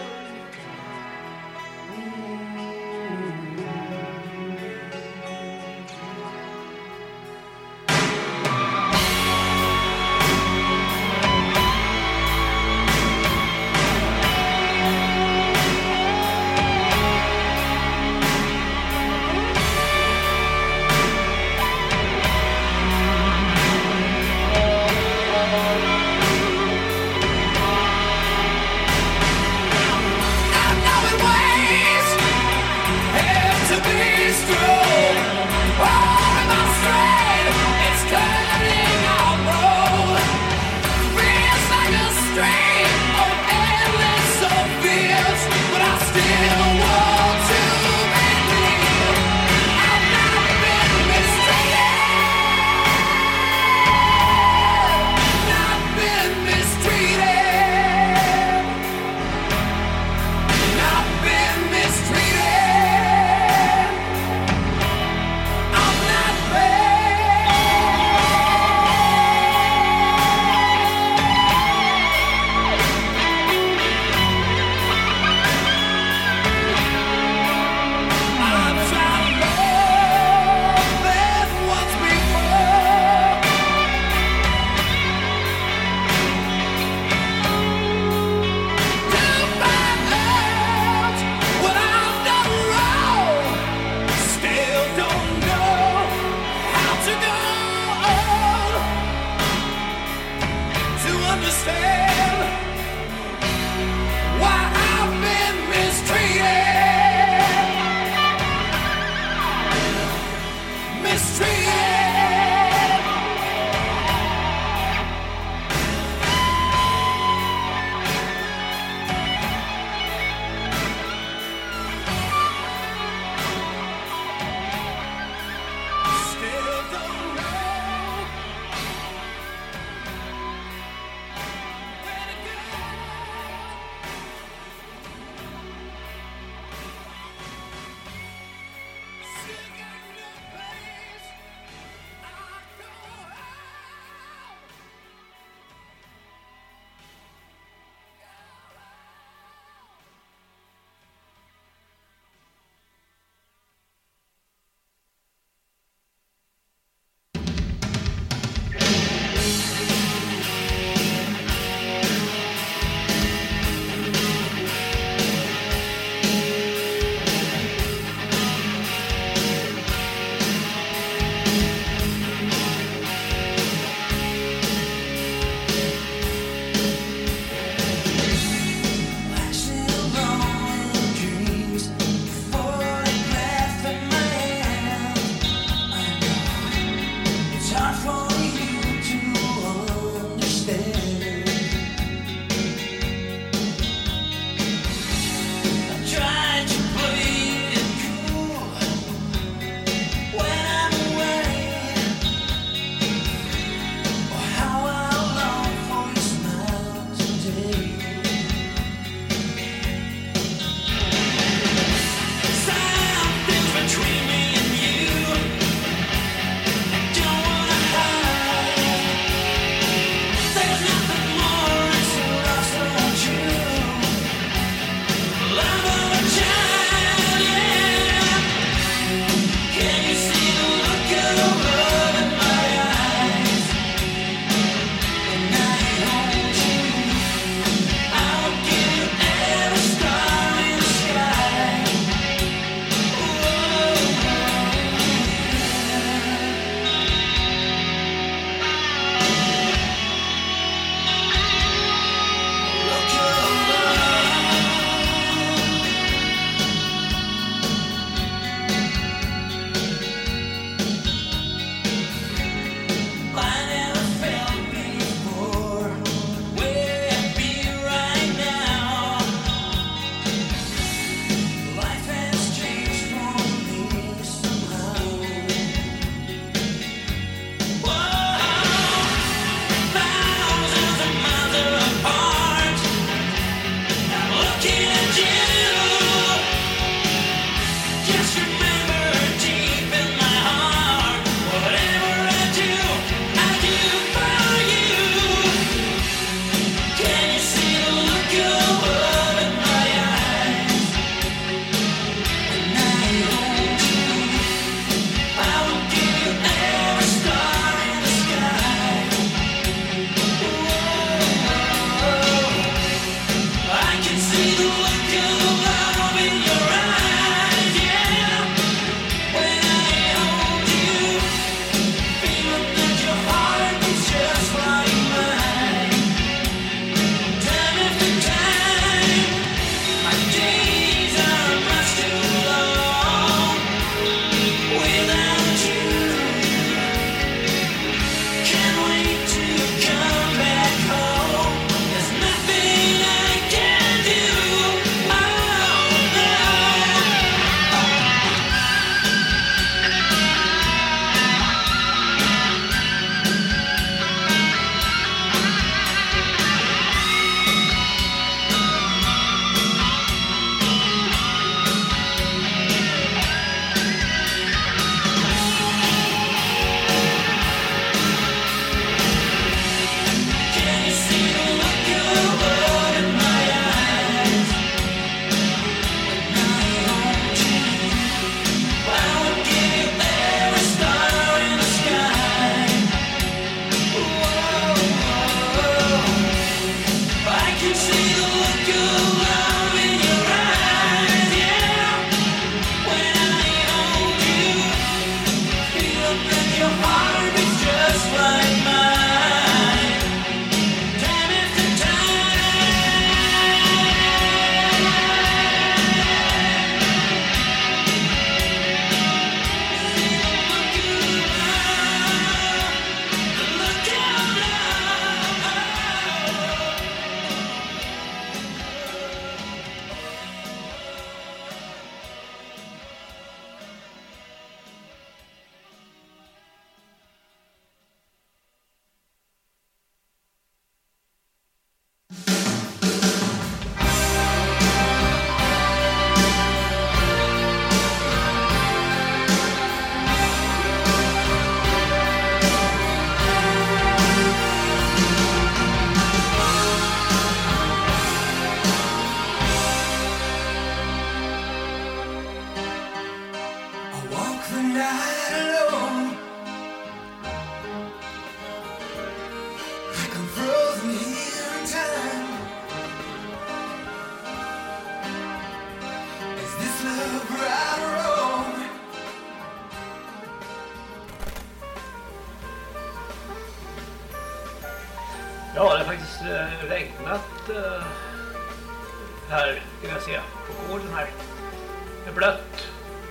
det regnat uh, här, kan jag se, på gården här. Det är blött.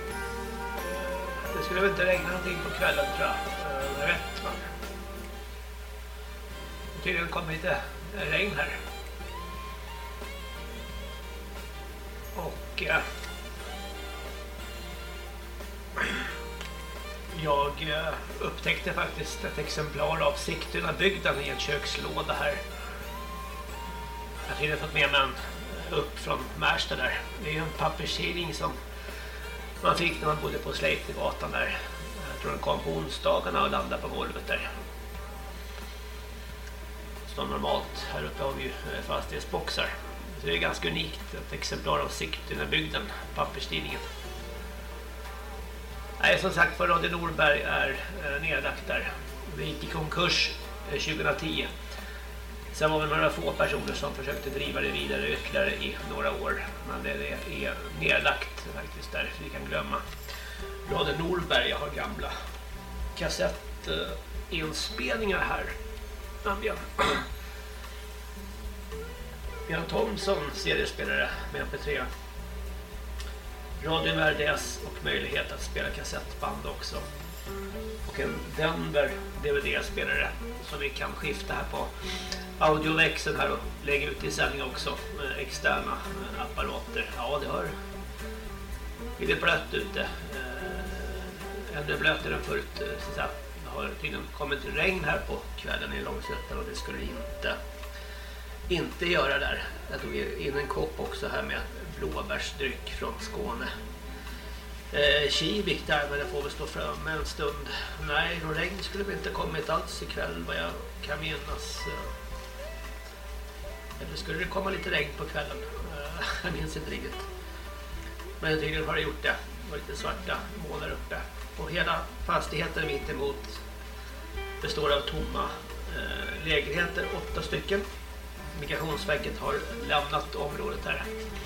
Det skulle väl inte regna någonting på kvällen, tror jag. Uh, jag vet man. Tydligen kommer lite regn här. Och uh, jag uh, upptäckte faktiskt ett exemplar av Sigtuna-bygden i en kökslåda här. Jag har fått med mig en upp från Märsta där. Det är ju en papperstidning som man fick när man bodde på Sleipnergatan där. Jag tror den kom på onsdagarna och landade på golvet där. Så normalt här uppe har vi ju fastighetsboxar. Så det är ganska unikt, ett exemplar av Sigtuna-bygden, papperstidningen. Nej, som sagt, för Radio Norberg är nedlagt där. Vi gick i konkurs tjugohundratio. Sen var det några få personer som försökte driva det vidare ytterligare i några år. Men det är nedlagt faktiskt där, så vi kan glömma. Radio Norberg har gamla kassettinspelningar här. Björn. Björn Thomson C D-spelare med M P tre. Radio R D S och möjlighet att spela kassettband också. Och en Denver D V D-spelare som vi kan skifta här på audioväxeln här och lägga ut i sändning också med externa apparater. Ja, det har blivit blött ute. Ännu blötare än förut. Så det har tydligen kommit regn här på kvällen i Långsötan och det skulle inte inte göra där. Jag tog in en kopp också här med blåbärsdryck från Skåne. Eh, Kivik där, men det får väl stå fram en stund. Nej, någon regn skulle vi inte kommit alls ikväll vad jag kan minnas. Eller skulle det komma lite regn på kvällen? Eh, jag minns inte riktigt. Men tydligen har det gjort det. Det var lite svarta målar uppe. Och hela fastigheten mitt emot består av tomma eh, lägenheter, åtta stycken. Migrationsverket har lämnat området här.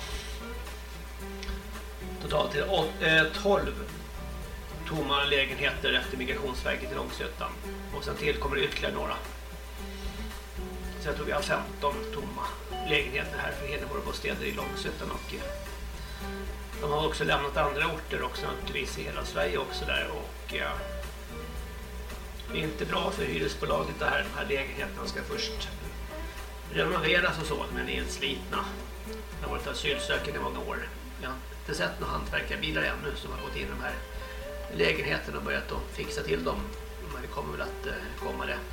Totalt till tolv tomma lägenheter efter Migrationsverket i Långsötan. Och sen till kommer det ytterligare några. Så jag tror vi har femton tomma lägenheter här för Hedemora bostäder i Långsötan. Och de har också lämnat andra orter också, naturligtvis i hela Sverige också där. Och ja, det är inte bra för hyresbolaget det här. De här lägenheterna ska först renoveras och så, men är slitna. Det har varit asylsökande i många år. Jag har inte sett några hantverkarbilar ännu som har gått in i de här lägenheterna och börjat att fixa till dem. Men det kommer väl att komma det.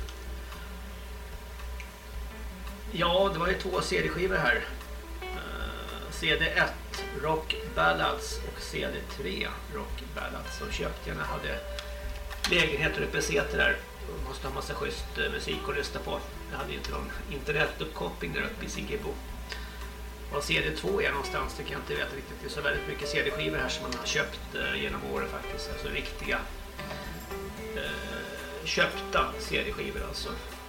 Ja, det var ju två C D-skivor här. C D ett Rock Ballads och C D tre Rock Ballads som köpte jag när jag hade lägenheter uppe i Säter där. Man måste ha massa schysst musik att lyssna på. Jag hade ju inte någon internetuppkoppling där uppe i Siggebo. Och C D två är någonstans, det kan jag inte veta riktigt. Det är så väldigt mycket C D-skivor här som man har köpt genom åren faktiskt. Alltså riktiga eh, köpta C D-skivor alltså.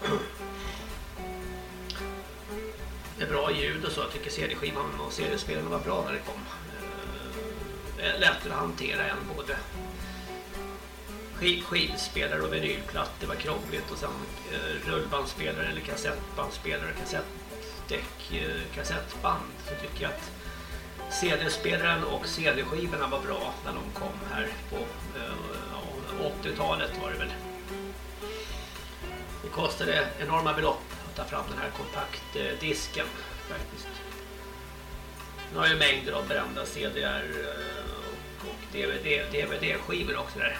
Det är bra ljud och så. Jag tycker C D-skivan och C D-spelaren var bra när det kom. Eh, lättare att hantera än både Skiv, skivspelare och vinylplatt. Det var krångligt och sen eh, rullbandspelare eller kassettbandspelare, kassettdäck, eh, kassettband. Så tycker jag att C D-spelaren och C D-skivorna var bra när de kom här på eh, åttiotalet var det väl. Det kostade enorma belopp att ta fram den här kompaktdisken faktiskt. Nu har ju mängder av brända C D R och, och D V D, D V D-skivor också där.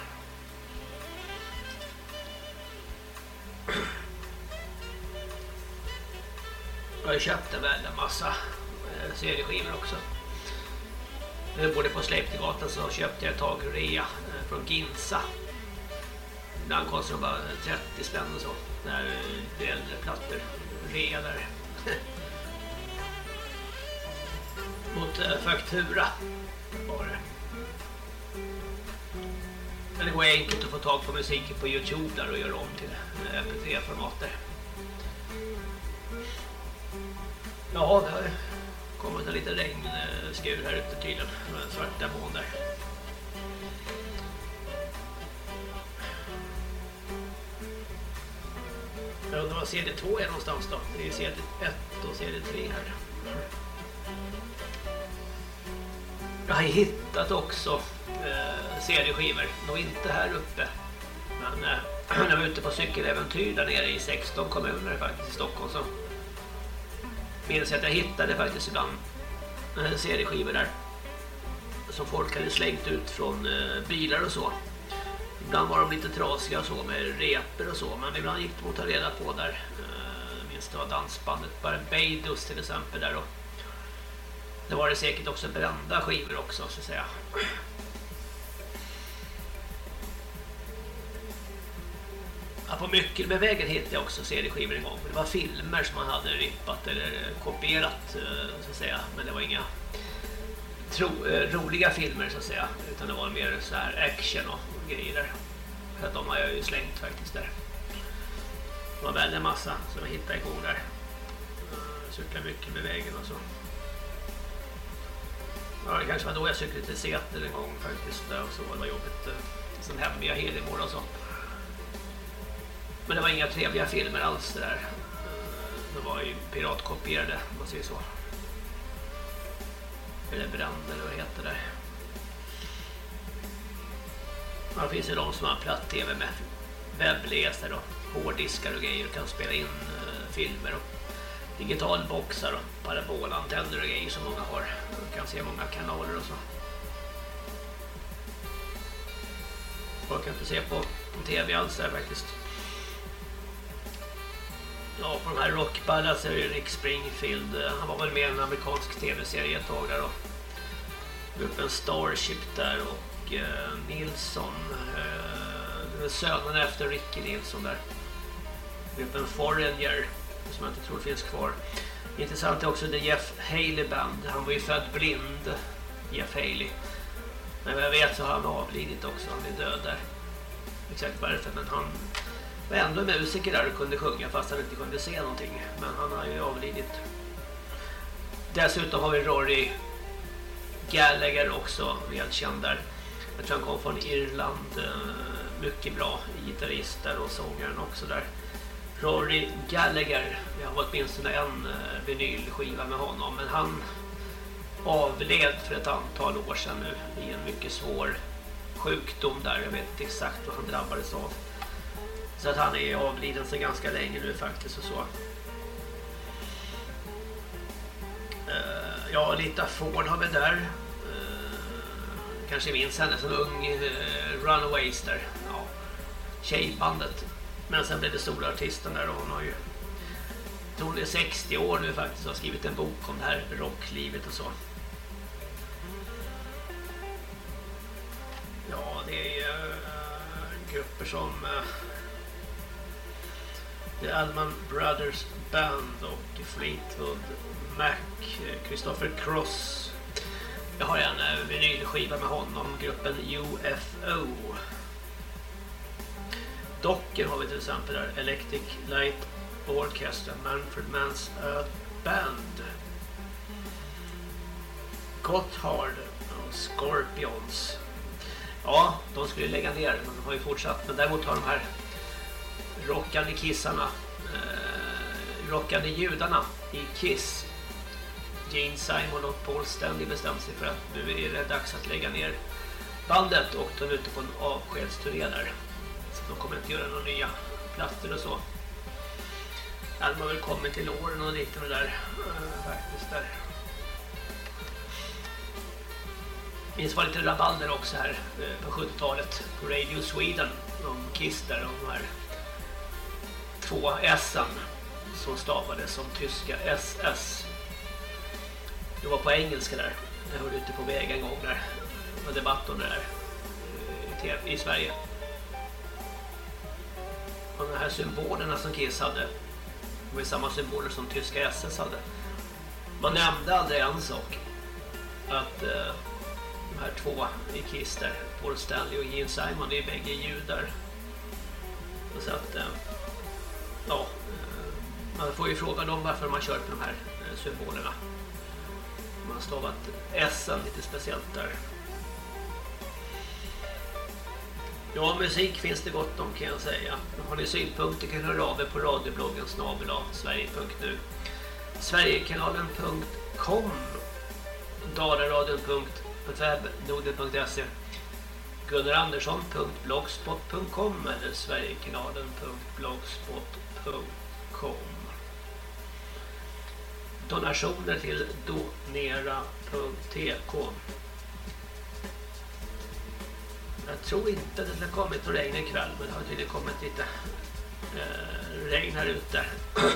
Jag har köpt en väldigt massa C D-skivor också. Både på Sleipnergatan så köpte jag ett tag rea från Ginsa. Ibland kostar de bara trettio spänn och så. När det är äldre plattor. Rea där. Mot faktura. Var det. Men det går enkelt att få tag på musiken på YouTube där och göra om till M P tre-formater. Ja, det har kommit en liten regnskur här ute tydligen. Med svarta moln där. Jag undrar vad C D två är någonstans då. Det är C D ett och C D tre här. Jag har hittat också eh, C D-skivor. Nog inte här uppe. Men eh, när jag var ute på cykeläventyr där nere i sexton kommuner faktiskt i Stockholm så minns jag att jag hittade faktiskt ibland eh, C D-skivor där. Som folk hade slängt ut från eh, bilar och så. Ibland var de lite trasiga och så med reper och så. Men ibland gick de att ta reda på där. Eh, minns det var dansbandet Barbados till exempel där. Och det var det säkert också brända skivor också så att säga. Ja, på Myckelbevägen hittade jag också C D-skivor en gång. Det var filmer som man hade rippat eller kopierat så att säga. Men det var inga tro, roliga filmer så att säga. Utan det var mer så här action och grejer där. Så att de har jag ju slängt faktiskt där. Det var väldigt massa som jag hittade igång där. Cykla Myckelbevägen och så. Ja, det kanske var då jag cyklade till Säter en gång faktiskt. Där och så det var jobbigt. Som hemliga Hedemora och så. Men det var inga trevliga filmer alls det där. Det var ju piratkopierade, om man säger så. Eller brand eller vad heter det. Det finns ju de som har platt-tv med webbläsare och hårddiskar och grejer och kan spela in uh, filmer och digitalboxar och parabolantenner och grejer som många har. Man kan se många kanaler och så. Jag kan inte se på tv alls där faktiskt. Ja, på de här rockballarna så är det Rick Springfield. Han var väl med i en amerikansk tv-serie ett tag där då. Gruppen Starship där och eh, Nilsson. Eh, sönen efter Ricky Nilsson där. Gruppen Foreigner som jag inte tror finns kvar. Intressant är också det Jeff Haley Band. Han var ju född blind, Jeff Haley. Men vad jag vet så har han avlidit också. Han är död där. Exakt varför, men han var ändå musiker där och kunde sjunga fast han inte kunde se någonting. Men han har ju avlidit. Dessutom har vi Rory Gallagher också, välkänd där. Jag tror han kom från Irland. Mycket bra gitarrist där och sångaren också där. Rory Gallagher, jag har åtminstone en vinylskiva med honom. Men han avled för ett antal år sedan nu i en mycket svår sjukdom där. Jag vet inte exakt vad han drabbades av. Så att han är avliden så ganska länge nu faktiskt och så. Uh, ja, Lita Ford har vi där. Uh, kanske minns henne som ung uh, Runaways där. Ja, tjejbandet. Men sen blev det stora artisten där och hon har ju hon är sextio år nu faktiskt och har skrivit en bok om det här rocklivet och så. Ja, det är uh, grupper som uh, The Allman Brothers Band och Fleetwood Mac, Christopher Cross. Jag har en uh, vinylskiva med honom, gruppen U F O. Docker har vi till exempel där, Electric Light Orchestra, Manfred Mann's uh, Band, Gotthard och Scorpions. Ja, de skulle lägga ner, men de har ju fortsatt. Men däremot har de här rockande kissarna, eh, rockande judarna i Kiss, Gene Simon och Paul Stanley bestämt sig för att nu är det dags att lägga ner bandet och de är ute på en avskedsturné där. Så de kommer inte göra några nya plattor och så. De har väl kommit till åren och liknande där, äh, faktiskt där. Minns var lite rabalder också här äh, på sjuttiotalet på Radio Sweden. De Kiss där, de här två S-en som stavades som tyska S S. Det var på engelska där. Jag hörde ute på väg en gång där. Det var debatt om det där i, i Sverige. Och de här symbolerna som Kiss hade, det var samma symboler som tyska S S hade. Man nämnde aldrig en sak, att eh, de här två i Kiss där, Paul Stanley och Gene Simon, det är bägge judar. Och så att, eh, ja, eh, man får ju fråga dem varför man kör på de här eh, symbolerna. Man har stavat S-en lite speciellt där. Ja, musik finns det gott om kan jag säga. Har ni synpunkter kan ni höra av er på radiobloggen snabel a sverige punkt nu, sverigekanalen punkt com, dalaradion punkt webnorden punkt se, gunnarandersson punkt blogspot punkt com eller sverigekanalen punkt blogspot punkt com. Donationer till donera punkt t k. Jag tror inte att det har kommit någon regn ikväll, men det har tydligen kommit lite eh, regn här ute.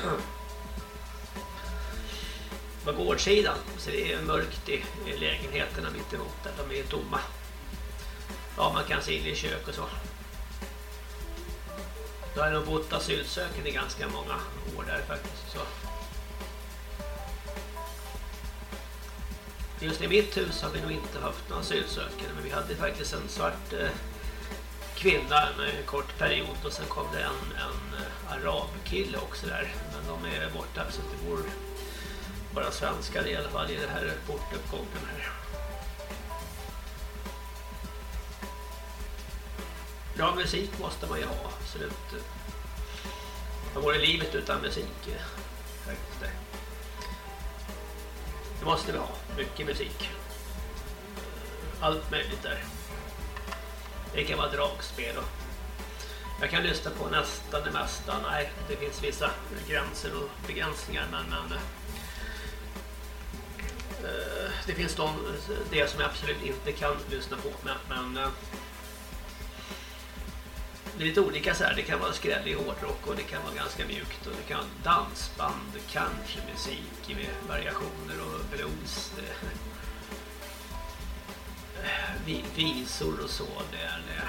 På gårdsidan så det är mörkt i lägenheterna mitt emot där. De är tomma. Ja, man kan se in i kök och så. Då har jag nog bott asylsökande i ganska många år där faktiskt. Så. Just i mitt hus har vi nog inte haft några asylsökande, men vi hade faktiskt en svart eh, kvinna en kort period och sen kom det en, en eh, arabkille också där. Men de är borta så det bor bara svenskar i alla fall i det här portuppgången här. Ja, musik måste man ju ha, absolut. Vad vore livet utan musik? Faktiskt det. Det måste vi ha, mycket musik. Allt möjligt där. Det kan vara dragspel och jag kan lyssna på nästan det mesta. Nej, det finns vissa gränser och begränsningar, men, men uh, det finns de, det som jag absolut inte kan lyssna på, men, men uh, det är lite olika så här. Det kan vara skrällig hårdrock och det kan vara ganska mjukt och det kan dansband, kanske musik med variationer och blues, det, visor och så, det är det.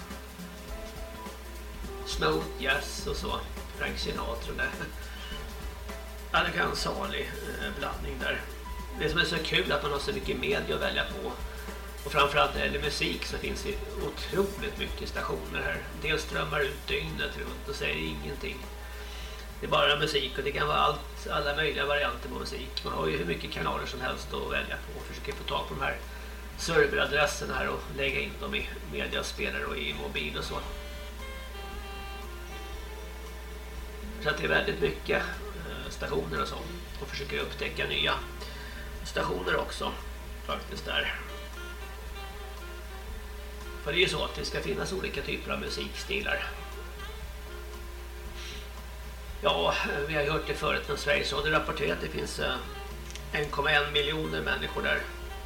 Smooth jazz och så, Frank Sinatra där. Ja, det kan en salig blandning där. Det som är så kul att man har så mycket media att välja på. Och framförallt när det är musik så finns det otroligt mycket stationer här. Dels strömmar ut dygnet runt och säger ingenting. Det är bara musik och det kan vara allt, alla möjliga varianter på musik. Man har ju hur mycket kanaler som helst att välja på och försöker få tag på de här serveradresserna här och lägga in dem i mediaspelare och i mobil och så. Så att det är väldigt mycket stationer och så. Och försöker upptäcka nya stationer också faktiskt där. För det är ju så att det ska finnas olika typer av musikstilar. Ja, vi har hört det förut när Sveriges Radio rapporterar att det finns en komma en miljoner människor där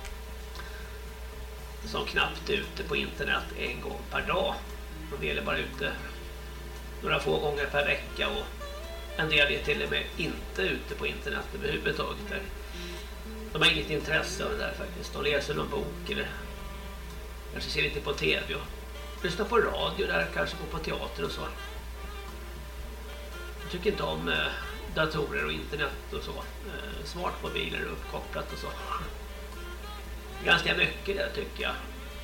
som knappt är ute på internet en gång per dag. De är bara ute några få gånger per vecka och en del är till och med inte ute på internet överhuvudtaget där. De har inget intresse av det där faktiskt. De läser någon bok eller kanske ser lite på tv och lyssnar på radio där, kanske går på teater och så. Jag tycker inte om eh, datorer och internet och så. Eh, smartmobiler uppkopplat och så. Ganska mycket det tycker jag.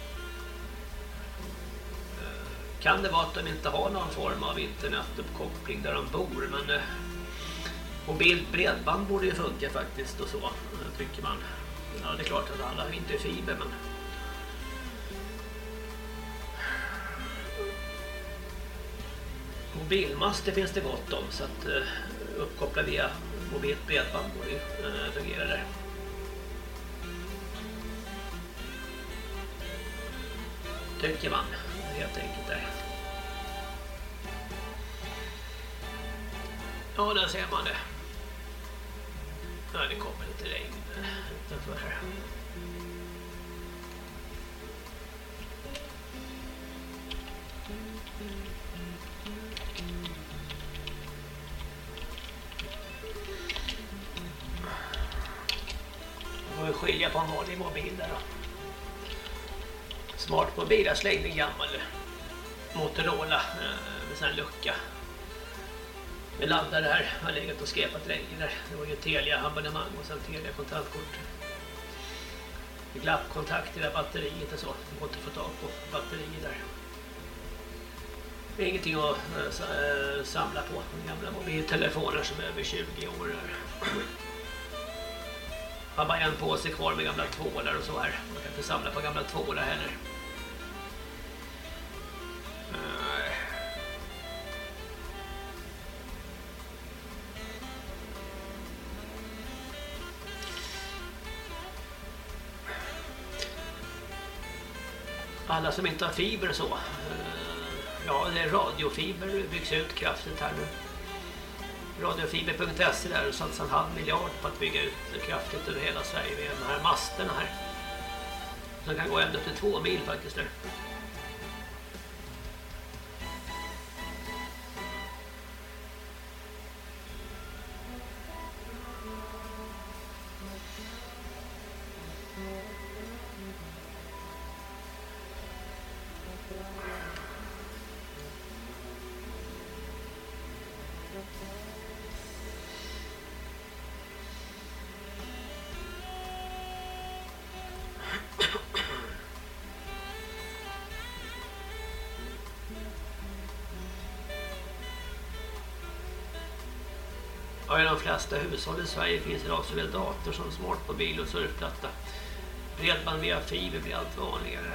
Eh, kan det vara att de inte har någon form av internetuppkoppling där de bor, men eh, mobilt bredband borde ju funka faktiskt och så, eh, tycker man. Ja, det är klart att alla har inte fiber, men mobilmaster finns det gott om, så att uh, uppkoppla via mobilt bredband borde ju uh, fungera där. Tycker man helt enkelt där. Ja, där ser man det. Ja, det kommer lite regn utanför här. Och skilja på en vanlig mobil där då. Smartmobil, jag slängde en gammal Motorola eh, med sån här lucka. Vi landade här, jag har legat och skrepat länge där. Det var ju Telia-abonnemang och sen Telia-kontantkort. Det glapp kontakt i det här batteriet och så. Det går inte att få tag på batterier där. Det är ingenting att äh, samla på. Gamla mobiltelefoner som är över tjugo år där. Har bara en på sig kvar med gamla tvålar och så här. Man kan inte samla på gamla tvålar heller. Nej. Alla som inte har fiber och så. eh, Ja, det är radiofiber byggs ut kraftigt här nu. Radiofiber punkt se där och satsar en halv miljard på att bygga ut kraftigt över hela Sverige med de här masterna här. Som kan gå ända upp till två mil faktiskt där. Ja, i de flesta hushåll i Sverige finns idag såväl dator som smartmobil och surfplatta. Bredband via fiber blir allt vanligare.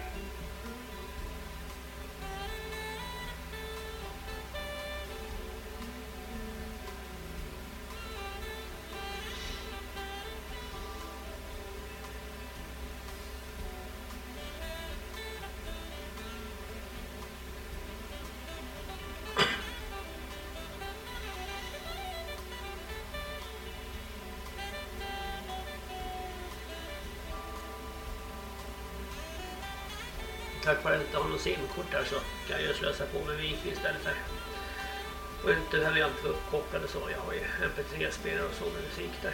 Tack vare att jag inte har någon simkort där så kan jag slösa på med wifi istället för. Och inte behöver jag inte vara uppkopplad och så. Jag har ju M P tre-spelare och så med musik där.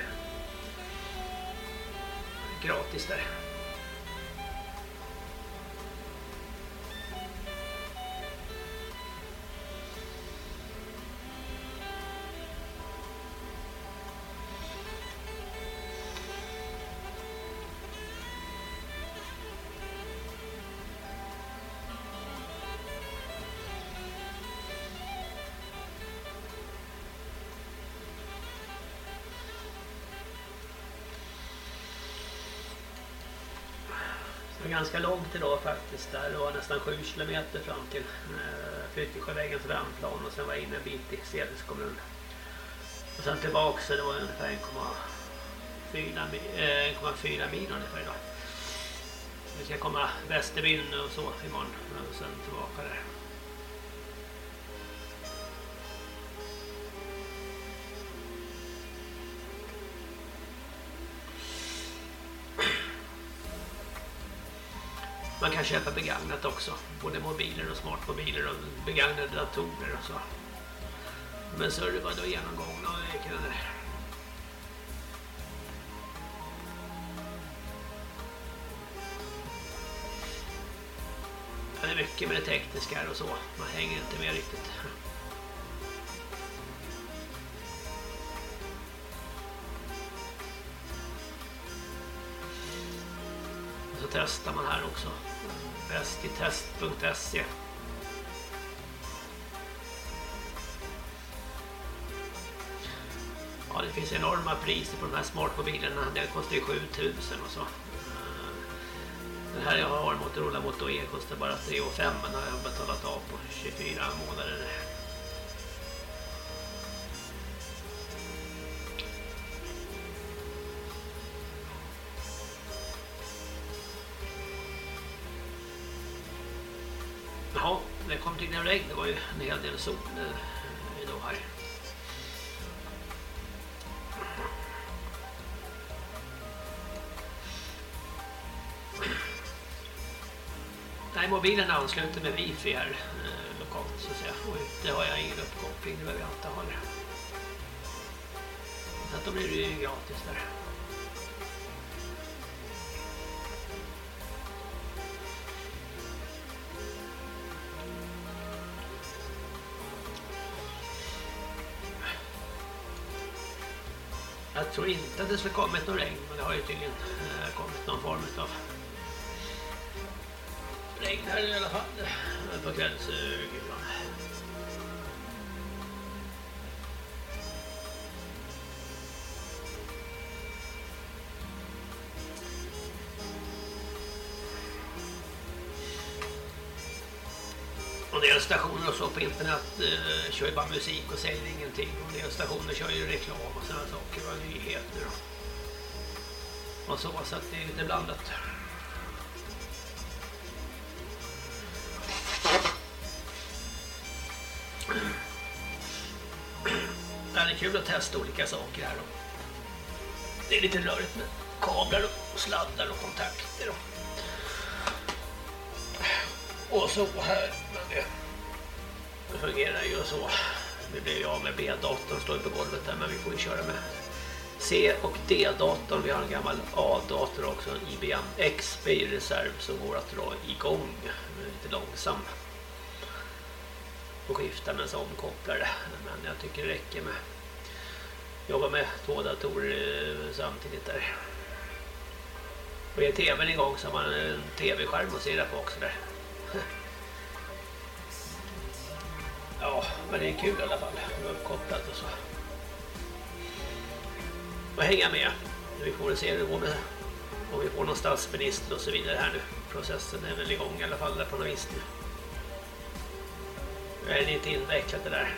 Gratis där. Det var ganska långt idag faktiskt där. Det var nästan sju kilometer fram till eh, Flyttesjövägens Värmplan och sen var jag inne en bit i Sedels kommun. Och sen tillbaka så det var ungefär en komma fyra mil ungefär idag. Vi ska komma Västerbyn och så imorgon och sen tillbaka där. Man kan köpa begagnat också, både mobiler och smartmobiler och begagnade datorer och så. Men så är det bara då genomgångna och liknande. Det är mycket med det tekniska här och så, man hänger inte med riktigt. Så testar man här också. Bäst i test punkt se. Ja, det finns enorma priser på de här smartmobilerna. Det kostar ju sju tusen och så. Den här jag har, Motorola Moto E, kostar bara tre tusen femhundra, men har jag betalat av på tjugofyra månader. Ja, det kom till en regn. Det var ju en hel del sol idag här. Nej, mobilen ansluter med wifi här eh, lokalt så att säga. Och ute har jag ingen uppkoppling, det behöver jag inte ha det. Så att då blir det ju gratis där. Jag tror inte att det ska kommit någon regn, men det har ju tydligen eh, kommit någon form av regn här i alla fall på kvällsgulan. Och elstationer och så på internet eh, kör ju bara musik och säljer ingenting. Och elstationer kör ju reklam och sådana saker och nyheter. Och, och så, så att det är lite blandat. Det är kul att testa olika saker här då. Det är lite rörigt med kablar och sladdar och kontakter och, och så här. Men det, det fungerar ju så. Vi blir ju av med B-datorn, står på golvet där, men vi får ju köra med C- och D-datorn. Vi har en gammal A-dator också, I B M X i reserv som går att dra igång. Lite långsam och skifta med en sån omkopplare, men jag tycker det räcker med jobba med två datorer samtidigt där. Och är tvn igång så har man en tv-skärm att se på också där. Ja, men det är kul i alla fall. Uppkopplat och så. Och hänga med. Vi får se hur det går med om vi får någon statsminister och så vidare här nu. Processen är väl igång i alla fall där på något vis nu. Det är lite invecklat det där.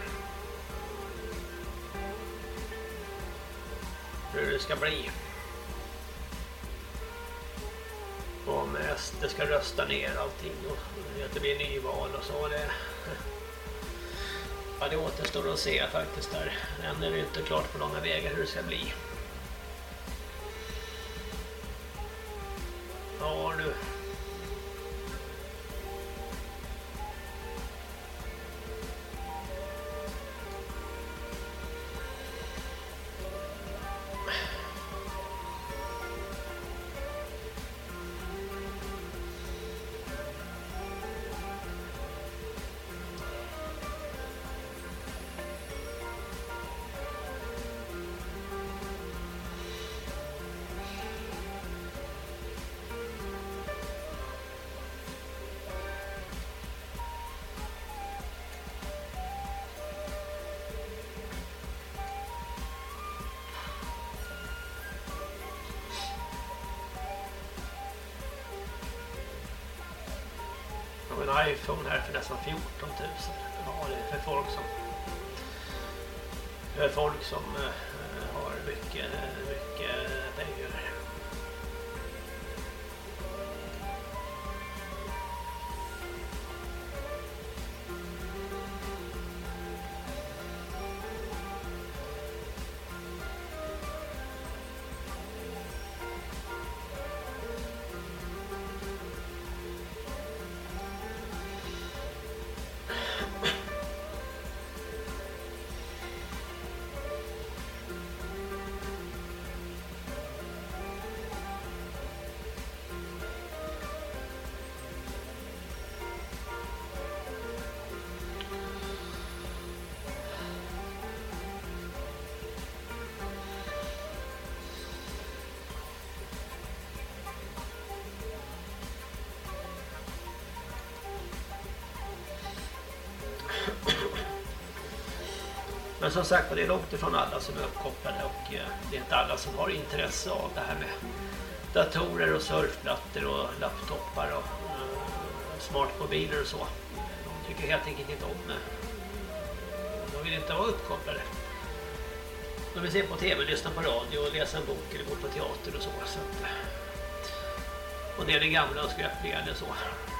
Hur det ska bli. Om S D ska rösta ner allting och det blir nyval och så. Det, ja, det återstår att se faktiskt där. Än är det inte klart på långa vägar hur det ska bli. Ja nu. En iPhone här för nästan fjorton tusen. Ja, det är för folk som för folk som uh, har mycket mycket pengar. Men som sagt, det är långt ifrån alla som är uppkopplade och det är inte alla som har intresse av det här med datorer och surfplattor och laptopar och uh, smartmobiler och så. De tycker helt enkelt inte om det. De vill inte vara uppkopplade. De vill se på tv, lyssna på radio och läsa en bok eller gå på teater och så. så att, och det är det gamla och skröpliga eller så.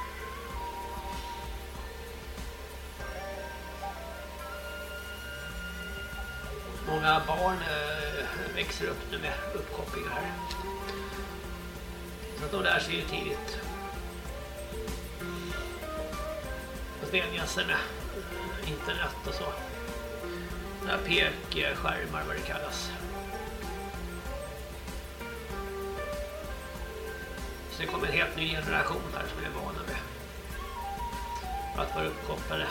Många barn äh, växer upp nu med uppkopplingar här. Så att de lär sig ju tidigt. Att vänja sig med internet och så. Några pekskärmar, vad det kallas. Så det kommer en helt ny generation här som är vana med att vara uppkopplade.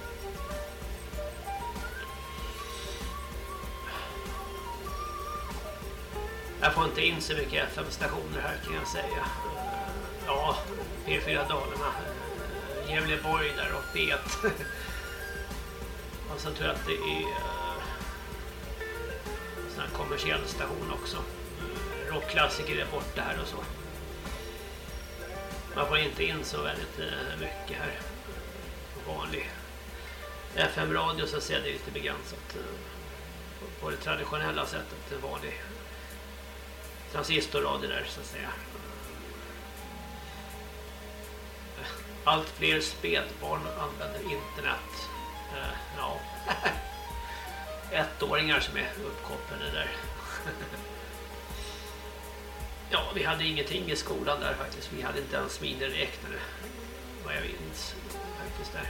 Jag får inte in så mycket F M-stationer här kan jag säga. Ja, P fyra Dalarna, Gävleborg där och B ett. Och sen tror jag att det är en sån här kommersiell station också. Rockklassiker är borta här och så. Man får inte in så väldigt mycket här. vanlig F M-radio så ser det lite begränsat på det traditionella sättet, en vanlig transistorradio där så att säga. Allt fler spädbarn använder internet. Ja. Ettåringar som är uppkopplade där. Ja, vi hade ingenting i skolan där faktiskt. Vi hade inte ens miniräknare. Vad jag minns faktiskt där.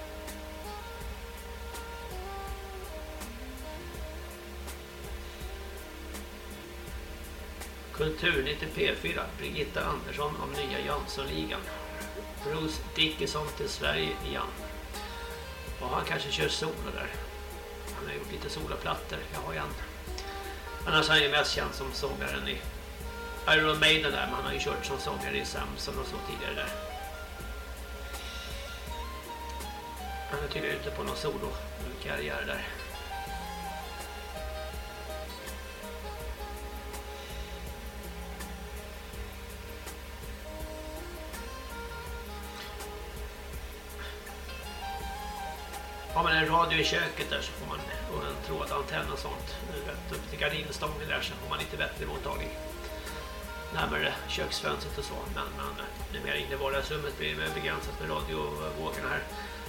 Kulturnytt i P fyra. Birgitta Andersson om nya Jönssonligan. Bruce Dickinson till Sverige igen. Och han kanske kör solo där. Han har gjort lite soloplattor. Jag har ju en. Annars är han ju mest känd som sångaren i Iron Maiden där. Men han har ju kört som sångare i Samson och så tidigare där. Han är tydligen ute på någon solo-karriär där. Har man en radio i köket där så får man och en trådantenn och sånt rätt upp till gardinstången där så får man lite bättre mottagning närmare köksfönstret och så. Men, men det mer inne i vardagsrummet blir det begränsat med radiovågorna här.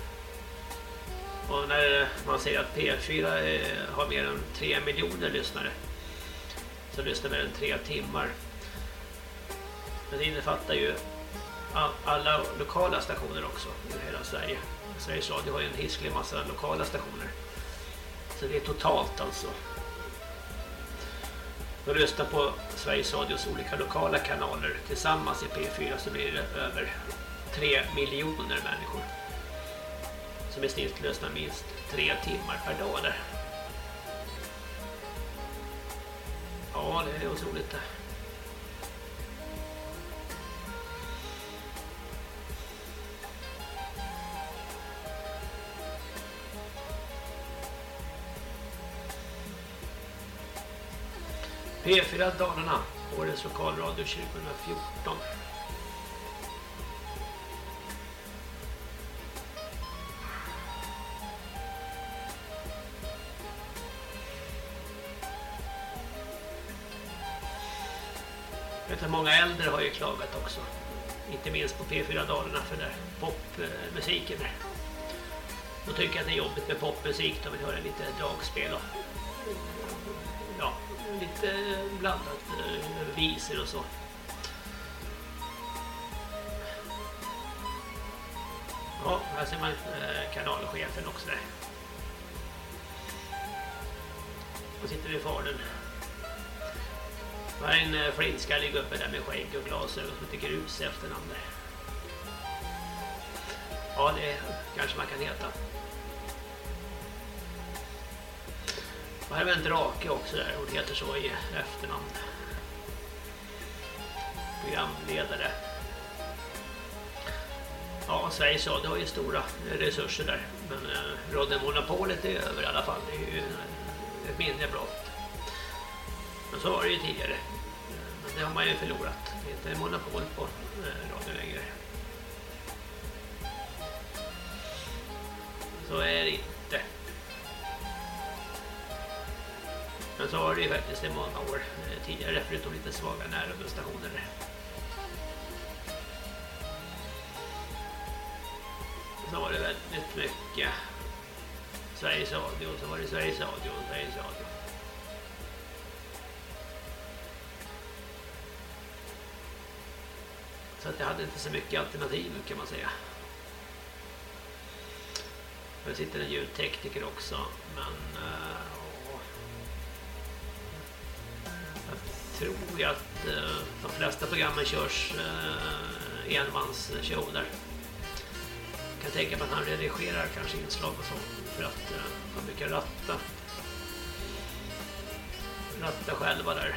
Och när man säger att P fyra har mer än tre miljoner lyssnare så lyssnar mer än tre timmar. Men det innefattar ju alla lokala stationer också i hela Sverige. Sveriges Radio har ju en hisklig massa lokala stationer. Så det är totalt alltså. Om du lyssnar på Sveriges Radios olika lokala kanaler tillsammans i P fyra så blir det över tre miljoner människor. Som i snitt lyssnar minst tre timmar per dag där. Ja, det är otroligt det. P fyra Dalarna, årets lokalradio tjugohundrafjorton. Jag vet att många äldre har ju klagat också. Inte minst på P fyra Dalarna för där popmusiken där. De tycker att det är jobbigt med popmusik. De vill höra lite dragspel och ja, lite blandat visor och så. Ja, här ser man kanalchefen också där. Och sitter i faren. Det är en flinskallig gubbe där med skägg och glasögon som heter Grus efternamn där. Ja, det kanske man kan heta. Och här är en drake också där, hon heter så i efternamn. Programledare. Ja, Sveriges Radio har ju stora resurser där. Men eh, radiomonopolet är över i alla fall. Det är ju ett mindre brott. Men så var det ju tidigare. Men det har man ju förlorat. Det är inte monopol på eh, radio längre. Så är det inte. Men så var det ju faktiskt i många år eh, tidigare, förutom lite svaga närradiostationer där. Så var det väldigt mycket Sveriges Radio, så var det Sveriges Radio och Sveriges Radio. Så att jag hade inte så mycket alternativ kan man säga. Det sitter en ljudtekniker också, men uh, jag tror ju att uh, de flesta programmen körs uh, enmans show där. Jag kan tänka mig att han redigerar kanske inslag och så för att uh, han brukar ratta ratta själva där.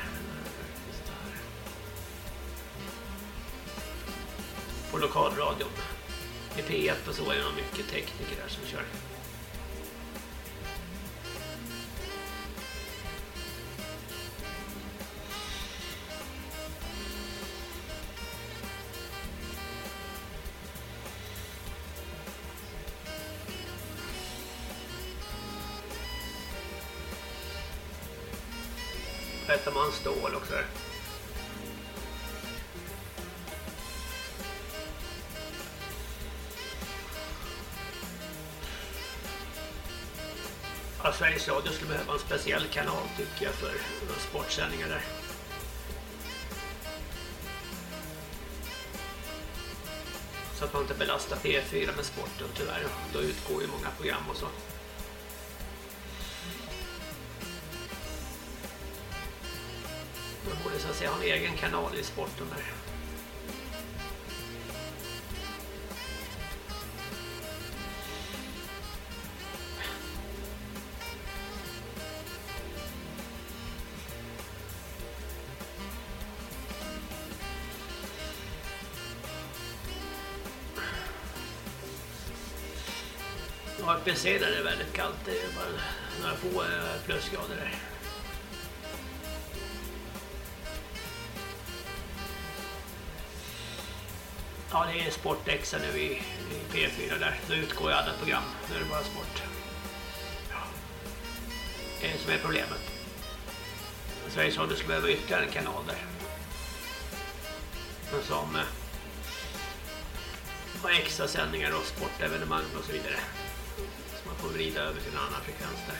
På lokalradion i P ett och så är det mycket tekniker där som kör. Petterman Stål också. Ja, Sveriges Radio skulle behöva en speciell kanal tycker jag för sportsändningar där. Så att man inte belastar P fyra med sporten tyvärr. Då utgår ju många program och så. Man borde så att säga ha en egen kanal i sporten där. A P C där är det väldigt kallt, det är bara några få plusgrader där. Ja, det är Sportexa nu i, i P fyra där. Nu utgår ju alla program, nu är det bara sport. Ja. Det är det som är problemet. Sveriges Radio skulle behöva ytterligare en kanal där. Men som eh, har extra sändningar och sportevenemang och så vidare. Så man får vrida över till en annan frekvens där.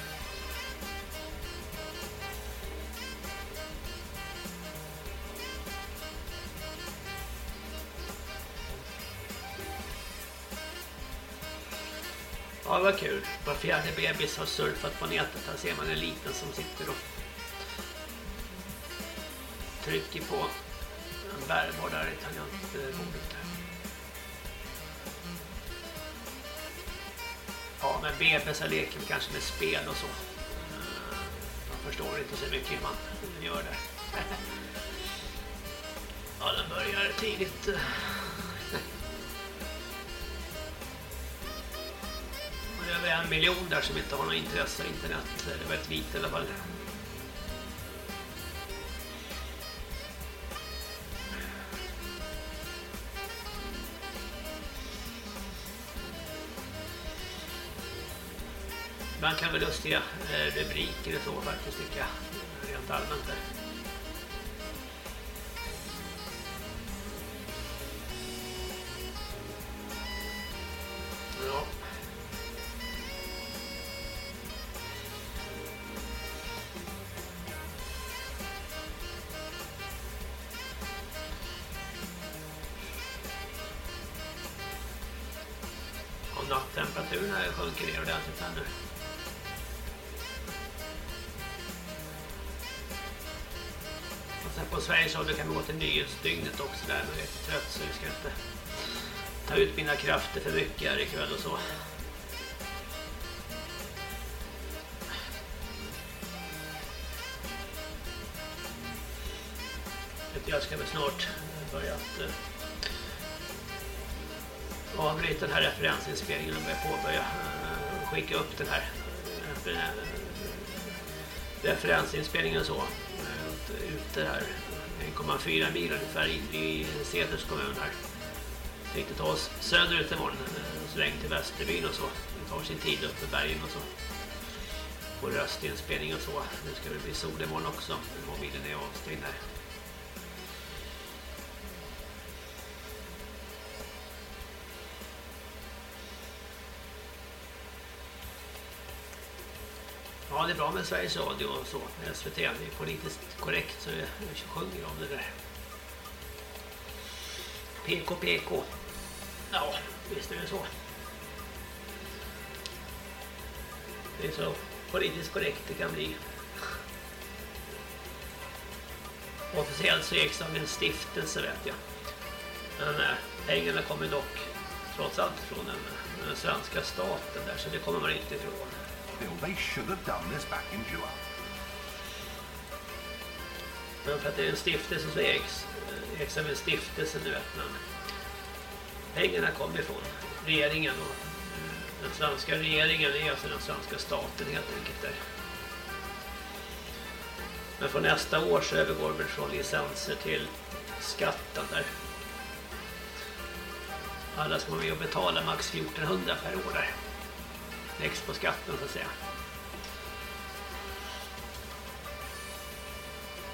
Ja, vad kul. Var fjärde bebis har surfat på nätet. Här ser man en liten som sitter och trycker på en bärbar där i tangentbordet. Ja, men bebisar leker kanske med spel och så. Man förstår inte så mycket hur man gör det. Ja, den börjar tidigt. Det är över en miljon där som inte har något intresse av internet. Det var ett lite i alla fall. Man kan väl lustiga rubriker och så faktiskt tycker jag. Rent allmänt där. Ja. Och natttemperaturen sjunker ner ordentligt här nu. På Sveriges Radio kan vi gå till nyhetsdygnet också där, men jag är lite trött så vi ska inte ta ut mina krafter för mycket här ikväll och så. Jag ska väl snart börja att uh, avbryta den här referensinspelningen och börja påbörja uh, skicka upp den här uh, referensinspelningen och så. Ute här en komma fyra mil ungefär in i Ceders kommun här. Tänkte ta oss söderut imorgon, sväng till Västerbyn och så. Det tar sin tid upp i bergen och så. På röstinspelning och så. Nu ska det bli sol imorgon också. Mobilen är avstängd här. Ja, det är bra med Sveriges Radio och så. S V T är politiskt korrekt så jag sjunger om det där. P K P K. Ja, visst är det så. Det är så politiskt korrekt det kan bli. Officiellt så ägs av en stiftelse vet jag. Men äh, pengarna kommer dock trots allt från den, den svenska staten där så det kommer man inte ifrån. They should have done this back in July. Men för att det är en stiftelse så ägs, ägs av en stiftelse nu vet man. Pengarna kommer ifrån regeringen och den svenska regeringen är alltså den svenska staten helt enkelt där. Men för nästa år så övergår vi från licenser till skatten där. Alla ska man med och betala max fjortonhundra per år där. Läggs på skatten så att säga.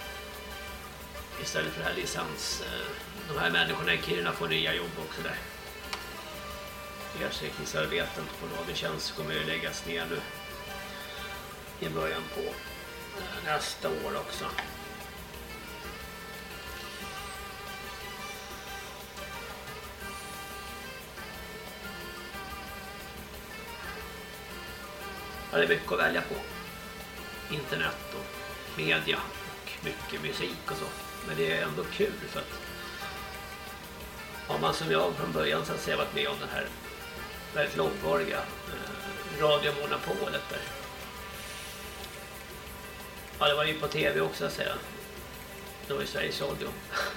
istället för det här licens. De här människorna i Kiruna får nya jobb också där. Ersättningsarbeten på Radiotjänst kommer ju läggas ner nu i början på nästa år också. Ja, det är mycket att välja på. Internet och media och mycket musik och så. Men det är ändå kul för att har man som jag från början så att säga varit med om den här väldigt långvariga eh, radiomonopolet där. Ja, det var ju på tv också att säga. Det var ju Sveriges Radio.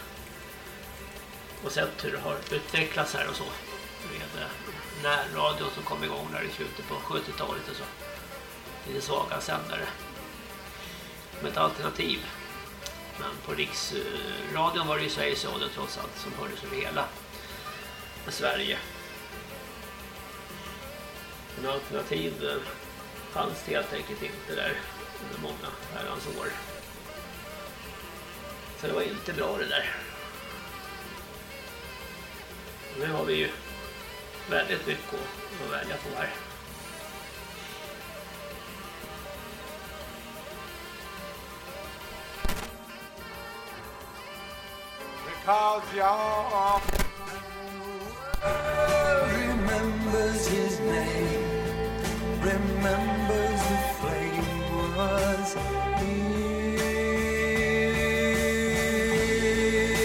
Och sett hur det har utvecklats här och så. Med eh, närradion som kom igång där i slutet på sjuttiotalet och så. Lite svaga sändare. Med ett alternativ. Men på riksradion var det ju Sveriges Radio trots allt som hördes över hela Sverige. En alternativ fanns det helt enkelt inte där under många herrans år. Så det var inte bra det där. Nu har vi ju väldigt mycket att välja på här. Because you're